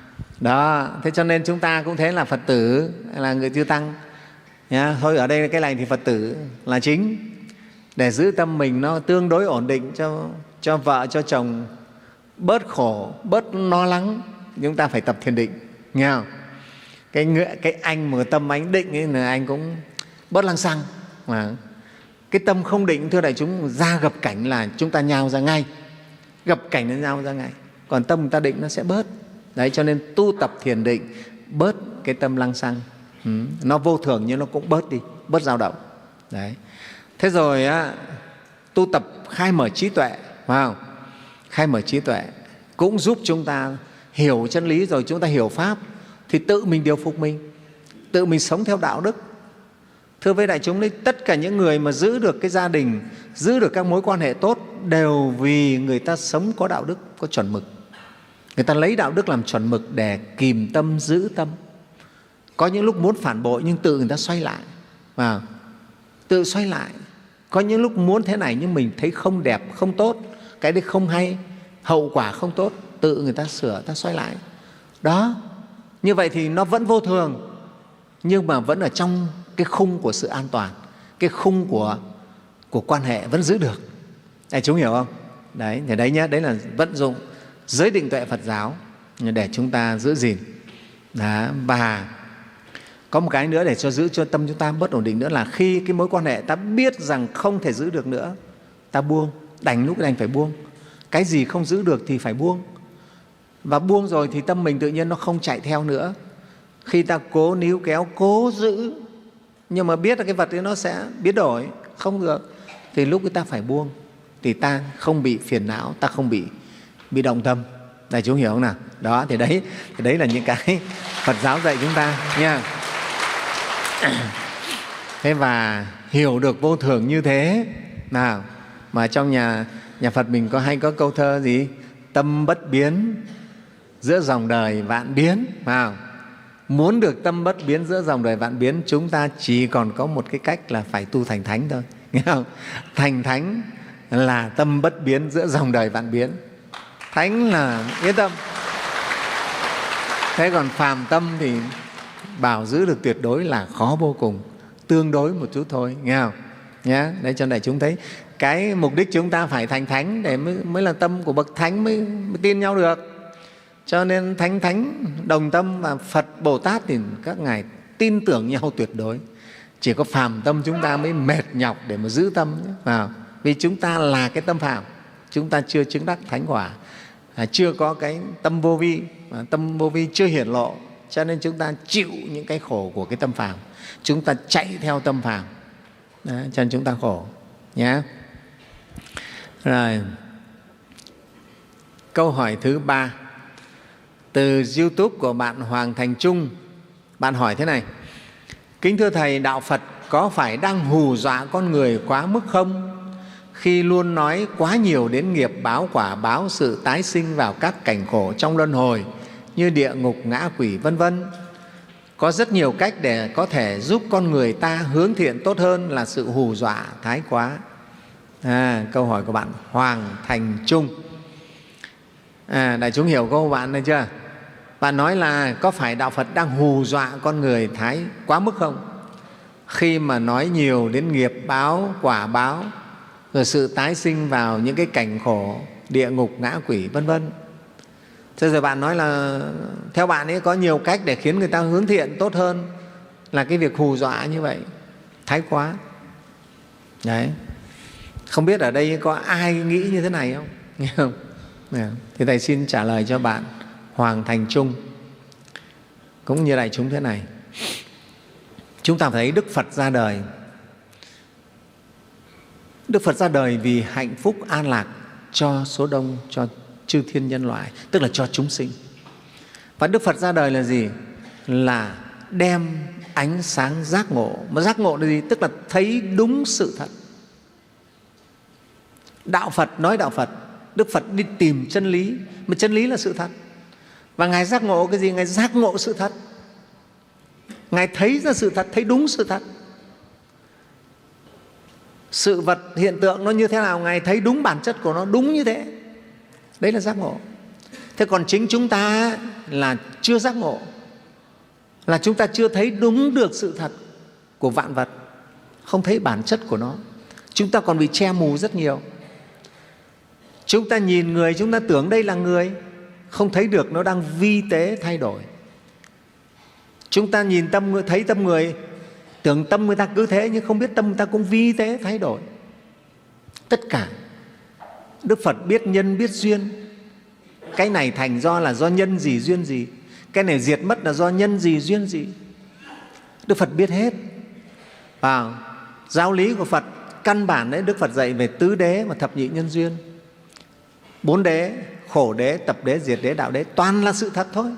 đó, thế cho nên chúng ta cũng thế, là Phật tử, là người chư tăng. Nha. Thôi ở đây cái này thì Phật tử là chính, để giữ tâm mình nó tương đối ổn định, cho, cho vợ, cho chồng bớt khổ, bớt lo lắng. Chúng ta phải tập thiền định, nghe không? Cái, cái anh mà tâm anh định ấy là anh cũng bớt lăng xăng. Mà cái tâm không định, thưa đại chúng, ra gặp cảnh là chúng ta nhào ra ngay, gặp cảnh nó nhào ra ngay. Còn tâm người ta định nó sẽ bớt. Đấy, cho nên tu tập thiền định bớt cái tâm lăng xăng. Ừ, nó vô thường nhưng nó cũng bớt đi, bớt dao động. Đấy. Thế rồi á, tu tập khai mở trí tuệ, phải không? Khai mở trí tuệ cũng giúp chúng ta hiểu chân lý, rồi chúng ta hiểu Pháp thì tự mình điều phục mình, tự mình sống theo đạo đức. Thưa với đại chúng đấy, tất cả những người mà giữ được cái gia đình, giữ được các mối quan hệ tốt đều vì người ta sống có đạo đức, có chuẩn mực. Người ta lấy đạo đức làm chuẩn mực để kìm tâm, giữ tâm. Có những lúc muốn phản bội nhưng tự người ta xoay lại, à, tự xoay lại. Có những lúc muốn thế này nhưng mình thấy không đẹp, không tốt, cái đấy không hay, hậu quả không tốt, tự người ta sửa, ta xoay lại. Đó, như vậy thì nó vẫn vô thường, nhưng mà vẫn ở trong cái khung của sự an toàn, cái khung của, của quan hệ vẫn giữ được. Đại chúng hiểu không? Đấy, thì đấy nhá, đấy là vận dụng giới định tuệ Phật giáo để chúng ta giữ gìn. Đó, và có một cái nữa để cho giữ cho tâm chúng ta bớt ổn định nữa là khi cái mối quan hệ ta biết rằng không thể giữ được nữa, ta buông, đành lúc đành phải buông. Cái gì không giữ được thì phải buông. Và buông rồi thì tâm mình tự nhiên nó không chạy theo nữa. Khi ta cố níu kéo, cố giữ, nhưng mà biết là cái vật ấy nó sẽ biến đổi, không được, thì lúc ấy ta phải buông, thì ta không bị phiền não, ta không bị, bị động tâm. Đại chúng hiểu không nào? Đó, thì đấy, thì đấy là những cái Phật giáo dạy chúng ta nha. Thế và hiểu được vô thường như thế nào, mà trong nhà nhà Phật mình có hay có câu thơ gì? Tâm bất biến giữa dòng đời vạn biến. Vào muốn được tâm bất biến giữa dòng đời vạn biến, chúng ta chỉ còn có một cái cách là phải tu thành thánh thôi, nghe không? Thành thánh là tâm bất biến giữa dòng đời vạn biến. Thánh là yên tâm. Thế còn phàm tâm thì bảo giữ được tuyệt đối là khó vô cùng, tương đối một chút thôi, nghe không? Nhá, đấy, cho nên chúng thấy cái mục đích chúng ta phải thành thánh để mới, mới là tâm của bậc thánh mới, mới tin nhau được. Cho nên thánh thánh đồng tâm và Phật Bồ Tát thì các ngài tin tưởng nhau tuyệt đối. Chỉ có phàm tâm chúng ta mới mệt nhọc để mà giữ tâm vào, vì chúng ta là cái tâm phàm, chúng ta chưa chứng đắc thánh quả, à, chưa có cái tâm vô vi, à, tâm vô vi chưa hiển lộ, cho nên chúng ta chịu những cái khổ của cái tâm phàm, chúng ta chạy theo tâm phàm. Đó, cho nên chúng ta khổ nhé. Rồi, câu hỏi thứ ba từ YouTube của bạn Hoàng Thành Trung. Bạn hỏi thế này: kính thưa Thầy, đạo Phật có phải đang hù dọa con người quá mức không, khi luôn nói quá nhiều đến nghiệp báo, quả báo, sự tái sinh vào các cảnh khổ trong luân hồi như địa ngục, ngã quỷ vân vân? Có rất nhiều cách để có thể giúp con người ta hướng thiện tốt hơn là sự hù dọa thái quá. À, câu hỏi của bạn Hoàng Thành Trung. À, đại chúng hiểu câu của bạn này chưa? Bạn nói là có phải đạo Phật đang hù dọa con người thái quá mức không, khi mà nói nhiều đến nghiệp báo, quả báo, rồi sự tái sinh vào những cái cảnh khổ, địa ngục, ngã quỷ vân vân. Thế rồi bạn nói là theo bạn ấy có nhiều cách để khiến người ta hướng thiện tốt hơn là cái việc hù dọa như vậy, thái quá. Đấy. Không biết ở đây có ai nghĩ như thế này không? Nghe không? Thì Thầy xin trả lời cho bạn Hoàng Thành Trung cũng như đại chúng thế này. Chúng ta thấy Đức Phật ra đời. Đức Phật ra đời vì hạnh phúc an lạc cho số đông, cho chư thiên nhân loại, tức là cho chúng sinh. Và Đức Phật ra đời là gì? Là đem ánh sáng giác ngộ. Mà giác ngộ là gì? Tức là thấy đúng sự thật. Đạo Phật nói đạo Phật, Đức Phật đi tìm chân lý, mà chân lý là sự thật. Và Ngài giác ngộ cái gì? Ngài giác ngộ sự thật. Ngài thấy ra sự thật, thấy đúng sự thật. Sự vật hiện tượng nó như thế nào, Ngài thấy đúng bản chất của nó, đúng như thế. Đấy là giác ngộ. Thế còn chính chúng ta là chưa giác ngộ, là chúng ta chưa thấy đúng được sự thật của vạn vật, không thấy bản chất của nó. Chúng ta còn bị che mù rất nhiều. Chúng ta nhìn người, chúng ta tưởng đây là người, không thấy được nó đang vi tế thay đổi. Chúng ta nhìn tâm người, thấy tâm người, tưởng tâm người ta cứ thế, nhưng không biết tâm người ta cũng vi tế thay đổi. Tất cả Đức Phật biết nhân biết duyên. Cái này thành do là do nhân gì duyên gì, cái này diệt mất là do nhân gì duyên gì. Đức Phật biết hết. Và giáo lý của Phật căn bản đấy, Đức Phật dạy về tứ đế và thập nhị nhân duyên. Bốn đế, khổ đế, tập đế, diệt đế, đạo đế, toàn là sự thật thôi.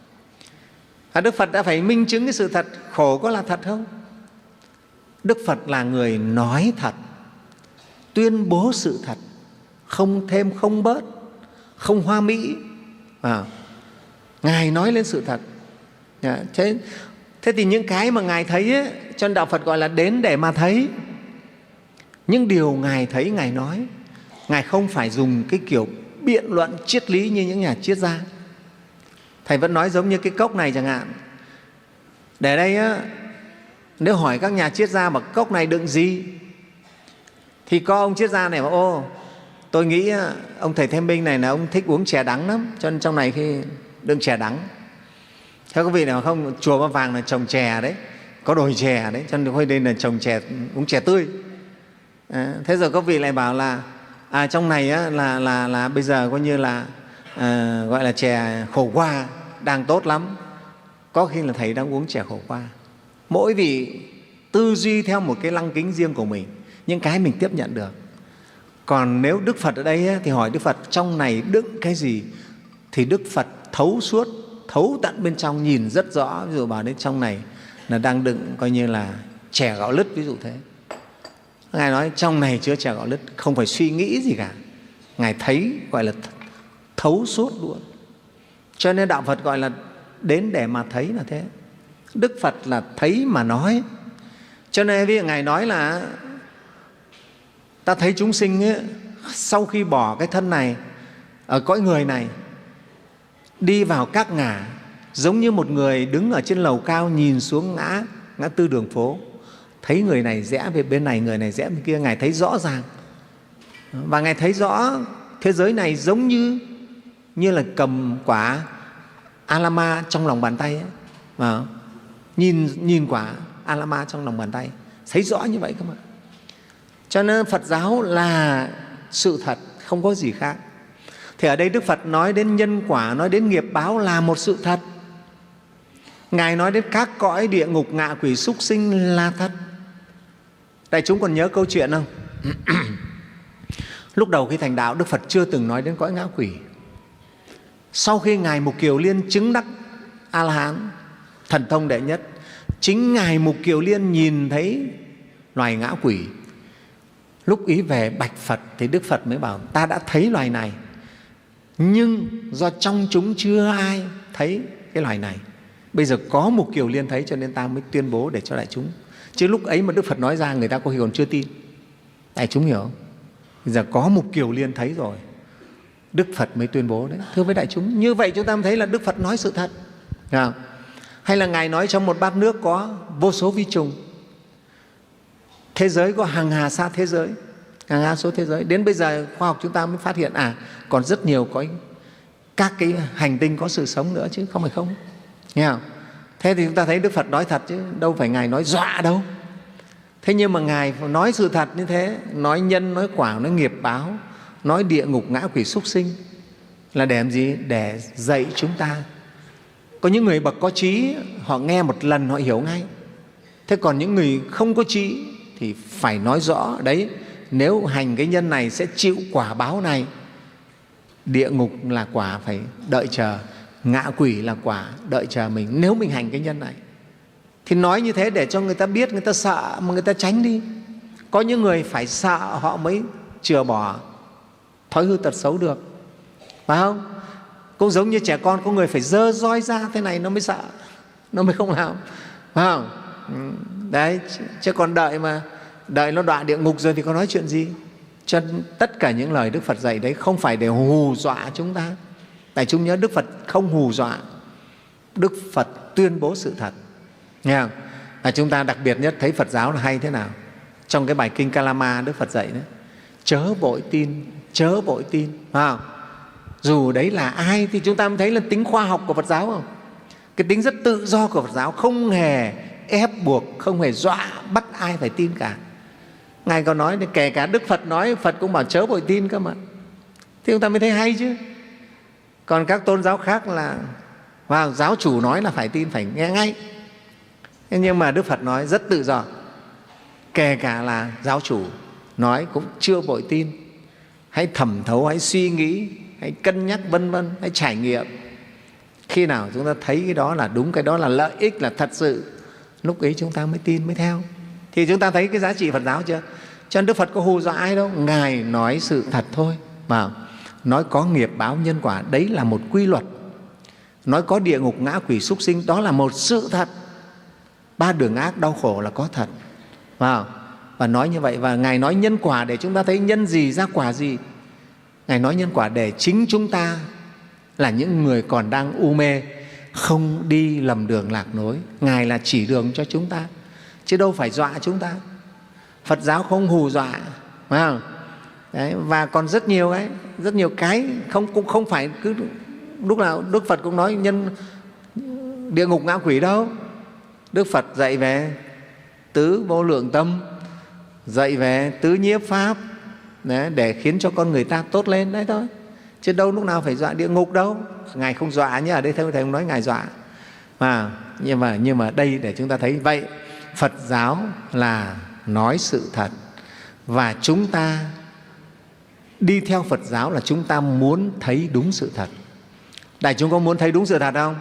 Và Đức Phật đã phải minh chứng cái sự thật. Khổ có là thật không? Đức Phật là người nói thật, tuyên bố sự thật, không thêm không bớt, không hoa mỹ. À, Ngài nói lên sự thật. À, thế, thế thì những cái mà Ngài thấy ấy, cho nên Đạo Phật gọi là đến để mà thấy. Những điều Ngài thấy, Ngài nói. Ngài không phải dùng cái kiểu biện luận triết lý như những nhà triết gia. Thầy vẫn nói giống như cái cốc này chẳng hạn. Để đây á, nếu hỏi các nhà triết gia mà cốc này đựng gì, thì có ông triết gia này mà ô, tôi nghĩ ông thầy Thêm Minh này là ông thích uống chè đắng lắm, cho nên trong này khi đựng chè đắng. Theo các vị nào không, chùa Ba Vàng là trồng chè đấy, có đồi chè đấy, cho nên thôi đây là trồng chè, uống chè tươi. À, thế rồi các vị lại bảo là à, trong này á, là, là, là bây giờ coi như là à, gọi là chè khổ qua đang tốt lắm. Có khi là thầy đang uống chè khổ qua. Mỗi vị tư duy theo một cái lăng kính riêng của mình, những cái mình tiếp nhận được. Còn nếu Đức Phật ở đây á, thì hỏi Đức Phật trong này đựng cái gì, thì Đức Phật thấu suốt, thấu tận bên trong, nhìn rất rõ. Ví dụ bảo đến trong này là đang đựng coi như là chè gạo lứt, ví dụ thế. Ngài nói trong này chứa chè gạo lứt, không phải suy nghĩ gì cả. Ngài thấy gọi là thấu suốt luôn. Cho nên Đạo Phật gọi là đến để mà thấy là thế. Đức Phật là thấy mà nói. Cho nên ví dụ Ngài nói là ta thấy chúng sinh ấy, sau khi bỏ cái thân này ở cõi người này, đi vào các ngã, giống như một người đứng ở trên lầu cao nhìn xuống ngã, ngã tư đường phố, thấy người này rẽ về bên này, người này rẽ bên kia. Ngài thấy rõ ràng. Và Ngài thấy rõ thế giới này giống như như là cầm quả Alama trong lòng bàn tay ấy. Mà nhìn, nhìn quả Alama trong lòng bàn tay, thấy rõ như vậy cơ mà. Cho nên Phật giáo là sự thật, không có gì khác. Thì ở đây Đức Phật nói đến nhân quả, nói đến nghiệp báo là một sự thật. Ngài nói đến các cõi địa ngục, ngạ quỷ, súc sinh là thật. Đại chúng còn nhớ câu chuyện không? Lúc đầu khi thành đạo, Đức Phật chưa từng nói đến cõi ngã quỷ. Sau khi Ngài Mục Kiều Liên chứng đắc A-la-hán, thần thông đệ nhất, chính Ngài Mục Kiều Liên nhìn thấy loài ngã quỷ. Lúc ý về bạch Phật thì Đức Phật mới bảo ta đã thấy loài này, nhưng do trong chúng chưa ai thấy cái loài này. Bây giờ có Mục Kiều Liên thấy cho nên ta mới tuyên bố để cho đại chúng. Chứ lúc ấy mà Đức Phật nói ra người ta có khi còn chưa tin. Đại chúng hiểu không? Bây giờ có Mục Kiều Liên thấy rồi, Đức Phật mới tuyên bố đấy. Thưa với đại chúng, như vậy chúng ta mới thấy là Đức Phật nói sự thật. Không? Hay là Ngài nói trong một bát nước có vô số vi trùng. Thế giới có hàng hà sa thế giới, hàng hà số thế giới. Đến bây giờ khoa học chúng ta mới phát hiện à còn rất nhiều cõi, các cái hành tinh có sự sống nữa chứ không phải không. Nghe không? Thế thì chúng ta thấy Đức Phật nói thật chứ đâu phải Ngài nói dọa đâu. Thế nhưng mà Ngài nói sự thật như thế, nói nhân, nói quả, nói nghiệp báo, nói địa ngục, ngã quỷ, súc sinh là để làm gì? Để dạy chúng ta. Có những người bậc có trí, họ nghe một lần họ hiểu ngay. Thế còn những người không có trí thì phải nói rõ, đấy, nếu hành cái nhân này sẽ chịu quả báo này. Địa ngục là quả phải đợi chờ, ngạ quỷ là quả đợi chờ mình nếu mình hành cái nhân này. Thì nói như thế để cho người ta biết, người ta sợ mà người ta tránh đi. Có những người phải sợ họ mới chừa bỏ thói hư tật xấu được, phải không? Cũng giống như trẻ con, có người phải giơ roi ra thế này nó mới sợ, nó mới không làm, phải không? Đấy, chứ còn đợi mà đợi nó đọa địa ngục rồi thì có nói chuyện gì? Cho nên tất cả những lời Đức Phật dạy đấy không phải để hù dọa chúng ta. Tại chúng nhớ Đức Phật không hù dọa, Đức Phật tuyên bố sự thật. Nghe không? Và chúng ta đặc biệt nhất thấy Phật giáo là hay thế nào? Trong cái bài kinh Kalama Đức Phật dạy đấy, chớ vội tin, chớ vội tin, phải không? Dù đấy là ai thì chúng ta mới thấy là tính khoa học của Phật giáo không? Cái tính rất tự do của Phật giáo, không hề ép buộc, không hề dọa bắt ai phải tin cả. Ngài còn nói, kể cả Đức Phật nói, Phật cũng bảo chớ vội tin cơ mà. Thì chúng ta mới thấy hay chứ. Còn các tôn giáo khác là vào giáo chủ nói là phải tin, phải nghe ngay. Nhưng mà Đức Phật nói rất tự do, kể cả là giáo chủ nói cũng chưa vội tin. Hãy thẩm thấu, hãy suy nghĩ, hãy cân nhắc, vân vân, hãy trải nghiệm. Khi nào chúng ta thấy cái đó là đúng, cái đó là lợi ích, là thật sự, lúc ấy chúng ta mới tin, mới theo. Thì chúng ta thấy cái giá trị Phật giáo chưa? Cho nên Đức Phật có hù dọa ai đâu. Ngài nói sự thật thôi. Mà nói có nghiệp báo nhân quả, đấy là một quy luật. Nói có địa ngục, ngã quỷ, súc sinh, đó là một sự thật. Ba đường ác, đau khổ là có thật. Và, và nói như vậy. Và Ngài nói nhân quả để chúng ta thấy nhân gì ra quả gì. Ngài nói nhân quả để chính chúng ta là những người còn đang u mê, không đi lầm đường lạc lối. Ngài là chỉ đường cho chúng ta, chứ đâu phải dọa chúng ta. Phật giáo không hù dọa, phải không? Đấy, và còn rất nhiều ấy, rất nhiều cái không, cũng không phải cứ lúc nào Đức Phật cũng nói nhân địa ngục ngã quỷ đâu. Đức Phật dạy về tứ vô lượng tâm, dạy về tứ nhiếp pháp, đấy, để khiến cho con người ta tốt lên, đấy thôi. Chứ đâu lúc nào phải dọa địa ngục đâu. Ngài không dọa nhé, ở đây thầy không nói Ngài dọa. Mà, nhưng, mà, nhưng mà đây để chúng ta thấy vậy, Phật giáo là nói sự thật. Và chúng ta đi theo Phật giáo là chúng ta muốn thấy đúng sự thật. Đại chúng có muốn thấy đúng sự thật không?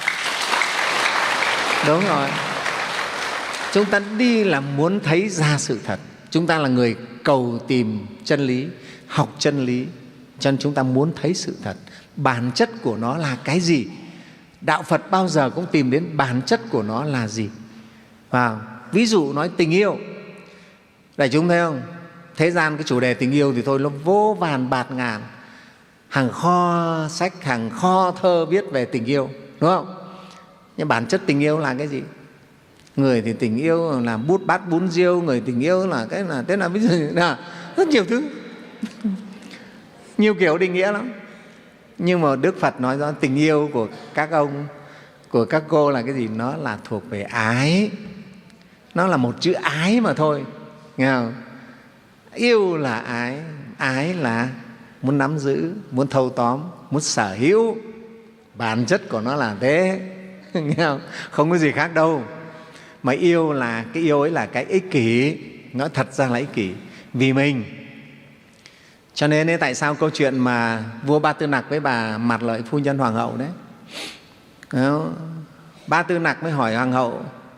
Đúng rồi. Chúng ta đi là muốn thấy ra sự thật. Chúng ta là người cầu tìm chân lý, học chân lý, cho nên chúng ta muốn thấy sự thật. Bản chất của nó là cái gì? Đạo Phật bao giờ cũng tìm đến bản chất của nó là gì. Và ví dụ nói tình yêu, đại chúng thấy không? Thế gian cái chủ đề tình yêu thì thôi nó vô vàn bạt ngàn, hàng kho sách, hàng kho thơ viết về tình yêu, đúng không? Nhưng bản chất tình yêu là cái gì? Người thì tình yêu là bút bát bún riêu, người tình yêu là cái là thế nào, ví dụ là rất nhiều thứ, nhiều kiểu định nghĩa lắm. Nhưng mà Đức Phật nói rõ tình yêu của các ông, của các cô là cái gì? Nó là thuộc về ái. Nó là một chữ ái mà thôi, nghe không? Yêu là ái, ái là muốn nắm giữ, muốn thâu tóm, muốn sở hữu. Bản chất của nó là thế, nghe không? Không có gì khác đâu. Mà yêu là, cái yêu ấy là cái ích kỷ, nó thật ra là ích kỷ vì mình. Cho nên ấy, tại sao câu chuyện mà vua Ba Tư Nặc với bà Mạt Lợi phu nhân hoàng hậu đấy, đó, Ba Tư Nặc mới hỏi hoàng hậu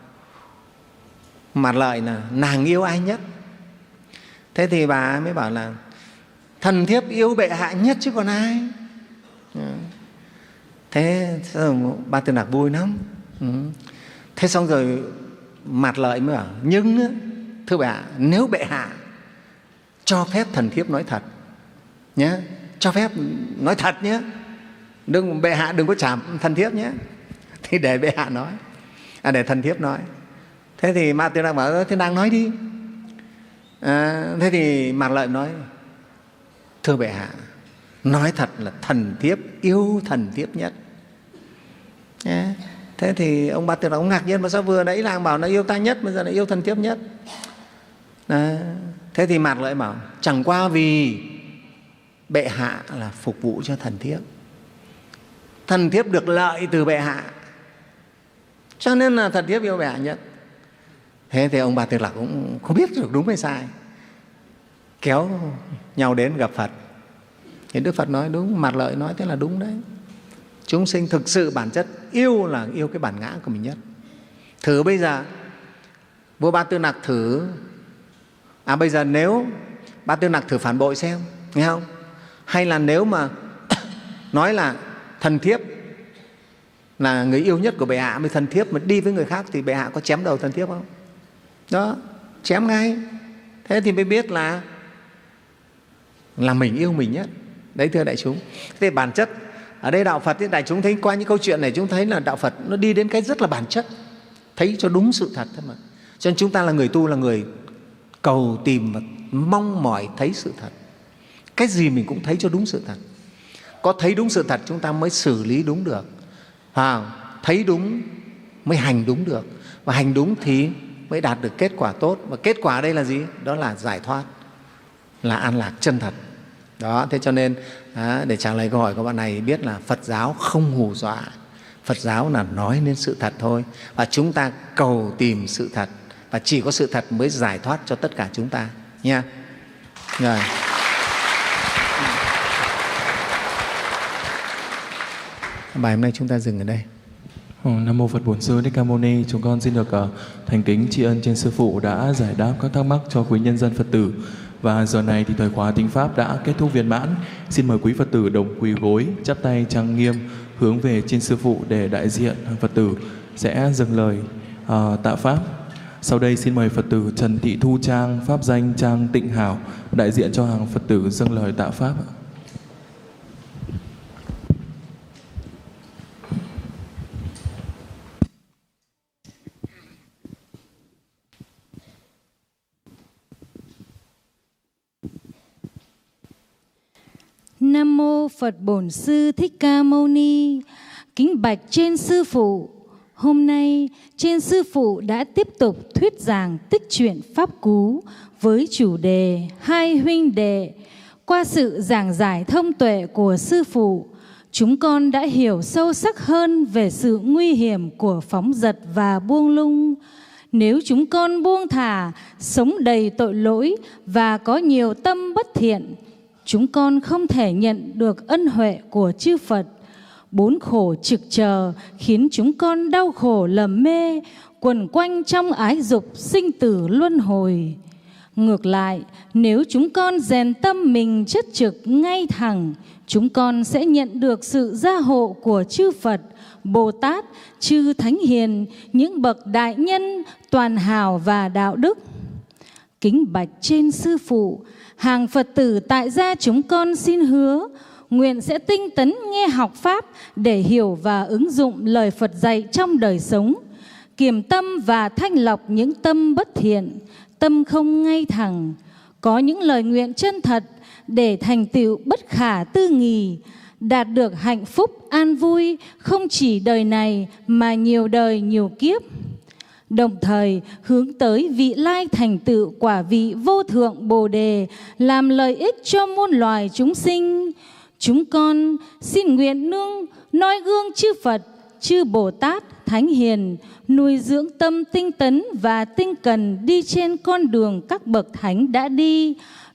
Mạt Lợi là nàng yêu ai nhất. Thế thì bà mới bảo là thần thiếp yêu bệ hạ nhất chứ còn ai. Thế Ba Tư Nặc vui lắm. Thế xong rồi Mạt Lợi mới bảo nhưng thưa bệ hạ, nếu bệ hạ cho phép thần thiếp nói thật nhé, cho phép nói thật nhé, đừng, bệ hạ đừng có trả thần thiếp nhé. Thì để bệ hạ nói, à, để thần thiếp nói. Thế thì Mạt Tư Nặc bảo thế nàng nói đi. À, thế thì Mạt Lợi nói thưa bệ hạ, nói thật là thần thiếp yêu thần thiếp nhất. Yeah. Thế thì ông Ba Tư Lạc ông ngạc nhiên, mà sao vừa nãy làng bảo nó yêu ta nhất, bây giờ lại yêu thần thiếp nhất. Đấy. Thế thì Mạt Lợi bảo chẳng qua vì bệ hạ là phục vụ cho thần thiếp, thần thiếp được lợi từ bệ hạ, cho nên là thần thiếp yêu bệ hạ nhất. Thế thì ông Ba Tư Lạc cũng không biết được đúng hay sai, kéo nhau đến gặp Phật. Thì Đức Phật nói đúng, Mạt Lợi nói thế là đúng đấy. Chúng sinh thực sự bản chất yêu là yêu cái bản ngã của mình nhất. Thử bây giờ vua Ba Tư Nặc thử, à bây giờ nếu Ba Tư Nặc thử phản bội xem, nghe không? Hay là nếu mà nói là thần thiếp là người yêu nhất của bệ hạ, mới thần thiếp mà đi với người khác thì bệ hạ có chém đầu thần thiếp không? Đó, chém ngay. Thế thì mới biết là là mình yêu mình nhất. Đấy thưa đại chúng. Thế bản chất ở đây đạo Phật, đại chúng thấy qua những câu chuyện này chúng thấy là đạo Phật nó đi đến cái rất là bản chất, thấy cho đúng sự thật thôi mà. Cho nên chúng ta là người tu, là người cầu tìm và mong mỏi thấy sự thật. Cái gì mình cũng thấy cho đúng sự thật. Có thấy đúng sự thật chúng ta mới xử lý đúng được. À, thấy đúng mới hành đúng được. Và hành đúng thì mới đạt được kết quả tốt. Và kết quả ở đây là gì? Đó là giải thoát, là an lạc chân thật. Đó, thế cho nên à, để trả lời câu hỏi của bạn này, biết là Phật giáo không hù dọa. Phật giáo là nói nên sự thật thôi. Và chúng ta cầu tìm sự thật. Và chỉ có sự thật mới giải thoát cho tất cả chúng ta. Nha. Rồi. Bài hôm nay chúng ta dừng ở đây. Nam mô Phật Bổn Sư Thích Ca Mâu Ni. Chúng con xin được uh, thành kính tri ân trên sư phụ đã giải đáp các thắc mắc cho quý nhân dân Phật tử. Và giờ này thì thời khóa thính pháp đã kết thúc viên mãn. Xin mời quý Phật tử đồng quỳ gối, chắp tay trang nghiêm hướng về trên sư phụ để đại diện Phật tử sẽ dâng lời uh, tạ pháp. Sau đây xin mời Phật tử Trần Thị Thu Trang, pháp danh Trang Tịnh Hảo, đại diện cho hàng Phật tử dâng lời tạ pháp. Nam mô Phật Bổn Sư Thích Ca Mâu Ni. Kính bạch trên sư phụ, hôm nay trên sư phụ đã tiếp tục thuyết giảng tích truyện pháp cú với chủ đề Hai huynh đệ. Qua sự giảng giải thông tuệ của sư phụ, chúng con đã hiểu sâu sắc hơn về sự nguy hiểm của phóng dật và buông lung. Nếu chúng con buông thả, sống đầy tội lỗi và có nhiều tâm bất thiện, chúng con không thể nhận được ân huệ của chư Phật. Bốn khổ trực chờ khiến chúng con đau khổ lầm mê, quẩn quanh trong ái dục sinh tử luân hồi. Ngược lại, nếu chúng con rèn tâm mình chất trực ngay thẳng, chúng con sẽ nhận được sự gia hộ của chư Phật, Bồ Tát, chư Thánh Hiền, những bậc đại nhân, toàn hảo và đạo đức. Kính bạch trên sư phụ, hàng Phật tử tại gia chúng con xin hứa, nguyện sẽ tinh tấn nghe học Pháp để hiểu và ứng dụng lời Phật dạy trong đời sống, kiềm tâm và thanh lọc những tâm bất thiện, tâm không ngay thẳng, có những lời nguyện chân thật để thành tựu bất khả tư nghì, đạt được hạnh phúc an vui không chỉ đời này mà nhiều đời nhiều kiếp. Đồng thời hướng tới vị lai thành tựu quả vị vô thượng Bồ Đề, làm lợi ích cho muôn loài chúng sinh. Chúng con xin nguyện nương noi gương chư Phật, chư Bồ Tát, Thánh Hiền, nuôi dưỡng tâm tinh tấn và tinh cần đi trên con đường các bậc thánh đã đi.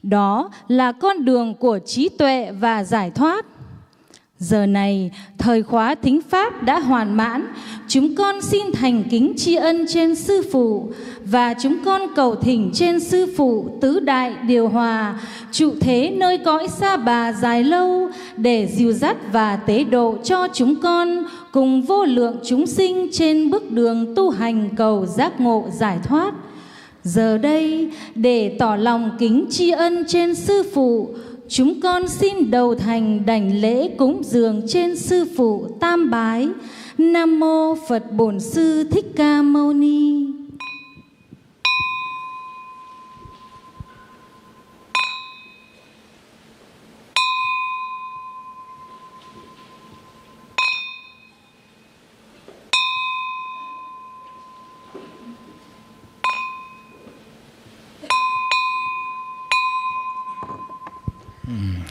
Đó là con đường của trí tuệ và giải thoát. Giờ này, thời khóa thính pháp đã hoàn mãn, chúng con xin thành kính tri ân trên sư phụ và chúng con cầu thỉnh trên sư phụ tứ đại điều hòa, trụ thế nơi cõi Sa Bà dài lâu để dìu dắt và tế độ cho chúng con cùng vô lượng chúng sinh trên bước đường tu hành cầu giác ngộ giải thoát. Giờ đây, để tỏ lòng kính tri ân trên sư phụ, chúng con xin đầu thành đảnh lễ cúng dường trên sư phụ tam bái. Nam mô Phật Bổn Sư Thích Ca Mâu Ni.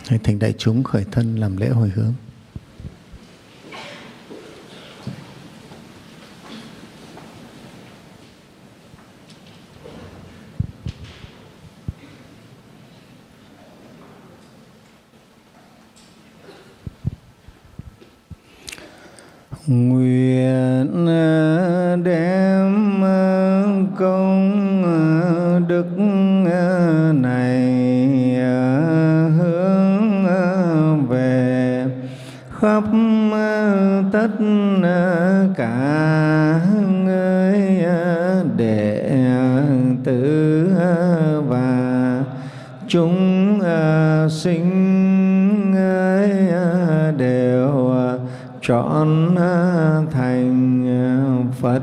Thỉnh đại chúng khởi thân làm lễ hồi hướng. Nguyện đem công đức này hướng về khắp tất cả người đệ tử và chúng sinh đều trọn thành Phật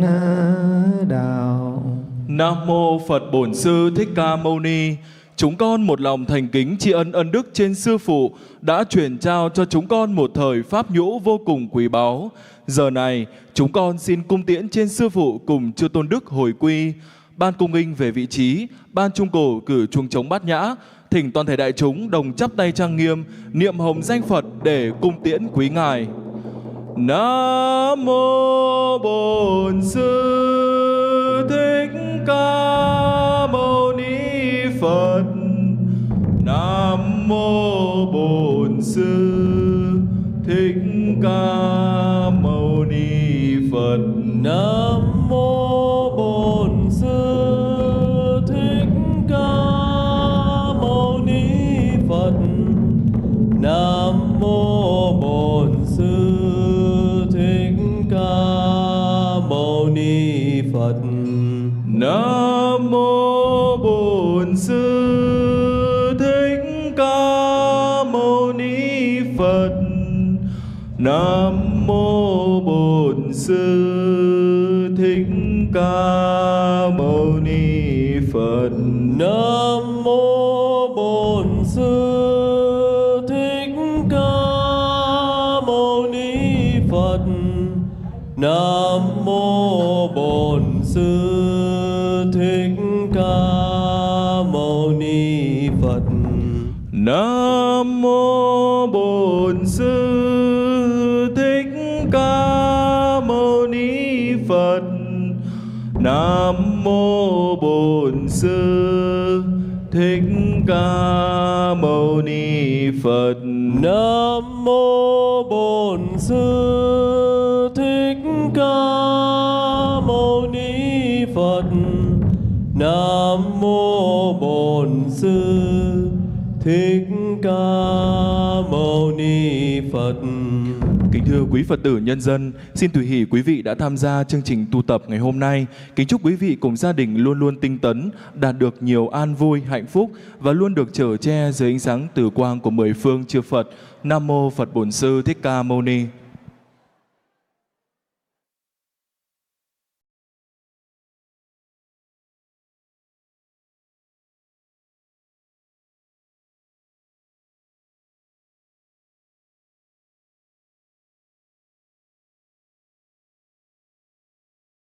đạo. Nam mô Phật Bổn Sư Thích Ca Mâu Ni. Chúng con một lòng thành kính tri ân ân đức trên Sư Phụ đã truyền trao cho chúng con một thời pháp nhũ vô cùng quý báu. Giờ này, chúng con xin cung tiễn trên Sư Phụ cùng Chư Tôn Đức hồi quy. Ban cung nghinh về vị trí, ban trung cổ cử chuông trống bát nhã, thỉnh toàn thể đại chúng đồng chắp tay trang nghiêm, niệm hồng danh Phật để cung tiễn quý ngài. Nam mô Bổn Sư Thích Ca Mâu Ni Phật. Nam mô Bổn Sư Thích Ca Mâu Ni Phật. Nam mô Bổn Sư Thích Ca Mâu Ni Phật. Nam mô Bổn Sư Thích Ca Mâu Ni Phật. Nam mô Bổn Sư Thích Ca Mâu Ni Phật. Nam mô Bổn Sư Thích Ca Mâu Ni Phật. Nam mô Bổn Sư Thích Ca Mâu Ni Phật. Nam mô Bổn Sư Thích Ca Mâu Ni Phật. Nam mô Bổn Sư Thích Ca Mâu Ni Phật. Nam mô Bổn Sư Thích Ca Mâu Ni Phật. Nam mô Bổn Sư Thích Ca Mâu Ni Phật. Nam mô Bổn Sư Thích Ca Mâu Ni Phật. Kính thưa quý Phật tử nhân dân, xin tùy hỷ quý vị đã tham gia chương trình tu tập ngày hôm nay. Kính chúc quý vị cùng gia đình luôn luôn tinh tấn, đạt được nhiều an vui, hạnh phúc và luôn được chở che dưới ánh sáng tử quang của mười phương chư Phật. Nam mô Phật Bổn Sư Thích Ca Mâu Ni.